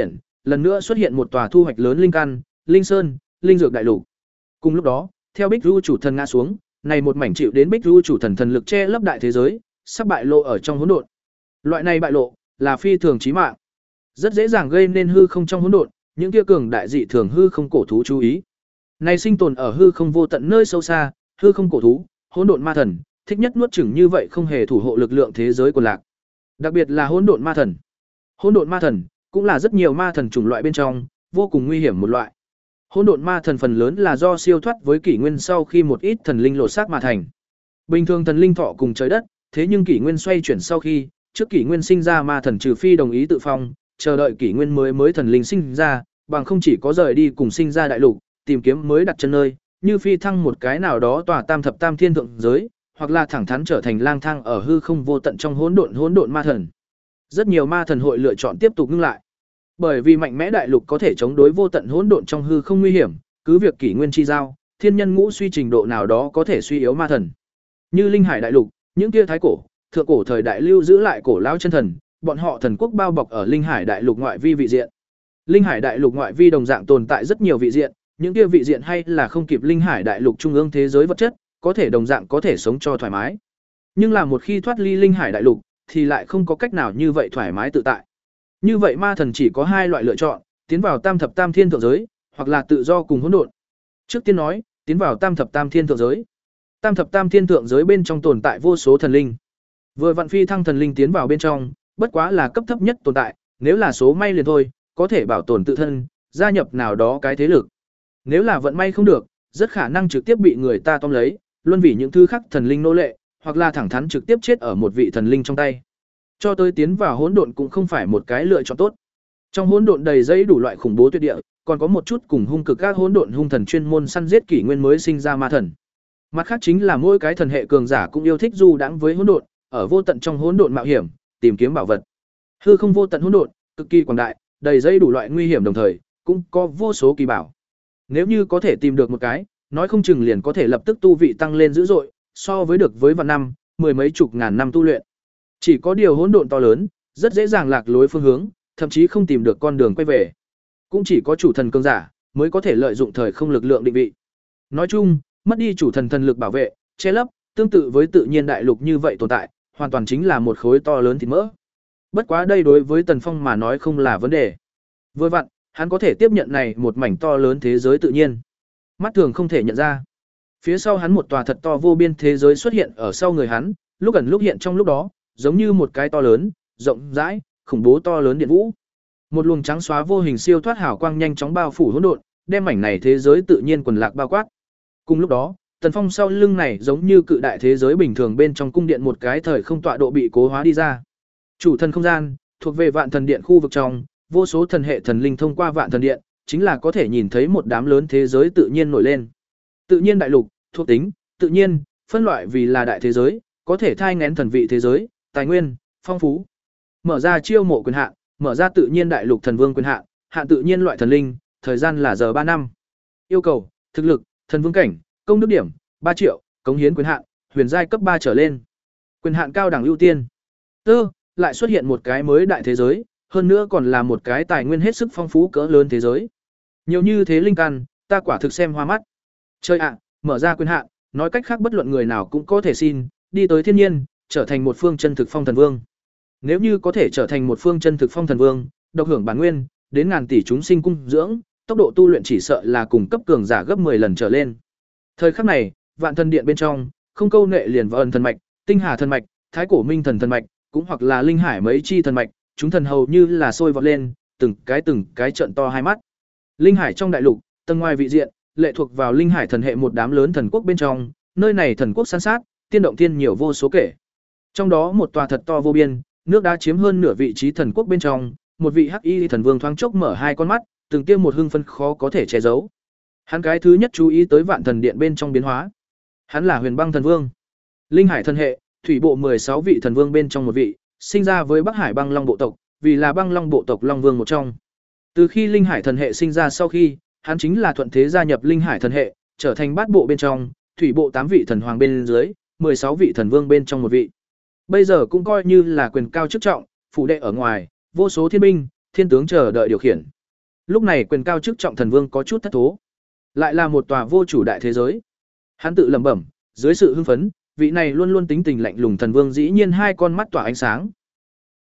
lần nữa xuất hiện một tòa thu hoạch lớn linh căn, linh sơn, linh dược đại lục. Cùng lúc đó, theo Bích Du chủ thần ngã xuống, này một mảnh chịu đến Bích Du chủ thần thần lực che lấp đại thế giới, sắp bại lộ ở trong hỗn độn. Loại này bại lộ là phi thường chí mạng, rất dễ dàng gây nên hư không trong hỗn độn, những kia cường đại dị thường hư không cổ thú chú ý. Này sinh tồn ở hư không vô tận nơi sâu xa, hư không cổ thú, hỗn độn ma thần, thích nhất nuốt chửng như vậy không hề thủ hộ lực lượng thế giới quần lạc. Đặc biệt là hỗn độn ma thần. Hỗn độn ma thần cũng là rất nhiều ma thần chủng loại bên trong vô cùng nguy hiểm một loại. Hỗn độn ma thần phần lớn là do siêu thoát với kỷ nguyên sau khi một ít thần linh lột xác mà thành. Bình thường thần linh thọ cùng trời đất, thế nhưng kỷ nguyên xoay chuyển sau khi, trước kỷ nguyên sinh ra ma thần trừ phi đồng ý tự phong, chờ đợi kỷ nguyên mới mới thần linh sinh ra, bằng không chỉ có rời đi cùng sinh ra đại lục, tìm kiếm mới đặt chân nơi, như phi thăng một cái nào đó tòa tam thập tam thiên thượng giới, hoặc là thẳng thắn trở thành lang thang ở hư không vô tận trong hỗn độn hỗn độn ma thần. Rất nhiều ma thần hội lựa chọn tiếp tục ngưng lại. Bởi vì mạnh mẽ đại lục có thể chống đối vô tận hỗn độn trong hư không nguy hiểm, cứ việc kỷ nguyên chi giao, thiên nhân ngũ suy trình độ nào đó có thể suy yếu ma thần. Như linh hải đại lục, những kia thái cổ, thượng cổ thời đại lưu giữ lại cổ lão chân thần, bọn họ thần quốc bao bọc ở linh hải đại lục ngoại vi vị diện. Linh hải đại lục ngoại vi đồng dạng tồn tại rất nhiều vị diện, những kia vị diện hay là không kịp linh hải đại lục trung ương thế giới vật chất, có thể đồng dạng có thể sống cho thoải mái. Nhưng là một khi thoát ly linh hải đại lục, thì lại không có cách nào như vậy thoải mái tự tại. Như vậy ma thần chỉ có hai loại lựa chọn, tiến vào tam thập tam thiên thượng giới, hoặc là tự do cùng hỗn độn. Trước tiên nói, tiến vào tam thập tam thiên thượng giới. Tam thập tam thiên thượng giới bên trong tồn tại vô số thần linh. Vừa vạn phi thăng thần linh tiến vào bên trong, bất quá là cấp thấp nhất tồn tại, nếu là số may liền thôi, có thể bảo tồn tự thân, gia nhập nào đó cái thế lực. Nếu là vận may không được, rất khả năng trực tiếp bị người ta tóm lấy, luôn vì những thứ khác thần linh nô lệ, hoặc là thẳng thắn trực tiếp chết ở một vị thần linh trong tay. Cho tới tiến vào hỗn độn cũng không phải một cái lựa chọn tốt. Trong hỗn độn đầy dẫy đủ loại khủng bố tuyệt địa, còn có một chút cùng hung cực các hỗn độn hung thần chuyên môn săn giết kỷ nguyên mới sinh ra ma thần. Mặt khác chính là mỗi cái thần hệ cường giả cũng yêu thích du đãng với hỗn độn, ở vô tận trong hỗn độn mạo hiểm, tìm kiếm bảo vật. Hư không vô tận hỗn độn, cực kỳ quảng đại, đầy dẫy đủ loại nguy hiểm đồng thời, cũng có vô số kỳ bảo. Nếu như có thể tìm được một cái, nói không chừng liền có thể lập tức tu vị tăng lên dữ dội, so với được với vạn năm, mười mấy chục ngàn năm tu luyện. Chỉ có điều hỗn độn to lớn, rất dễ dàng lạc lối phương hướng, thậm chí không tìm được con đường quay về. Cũng chỉ có chủ thần cường giả mới có thể lợi dụng thời không lực lượng định vị. Nói chung, mất đi chủ thần thần lực bảo vệ, che lấp, tương tự với tự nhiên đại lục như vậy tồn tại, hoàn toàn chính là một khối to lớn thịt mỡ. Bất quá đây đối với Tần Phong mà nói không là vấn đề. Vừa vặn, hắn có thể tiếp nhận này một mảnh to lớn thế giới tự nhiên. Mắt thường không thể nhận ra. Phía sau hắn một tòa thật to vô biên thế giới xuất hiện ở sau người hắn, lúc ẩn lúc hiện trong lúc đó, giống như một cái to lớn, rộng rãi, khủng bố to lớn điện vũ. Một luồng trắng xóa vô hình siêu thoát hào quang nhanh chóng bao phủ hỗn độn, đem mảnh này thế giới tự nhiên quần lạc bao quát. Cùng lúc đó, Tần Phong sau lưng này giống như cự đại thế giới bình thường bên trong cung điện một cái thời không tọa độ bị cố hóa đi ra. Chủ thần không gian, thuộc về Vạn Thần Điện khu vực trong, vô số thần hệ thần linh thông qua Vạn Thần Điện, chính là có thể nhìn thấy một đám lớn thế giới tự nhiên nổi lên. Tự nhiên đại lục, thuộc tính, tự nhiên, phân loại vì là đại thế giới, có thể thai nghén thần vị thế giới, tài nguyên, phong phú. Mở ra chiêu mộ quyền hạn, mở ra tự nhiên đại lục thần vương quyền hạn, hạn tự nhiên loại thần linh, thời gian là giờ ba năm. Yêu cầu, thực lực, thần vương cảnh, công đức điểm, ba triệu, cống hiến quyền hạn, huyền giai cấp ba trở lên. Quyền hạn cao đẳng ưu tiên. Tơ, lại xuất hiện một cái mới đại thế giới, hơn nữa còn là một cái tài nguyên hết sức phong phú cỡ lớn thế giới. Nhiều như thế linh căn, ta quả thực xem hoa mắt. Chơi ạ, mở ra quyền hạn, nói cách khác bất luận người nào cũng có thể xin, đi tới thiên nhiên, trở thành một phương chân thực phong thần vương. Nếu như có thể trở thành một phương chân thực phong thần vương, độc hưởng bản nguyên, đến ngàn tỷ chúng sinh cung dưỡng, tốc độ tu luyện chỉ sợ là cùng cấp cường giả gấp mười lần trở lên. Thời khắc này, Vạn Thần Điện bên trong, không câu nệ liền vào ẩn thần mạch, tinh hà thần mạch, thái cổ minh thần thần mạch, cũng hoặc là linh hải mấy chi thần mạch, chúng thần hầu như là sôi vọt lên, từng cái từng cái trận to hai mắt. Linh hải trong đại lục, tầng ngoài vị diện, lệ thuộc vào linh hải thần hệ một đám lớn thần quốc bên trong, nơi này thần quốc san sát, tiên động tiên nhiều vô số kể. Trong đó một tòa thật to vô biên, nước đá chiếm hơn nửa vị trí thần quốc bên trong, một vị hắc y thần vương thoáng chốc mở hai con mắt, từng tiêm một hưng phân khó có thể che giấu. Hắn cái thứ nhất chú ý tới Vạn Thần Điện bên trong biến hóa. Hắn là Huyền Băng thần vương. Linh hải thần hệ, thủy bộ mười sáu vị thần vương bên trong một vị, sinh ra với Bắc Hải Băng Long bộ tộc, vì là Băng Long bộ tộc Long Vương một trong. Từ khi Linh hải thần hệ sinh ra sau khi, hắn chính là thuận thế gia nhập Linh hải thần hệ, trở thành bát bộ bên trong, thủy bộ tám vị thần hoàng bên dưới, mười sáu vị thần vương bên trong một vị. Bây giờ cũng coi như là quyền cao chức trọng, phủ đệ ở ngoài, vô số thiên binh, thiên tướng chờ đợi điều khiển. Lúc này quyền cao chức trọng thần vương có chút thất thố. Lại là một tòa vô chủ đại thế giới. Hắn tự lẩm bẩm, dưới sự hưng phấn, vị này luôn luôn tính tình lạnh lùng thần vương dĩ nhiên hai con mắt tỏa ánh sáng.